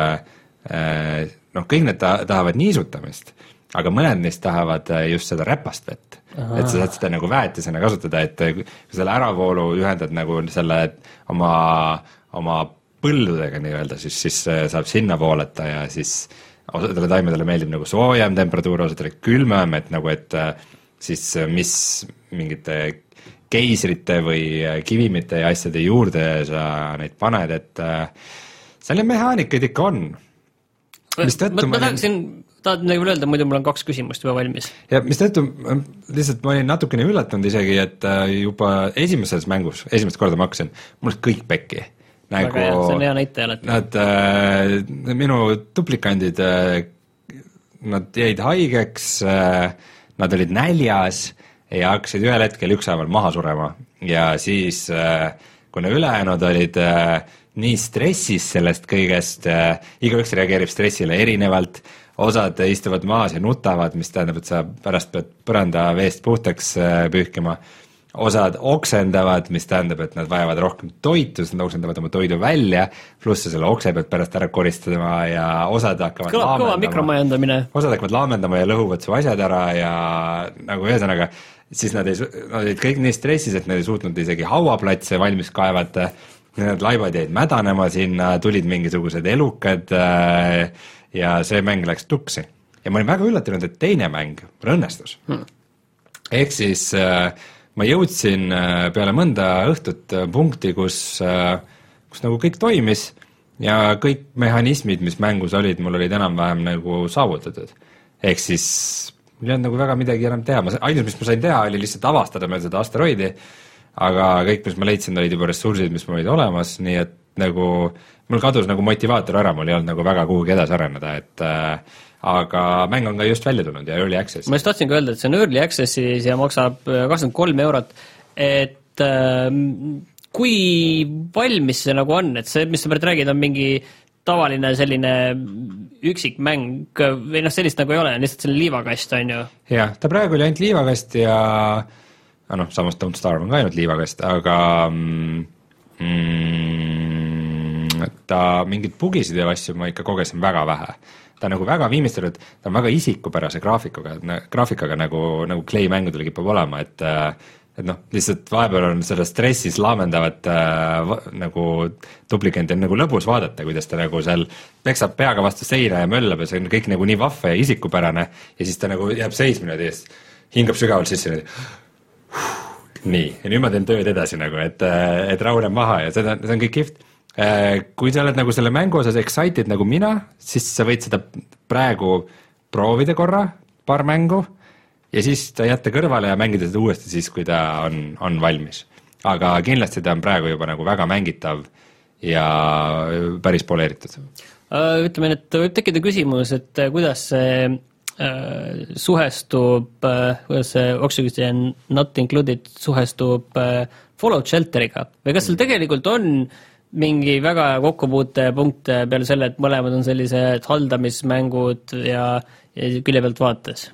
noh, kõik need tahavad niisutamist, aga mõned neist tahavad just seda räpast vett. Aha. Et sa saad seda nagu väetisena kasutada, et kui selle äravoolu ühendad nagu selle oma, oma põldudega nii-öelda, siis, siis saab sinna voolata ja siis osadele taimedele meeldib nagu soojem temperatuur, osadele külmem, et nagu, et siis mis mingite keisrite või kivimite ja asjade juurde sa neid paned, et selle mehaanikaid ikka on. Mis tõttu ma, ma tahaksin, tahad nagu öelda, muidu mul on kaks küsimust juba valmis. Ja mis tõttu, lihtsalt ma olin natukene üllatunud isegi, et juba esimeses mängus, esimest korda ma hakkasin, mul kõik pekki. Nagu, väga hea, see on hea näite alati. Nad, äh, minu duplikandid, äh, nad jäid haigeks, äh, nad olid näljas ja hakkasid ühel hetkel ükshaaval maha surema ja siis, äh, kuna ülejäänud olid äh, nii stressis sellest kõigest, äh, igaüks reageerib stressile erinevalt, osad istuvad maas ja nutavad, mis tähendab, et sa pärast pead põranda veest puhtaks äh, pühkima, osad oksendavad, mis tähendab, et nad vajavad rohkem toitu, siis nad oksendavad oma toidu välja, pluss sa selle okse pead pärast ära koristama ja osad hakkavad kõva, laamendama. Kõva mikromajandamine. Osad hakkavad laamendama ja lõhuvad su asjad ära ja nagu ühesõnaga, siis nad, ei, nad olid kõik nii stressis, et nad ei suutnud isegi hauaplatse valmis kaevata, need laibad jäid mädanema sinna, tulid mingisugused elukad ja see mäng läks tuksi. Ja ma olin väga üllatunud, et teine mäng õnnestus. Hmm. Ehk siis ma jõudsin peale mõnda õhtut punkti, kus, kus nagu kõik toimis ja kõik mehhanismid, mis mängus olid, mul olid enam-vähem nagu saavutatud. Ehk siis mul ei olnud nagu väga midagi enam teha, ainus, mis ma sain teha, oli lihtsalt avastada meil seda asteroidi, aga kõik, mis ma leidsin, olid juba ressursid, mis mul olid olemas, nii et nagu mul kadus nagu motivaator ära, mul ei olnud nagu väga kuhugi edasi areneda, et äh, aga mäng on ka just välja tulnud ja early access. Ma just tahtsin ka öelda, et see on early accessis ja maksab kakskümmend kolm eurot, et äh, kui valmis see nagu on, et see, mis sa pärit räägid, on mingi tavaline selline üksik mäng või noh, sellist nagu ei ole, lihtsalt selline liivakast on ju. Jah, ta praegu oli ainult liivakast ja noh, samas Don't Starve on ka ainult liivakast, aga mm, ta mingid bugisid ja asju ma ikka kogesin väga vähe. Ta on nagu väga viimistanud, ta on väga isikupärase graafikuga, graafikaga nagu, nagu Clay mängudel kipub olema, et et noh, lihtsalt vahepeal on seda stressis laamendavat äh, nagu duplikant on nagu lõbus vaadata, kuidas ta nagu seal peksab peaga vastu seina ja möllab ja see on kõik nagu nii vahve ja isikupärane ja siis ta nagu jääb seisma ja hingab sügavalt sisse ja nii, ja nüüd ma teen tööd edasi nagu, et, et rahunen maha ja seda, see on kõik kihvt. Kui sa oled nagu selle mängu osas excited nagu mina, siis sa võid seda praegu proovida korra, paar mängu, ja siis ta jätta kõrvale ja mängida seda uuesti siis, kui ta on, on valmis. Aga kindlasti ta on praegu juba nagu väga mängitav ja päris poleeritud. Ütleme, et võib tekkida küsimus, et kuidas see äh, suhestub, äh, kuidas see Oxygen Not Included suhestub äh, Fallout Shelteriga või kas seal tegelikult on mingi väga kokkupuutepunkt peale selle, et mõlemad on sellised haldamismängud ja, ja külje pealt vaates?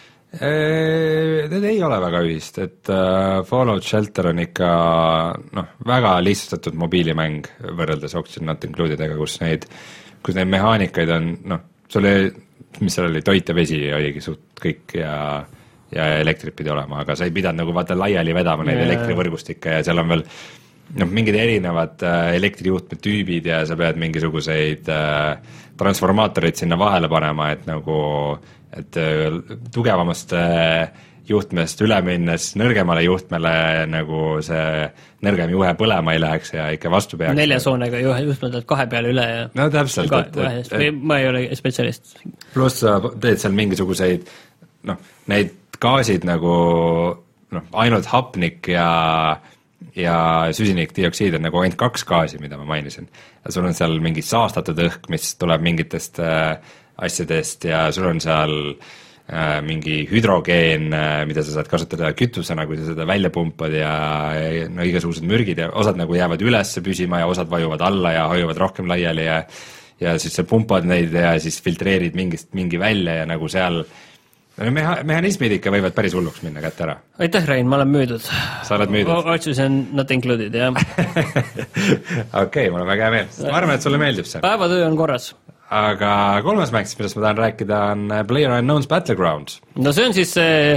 Need ei ole väga ühist, et Fallout Shelter on ikka noh, väga lihtsustatud mobiilimäng võrreldes Oxygen Not Includedega, kus neid, kus neid mehaanikaid on, noh, sul oli, mis seal oli, toit ja vesi oligi suht kõik ja, ja elektrit pidi olema, aga sa ei pidanud nagu vaata laiali vedama neid yeah. elektrivõrgustikke ja seal on veel noh, mingid erinevad elektrijuhtme tüübid ja sa pead mingisuguseid transformaatoreid sinna vahele panema, et nagu et tugevamast juhtmest üle minnes nõrgemale juhtmele nagu see nõrgem juhe põlema ei läheks ja ikka vastu peaks. Neljasoonega juhe juhtmed kahe peale üle ja no täpselt. Et, et, et, ma ei ole spetsialist. Pluss sa teed seal mingisuguseid noh, neid gaasid nagu noh, ainult hapnik ja ja süsinikdioksiid on nagu ainult kaks gaasi, mida ma mainisin. Ja sul on seal mingi saastatud õhk, mis tuleb mingitest äh, asjadest ja sul on seal äh, mingi hüdrogeen, äh, mida sa saad kasutada kütusena, kui sa seda välja pumpad ja, ja no igasugused mürgid ja osad nagu jäävad üles püsima ja osad vajuvad alla ja hoiuvad rohkem laiali ja ja siis sa pumpad neid ja siis filtreerid mingist mingi välja ja nagu seal meha-, mehhanismid ikka võivad päris hulluks minna kätte ära. Aitäh, Rein, ma olen müüdud. Sa oled müüdud? Otsusen not included, jah. Okei, okay, mul on väga hea meel. Ma arvan, et sulle meeldib see. Päevatöö on korras. Aga kolmas mäng, millest ma tahan rääkida, on PlayerUnknown's Battlegrounds. No see on siis see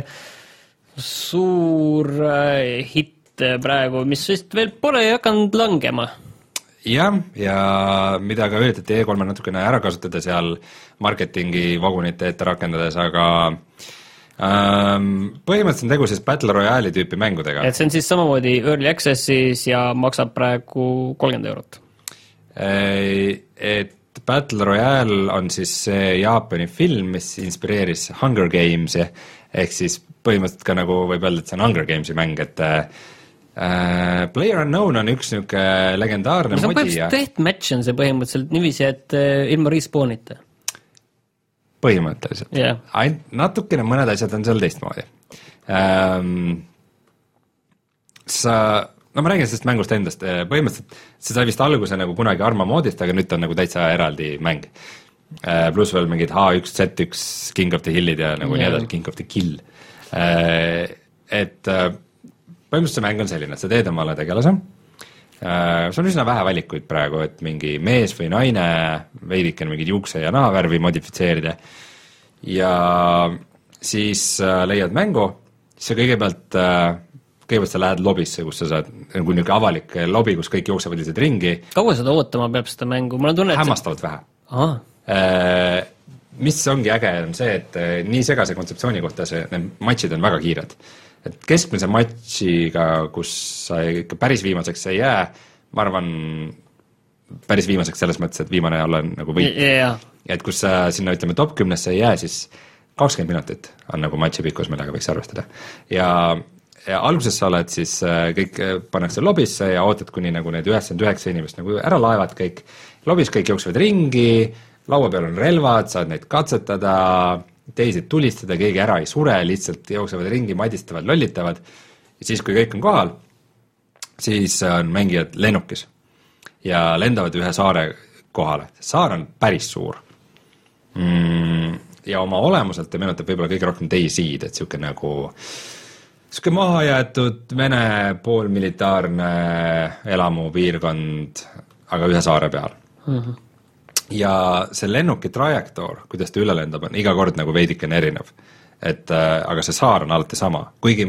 suur hitt praegu, mis vist veel pole hakanud langema. Jah, ja mida ka üritati E kolme natukene ära kasutada seal marketingi vagunite ette rakendades, aga ähm, põhimõtteliselt on tegu siis Battle Royale'i tüüpi mängudega. Et see on siis samamoodi Early Access'is ja maksab praegu kolmkümmend eurot. Et Battle Royale on siis see Jaapani film, mis inspireeris Hunger Games'i, ehk siis põhimõtteliselt ka nagu võib öelda, et see on Hunger Games'i mäng, et Uh, PlayerUnknown on üks niuke legendaarne see on modi ja deathmatch on see põhimõtteliselt niiviisi, et uh, ilma respawnita. Põhimõtteliselt yeah. Aint, natukene mõned asjad on seal teistmoodi. um, sa, no ma räägin sellest mängust endast, põhimõtteliselt see sai vist alguse nagu kunagi Arma moodist, aga nüüd on nagu täitsa eraldi mäng, uh, pluss veel mingid H üks, Z üks, King of the Hillid ja nagu yeah. nii edasi, King of the Kill, uh, et uh, põhimõtteliselt see mäng on selline, et sa teed omale tegelase, see on üsna vähe valikuid praegu, et mingi mees või naine, veidike mingid juukse ja nahavärvi modifitseerida ja siis leiad mängu, siis sa kõigepealt, kõigepealt sa lähed lobisse, kus sa saad, nagu niisugune avalik lobi, kus kõik jooksevad lihtsalt ringi. Kaua seda ootama peab seda mängu? Ma tunne, hämmastavalt see... vähe. Aha. Mis ongi äge, on see, et nii segase kontseptsiooni kohta see, need matšid on väga kiired. Et keskmise matšiga, kus sa ikka päris viimaseks ei jää, ma arvan, päris viimaseks selles mõttes, et viimane olla nagu võit. Yeah. Et kus sa sinna, ütleme, top kümnesse ei jää, siis kakskümmend minutit on nagu matši pikkus, millega võiks arvestada. Ja, ja alguses sa oled siis, kõik pannakse lobisse ja ootad, kuni nagu need üheksakümmend üheksa inimest nagu ära laevad kõik. Lobis kõik jooksevad ringi, laua peal on relvad, saad neid katsetada, teised tulistada, keegi ära ei sure, lihtsalt jooksevad ringi, madistavad, lollitavad ja siis, kui kõik on kohal, siis on mängijad lennukis ja lendavad ühe saare kohale. Saar on päris suur mm, ja oma olemuselt ta meenutab võib-olla kõige rohkem DayZ'd, et siuke nagu siuke mahajäetud Vene poolmilitaarne elamupiirkond, aga ühe saare peal. Mm-hmm. Ja see lennuki trajektoor, kuidas ta üle lendab, on iga kord nagu veidikene erinev. Et, äh, aga see saar on alati sama, kuigi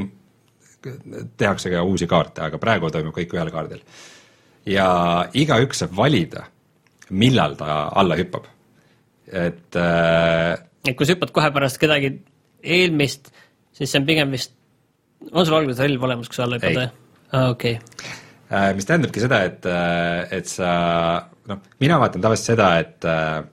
tehakse ka uusi kaarte, aga praegu toimub kõik ühel kaardil. Ja iga üks saab valida, millal ta alla hüppab. Et, äh, et kui sa hüppad kohe pärast kedagi eelmist, siis see on pigem vist, on sul alguses relv olemas, kui sa alla hüppad? Ah, okei. Okay. Äh, mis tähendabki seda, et, et sa noh, mina vaatan tavaliselt seda, et,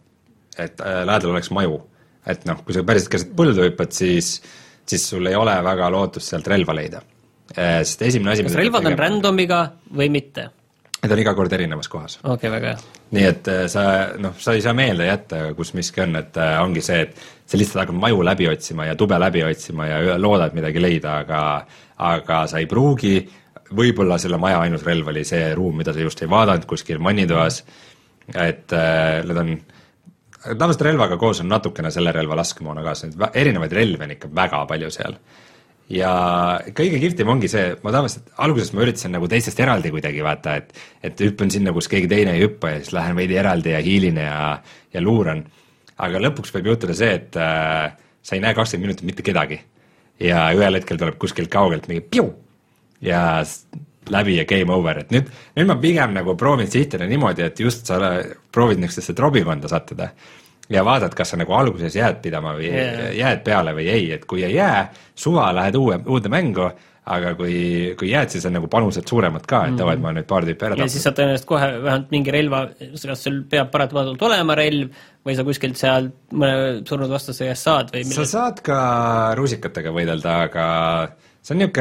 et lähedal oleks maju. Et noh, kui sa päriselt keset põldu hüppad, siis, siis sul ei ole väga lootust sealt relva leida. Sest esimene asi... Kas relvad on randomiga või mitte? Need on iga kord erinevas kohas. Okei, okay, väga hea. Nii et sa, noh, sa ei saa meelde jätta, kus miski on, et ongi see, et sa lihtsalt hakkad maju läbi otsima ja tube läbi otsima ja loodad midagi leida, aga, aga sa ei pruugi... Võib-olla selle maja ainus relv oli see ruum, mida sa just ei vaadanud kuskil mannitoas, et äh, need on, tavaliselt relvaga koos on natukene selle relva laskemoona kaasa, erinevaid relvi on ikka väga palju seal. Ja kõige kihvtim ongi see, ma tavaliselt, alguses ma üritasin nagu teistest eraldi kuidagi vaata, et, et hüppan sinna, kus keegi teine ei hüppa ja siis lähen veidi eraldi ja hiilin ja, ja luuran. Aga lõpuks võib juhtuda see, et äh, sa ei näe kakskümmend minutit mitte kedagi ja ühel hetkel tuleb kuskilt kaugelt mingi piu! Ja läbi ja game over, et nüüd, nüüd ma pigem nagu proovin sihtida niimoodi, et just sa proovid niisugusesse trobikonda sattuda ja vaatad, kas sa nagu alguses jääd pidama või yeah. jääd peale või ei, et kui ei jää, suva lähed uue, uude mängu, aga kui, kui jääd, siis on nagu panused suuremad ka, et tavad mm. ma nüüd paar tüüpi ära tapnud. Ja siis sa tõenäoliselt kohe vähemalt mingi relva, kas sul peab paratamatult olema relv või sa kuskilt seal mõne surnud vastase käest saad või mille... Sa saad ka ruusikatega võidelda, aga see on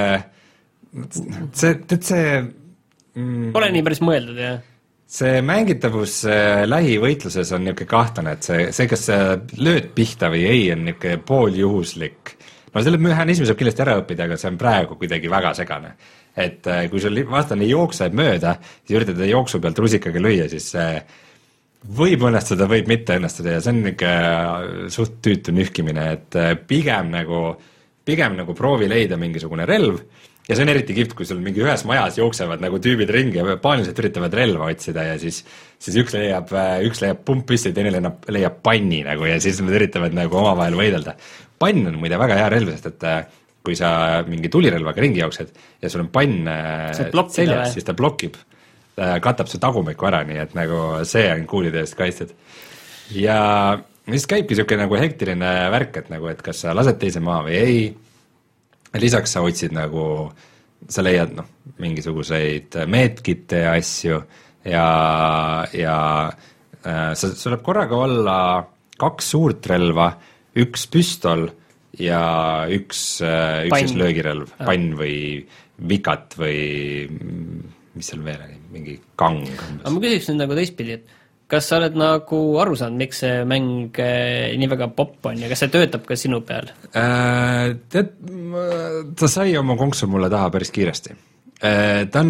niisugune, see, tead see mm, pole nii päris mõeldud, jah? See mängitavus äh, lähivõitluses on niisugune kahtlane, et see, see, kas sa lööd pihta või ei, on niisugune pooljuhuslik. No selle mehhanismi saab kindlasti ära õppida, aga see on praegu kuidagi väga segane. Et äh, kui sul vastane jookseb mööda, siis üritad jooksu pealt rusikaga lüüa, siis see äh, võib õnnestuda, võib mitte õnnestuda ja see on niisugune suht tüütu nühkimine, et äh, pigem nagu, pigem nagu proovi leida mingisugune relv. Ja see on eriti kihvt, kui sul mingi ühes majas jooksevad nagu tüübid ringi ja paaniliselt üritavad relva otsida ja siis, siis üks leiab, üks leiab pumppüsti, teine leiab, leiab panni nagu ja siis nad üritavad nagu omavahel võidelda. Pann on muide väga hea relv, sest et kui sa mingi tulirelvaga ringi jooksed ja sul on pann seljas, siis ta blokib, ta katab su tagumikku ära, nii et nagu see on kuulide eest kaitstud. Ja siis käibki siuke nagu hektiline värk, et nagu, et kas sa lased teise maa või ei. Lisaks sa otsid nagu, sa leiad noh, mingisuguseid meetkite ja asju ja, ja äh, sa, sul läheb korraga olla kaks suurt relva, üks püstol ja üks, äh, üks siis löögirelv, pann või vikat või mis seal veel oli, mingi kang. Aga ma küsiks nüüd nagu teistpidi, et kas sa oled nagu aru saanud, miks see mäng nii väga popp on ja kas see töötab ka sinu peal? Äh, tead, ta sai oma konksu mulle taha päris kiiresti. Äh, ta on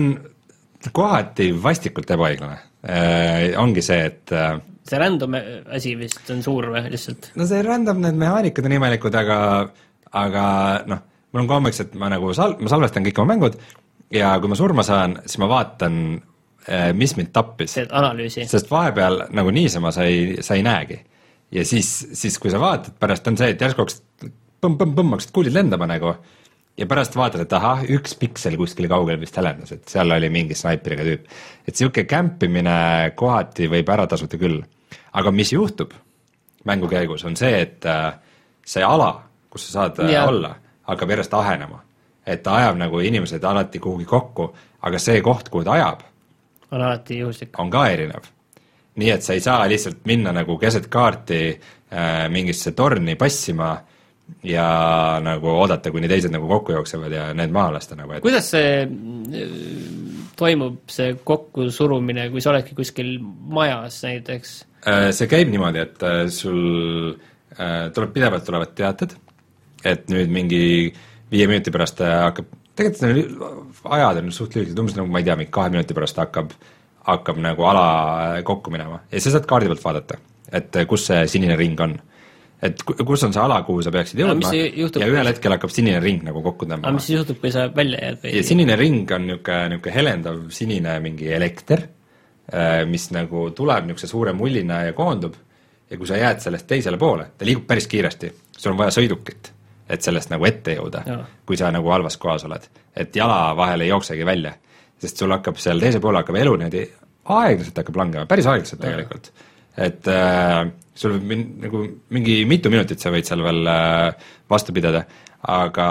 kohati vastikult ebaõiglane. Äh, ongi see, et see random asi vist on suur või lihtsalt? No see random, need mehaanikad on imelikud, aga, aga noh, mul on kombeks, et ma nagu sal- ma salvestan kõik oma mängud ja kui ma surma saan, siis ma vaatan mis mind tappis. Teed analüüsi. Sest vahepeal nagu niisama sa ei, sa ei näegi. Ja siis, siis kui sa vaatad, pärast on see, et järsku põmm-põmm-põmm hakksid kuulid lendama nagu ja pärast vaatad, et aha, üks piksel kuskil kaugel vist hälendas, et seal oli mingi snaiperiga tüüp. Et siuke kämpimine kohati võib ära tasuta küll. Aga mis juhtub mängu käigus on see, et see ala, kus sa saad ja. olla, hakkab järjest ahenema. Et ta ajab nagu inimesed alati kuhugi kokku, aga see koht, kuhu ta ajab, on alati juhuslik. On ka erinev. Nii et sa ei saa lihtsalt minna nagu keset kaarti äh, mingisse torni passima ja nagu oodata, kuni teised nagu kokku jooksevad ja need maha lasta nagu. Et... Kuidas see toimub, see kokku surumine, kui sa oledki kuskil majas näiteks? Äh, see käib niimoodi, et äh, sul äh, tuleb pidevalt tulevad teated, et nüüd mingi viie minuti pärast hakkab tegelikult ajad on suht lühikesed, umbes nagu ma ei tea, mingi kahe minuti pärast hakkab, hakkab nagu ala kokku minema ja sa saad kaardi pealt vaadata, et kus see sinine ring on. Et kus on see ala, kuhu sa peaksid jõudma ja ühel hetkel hakkab sinine ring nagu kokku tõmbama. Aga mis siis juhtub, kui sa välja jääd? Või... Ja sinine ring on niuke, niuke helendav sinine mingi elekter, mis nagu tuleb niukse suure mullina ja koondub ja kui sa jääd sellest teisele poole, ta liigub päris kiiresti, sul on vaja sõidukit, et sellest nagu ette jõuda, ja. Kui sa nagu halvas kohas oled. Et jala vahel ei jooksegi välja, sest sul hakkab seal teise poole hakkab elu niimoodi aeglaselt hakkab langema, päris aeglaselt ja. Tegelikult. Et äh, sul min, nagu mingi mitu minutit sa võid seal veel äh, vastu pidada, aga,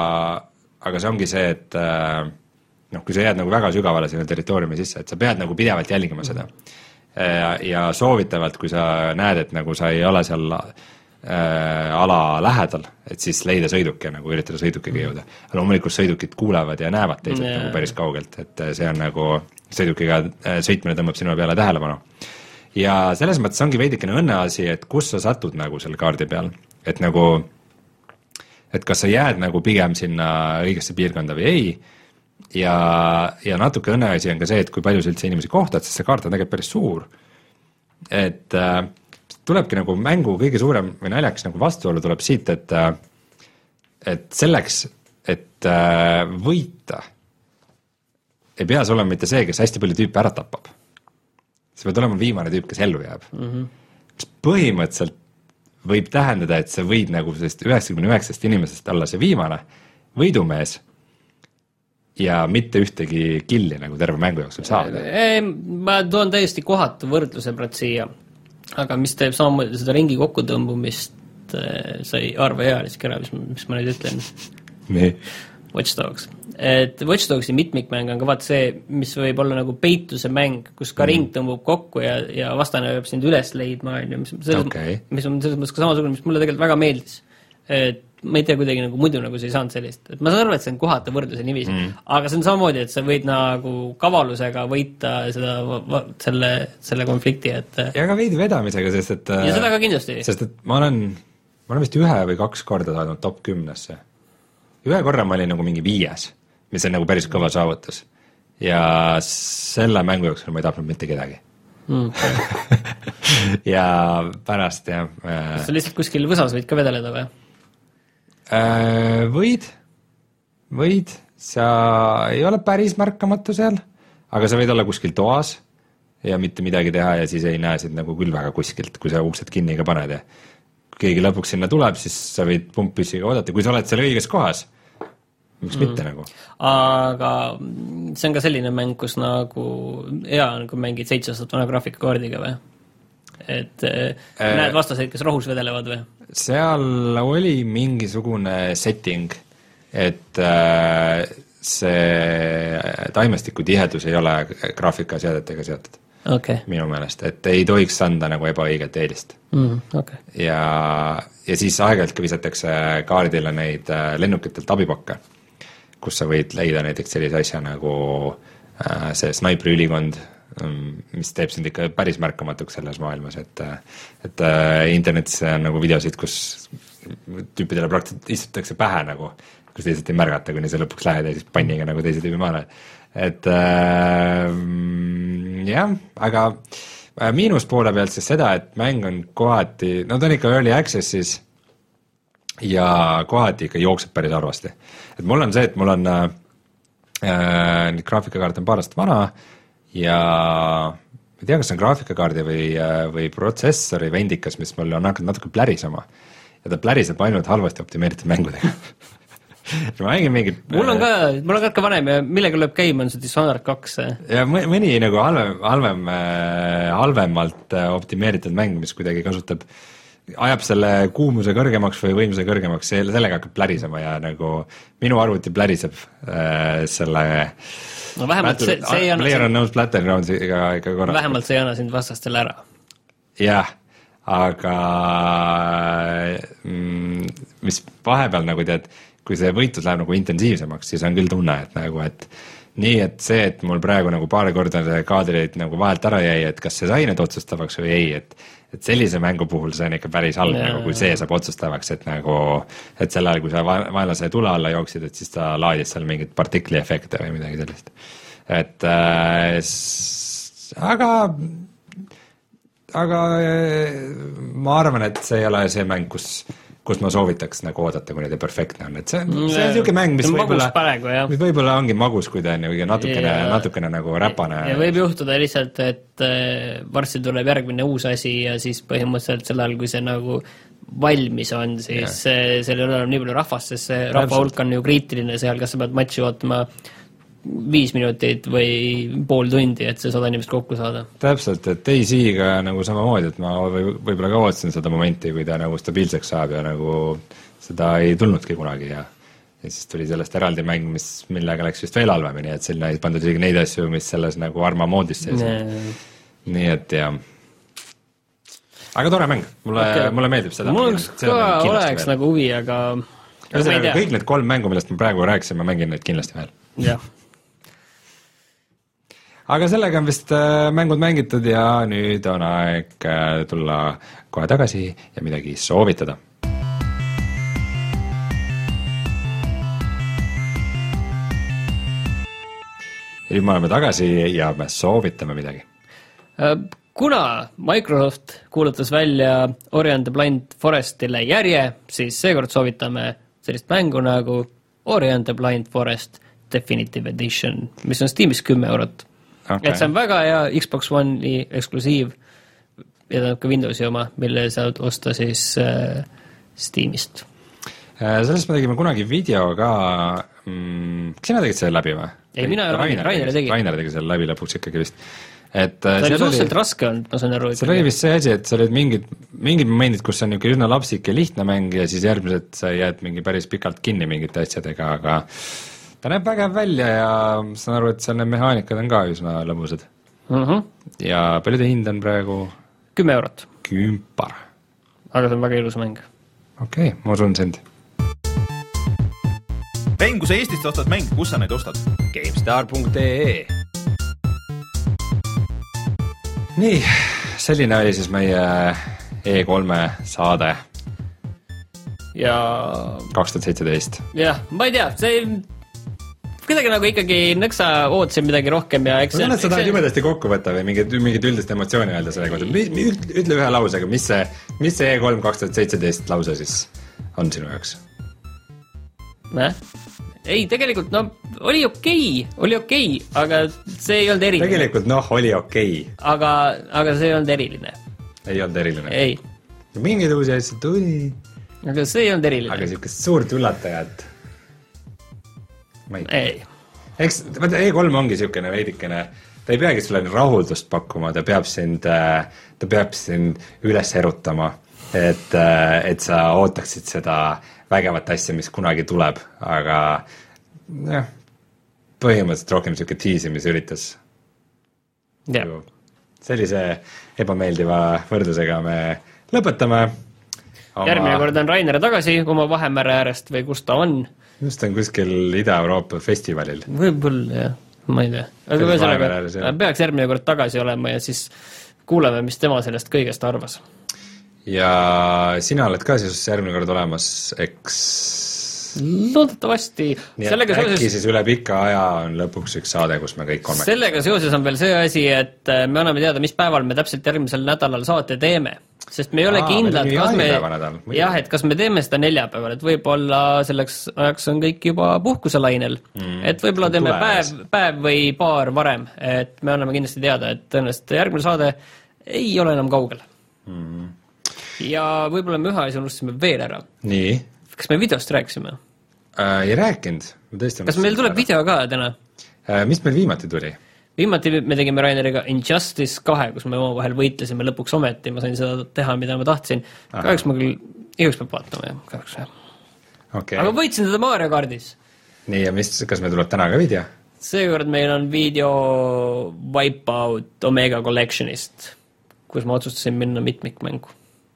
aga see ongi see, et äh, noh, kui sa jääd nagu väga sügavale sinna territooriumi sisse, et sa pead nagu pidevalt jälgima seda. Ja, ja soovitavalt, kui sa näed, et nagu sa ei ole seal Äh, ala lähedal, et siis leida sõiduk ja nagu üritada sõidukiga jõuda. Loomulikult sõidukid kuulevad ja näevad teised yeah. nagu päris kaugelt, et see on nagu sõidukiga sõitmine tõmbab sinu peale tähelepanu. Ja selles mõttes ongi veidikene õnneasi, et kus sa satud nagu selle kaardi peal, et nagu et kas sa jääd nagu pigem sinna õigesse piirkonda või ei ja, ja natuke õnneasi on ka see, et kui palju sa üldse inimesi kohtad, sest see kaart on tegelikult päris suur, et äh, tulebki nagu mängu kõige suurem või naljakas nagu vastuolu tuleb siit, et, et selleks, et võita, ei pea see olema mitte see, kes hästi palju tüüpe ära tapab. See peab olema viimane tüüp, kes ellu jääb. Mm-hmm. Põhimõtteliselt võib tähendada, et sa võid nagu sellest üheksakümne üheksast inimesest olla see viimane võidumees ja mitte ühtegi killi nagu terve mängu jooksul saada. Ma toon täiesti kohatu võrdluse praegu siia. Aga mis teeb samamoodi seda ringi kokkutõmbumist äh, sai arva ealiski ära, mis, mis ma nüüd ütlen. Nii. Watch Dogs. Et Watch Dogsi mitmikmäng on ka vaat see, mis võib olla nagu peituse mäng, kus ka mm. ring tõmbub kokku ja, ja vastane peab sind üles leidma, mis, selles, okay. mis on selles mõttes ka samasugune, mis mulle tegelikult väga meeldis. Et ma ei tea, kuidagi nagu muidu nagu see ei saanud sellist, et ma saan aru, et see on kohata võrdluse niiviisi mm., aga see on samamoodi, et sa võid nagu kavalusega võita seda, selle, selle konflikti, et ja ka veidi vedamisega, sest et ja seda ka kindlasti. Sest et ma olen, ma olen vist ühe või kaks korda saanud top kümnesse. Ühe korra ma olin nagu mingi viies, mis on nagu päris kõva saavutus. Ja selle mängu jooksul ma ei tapnud mitte kedagi. Mm. ja pärast jah kas sa lihtsalt kuskil võsas võid ka vedeleda või? Äh, võid võid, sa ei ole päris märkamatu seal, aga sa võid olla kuskil toas ja mitte midagi teha ja siis ei näe sind nagu küll väga kuskilt, kui sa uksed kinni ka paned ja kui keegi lõpuks sinna tuleb, siis sa võid pumppüssiga oodata, kui sa oled seal õiges kohas, miks mm. mitte nagu. Aga see on ka selline mäng, kus nagu hea on, kui mängid seitse aastat vana graafikakaardiga või? Et äh, näed vastaseid, kes rohus vedelevad või? Seal oli mingisugune setting, et äh, see taimestiku tihedus ei ole graafikaseadetega seotud. Okay. Minu meelest, et ei tohiks anda nagu ebaõiget eelist. Mm, okay. ja, ja siis aeg-ajalt ka visatakse kaardile neid lennukitelt abipakke, kus sa võid leida näiteks sellise asja nagu äh, see snaipri ülikond, mis teeb sind ikka päris märkamatuks selles maailmas, et, et äh, internetis on nagu videosid, kus tüüpidele praktiliselt istutakse pähe nagu, kus teised ei märgata, kuni sa lõpuks lähed ja siis panniga nagu teise tüübi maale. Et äh, jah, aga äh, miinuspoole pealt siis seda, et mäng on kohati, no ta on ikka early access'is ja kohati ikka jookseb päris arvasti. Et mul on see, et mul on äh, äh, graafikakaart on paar aastat vana ja ma ei tea, kas on graafikakaardi või, äh, või protsessori vendikas, mis mul on hakanud natuke plärisema ja ta pläriseb ainult halvasti optimeeritud mängudega ma mängin mingit mul on ka, mul on ka vanem ja millega lööb käima on see Dishonored kaks ja mõni nagu halvem, halvem, halvemalt optimeeritud mäng, mis kuidagi kasutab, ajab selle kuumuse kõrgemaks või võimsuse kõrgemaks, sellega hakkab plärisema ja nagu minu arvuti pläriseb äh, selle no vähemalt see, see ei anna Player Unknown's Battlegrounds'iga ikka korra vähemalt see ei anna sind vastastele ära jah, aga mm, mis vahepeal nagu tead, kui see võitlus läheb nagu intensiivsemaks, siis on küll tunne, et nagu, et nii, et see, et mul praegu nagu paar korda kaadreid nagu vahelt ära jäi, et kas see sai nüüd otsustavaks või ei, et, et sellise mängu puhul see on ikka päris halb, nagu, kui see saab otsustavaks, et nagu, et sel ajal, kui sa vaenlase tule alla jooksid, et siis ta laadis seal mingit partikli efekte või midagi sellist. Et äh, s, aga aga äh, ma arvan, et see ei ole see mäng, kus kus ma soovitaks nagu oodata, kuni ta perfektne on, et see, see on niisugune mäng, mis võib-olla, mis võib-olla ongi magus, kui ta on natukene, natukene nagu räpane. Ja võib juhtuda lihtsalt, et varsti tuleb järgmine uus asi ja siis põhimõtteliselt sel ajal, kui see nagu valmis on, siis yeah. seal ei ole nii palju rahvast, sest see rahva hulk on ju kriitiline seal, kas sa pead matši ootama viis minutit või pool tundi, et see sada inimest kokku saada. Täpselt, et Daisy-ga nagu samamoodi, et ma või, võib-olla ka ootasin seda momenti, kui ta nagu stabiilseks saab ja nagu seda ei tulnudki kunagi ja, ja siis tuli sellest eraldi mäng, mis, millega läks vist veel halvemini, et selline ei pandud isegi neid asju, mis selles nagu Arma moodis sees. Nii et jah. Aga tore mäng, mulle, okay. mulle meeldib seda. Mul ka oleks veel. Nagu huvi, aga, aga ma ei tea. Kõik need kolm mängu, millest ma praegu rääkisin, ma mängin neid kindlasti veel. Jah. Aga sellega on vist mängud mängitud ja nüüd on aeg tulla kohe tagasi ja midagi soovitada. Ja nüüd me oleme tagasi ja me soovitame midagi. Kuna Microsoft kuulutas välja Ori and the Blind Forestile järje, siis seekord soovitame sellist mängu nagu Ori and the Blind Forest Definitive Edition, mis on Steamis kümme eurot. Okay. Et see on väga hea Xbox One'i eksklusiiv ja ta on ka Windowsi oma, mille saad osta siis äh, Steamist. Sellest me tegime kunagi video ka, mm, kas sina tegid selle läbi või? Ei, mina ja Rainer, Rainer tegi. Rainer tegi selle läbi lõpuks ikkagi vist. Et, ta oli suhteliselt oli, raske olnud, ma saan aru. See oli vist see asi, et see olid mingid, mingid momendid, kus on niisugune üsna lapsik ja lihtne mäng ja siis järgmised sa jääd mingi päris pikalt kinni mingite asjadega, aga ta näeb vägev välja ja saan aru, et seal need mehaanikad on ka üsna lõbusad. Uh-huh. Ja palju ta hind on praegu? Kümme eurot. Kümpar. Aga see on väga ilus mäng. Okei, okay, ma usun sind. Rein, kui sa Eestist ostad mänge, kus sa neid ostad? GameStar punkt ee Nii, selline oli siis meie E kolme saade. Ja... kaks tuhat seitseteist Jah, ma ei tea, see... kuidagi nagu ikkagi nõksa ootasin midagi rohkem ja eks... Ma tunnen, et sa tahad jumedasti kokku võtta või mingit, mingit üldist emotsiooni öelda selle kohta. Ütle ühe lausega, mis see, mis see E kolm kaks tuhat seitseteist lause siis on sinu jaoks? Näh? Ei, tegelikult, no, oli okei, oli okei, aga see ei olnud eriline. Tegelikult, noh, oli okei. Aga, aga see ei olnud eriline. Ei olnud eriline? Ei. Mingid uusi asju tuli. Aga see ei olnud eriline. Aga siukest suurt üllatajat. Ma ei. Ei. Eks, vaata, E kolm ongi siukene veidikene, ta ei peagi sulle rahuldust pakkuma, ta peab sind, ta peab sind üles erutama, et, et sa ootaksid seda vägevat asja, mis kunagi tuleb, aga jah, põhimõtteliselt rohkem siuke tiisi, mis üritas. Yeah. Sellise ebameeldiva võrdlusega me lõpetame. Oma... Järgmine kord on Rainer tagasi oma Vahemere äärest või kus ta on. Just on kuskil Ida-Euroopa festivalil. Võib-olla, jah, ma ei tea. Aga sellega, peaks järgmine kord tagasi olema ja siis kuuleme, mis tema sellest kõigest arvas. Ja sina oled ka siis järgmine kord olemas, eks... Loodetavasti. Nii et äkki seoses... siis üle pika aja on lõpuks üks saade, kus me kõik kolme. Sellega seoses on veel see asi, et me anname teada, mis päeval me täpselt järgmisel nädalal saate teeme. Sest me ei ole Aa, kindlad, kas me, jah, et kas me teeme seda neljapäeval, et võib-olla selleks ajaks on kõik juba puhkuselainel, mm, et võib-olla teeme päev, päev või paar varem, et me anname kindlasti teada, et tõenäoliselt järgmine saade ei ole enam kaugel. Mm. Ja võib-olla me ühe asja unustasime veel ära. Nii? Kas me videost rääkisime? Äh, ei rääkinud. Kas meil tuleb ära. Video ka täna? Äh, mis meil viimati tuli? Viimati me tegime Raineriga Injustice kahe, kus me oma vahel võitlesime lõpuks ometi, ma sain seda teha, mida ma tahtsin. Kahjuks ma küll, igaüks peab vaatama, jah, kahjuks jah. Okay. Aga võitsin seda Mario Kardis. Nii, ja mis, kas meil tuleb täna ka video? Seekord meil on video Wipeout Omega Collectionist, kus ma otsustasin minna mitmikmängu.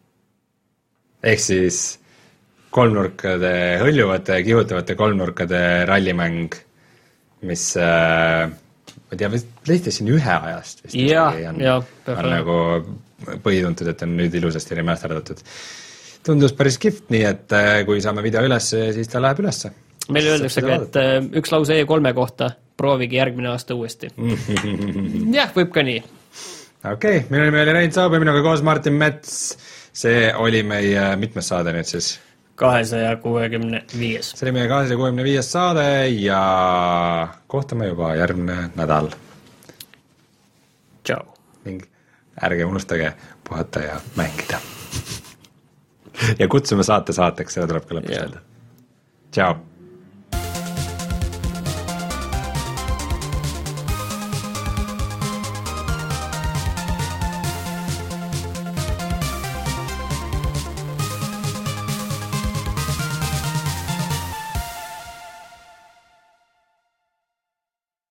Ehk siis kolmnurkade, hõljuvate ja kihutavate kolmnurkade rallimäng, mis... Äh, ma tean, PlayStation ühe ajast vist ja, on, ja, on nagu põhituntud, et on nüüd ilusasti remasterdatud. Tundus päris kihvt, nii et kui saame video üles, siis ta läheb ülesse. Meil öeldakse ka, et üks lause E kolme kohta proovigi järgmine aasta uuesti. Jah, võib ka nii. Okei, okay, minu nimi oli Rein Saab ja minuga koos Martin Mets. See oli meie mitmes saade nüüd siis? kahesaja kuuekümne viies. See oli meie kahesaja kuuekümne viies saade ja kohtame juba järgmine nädal. Tšau. Ning ärge unustage puhata ja mängida. Ja kutsume saate saateks, seda tuleb ka lõpus öelda. Tšau.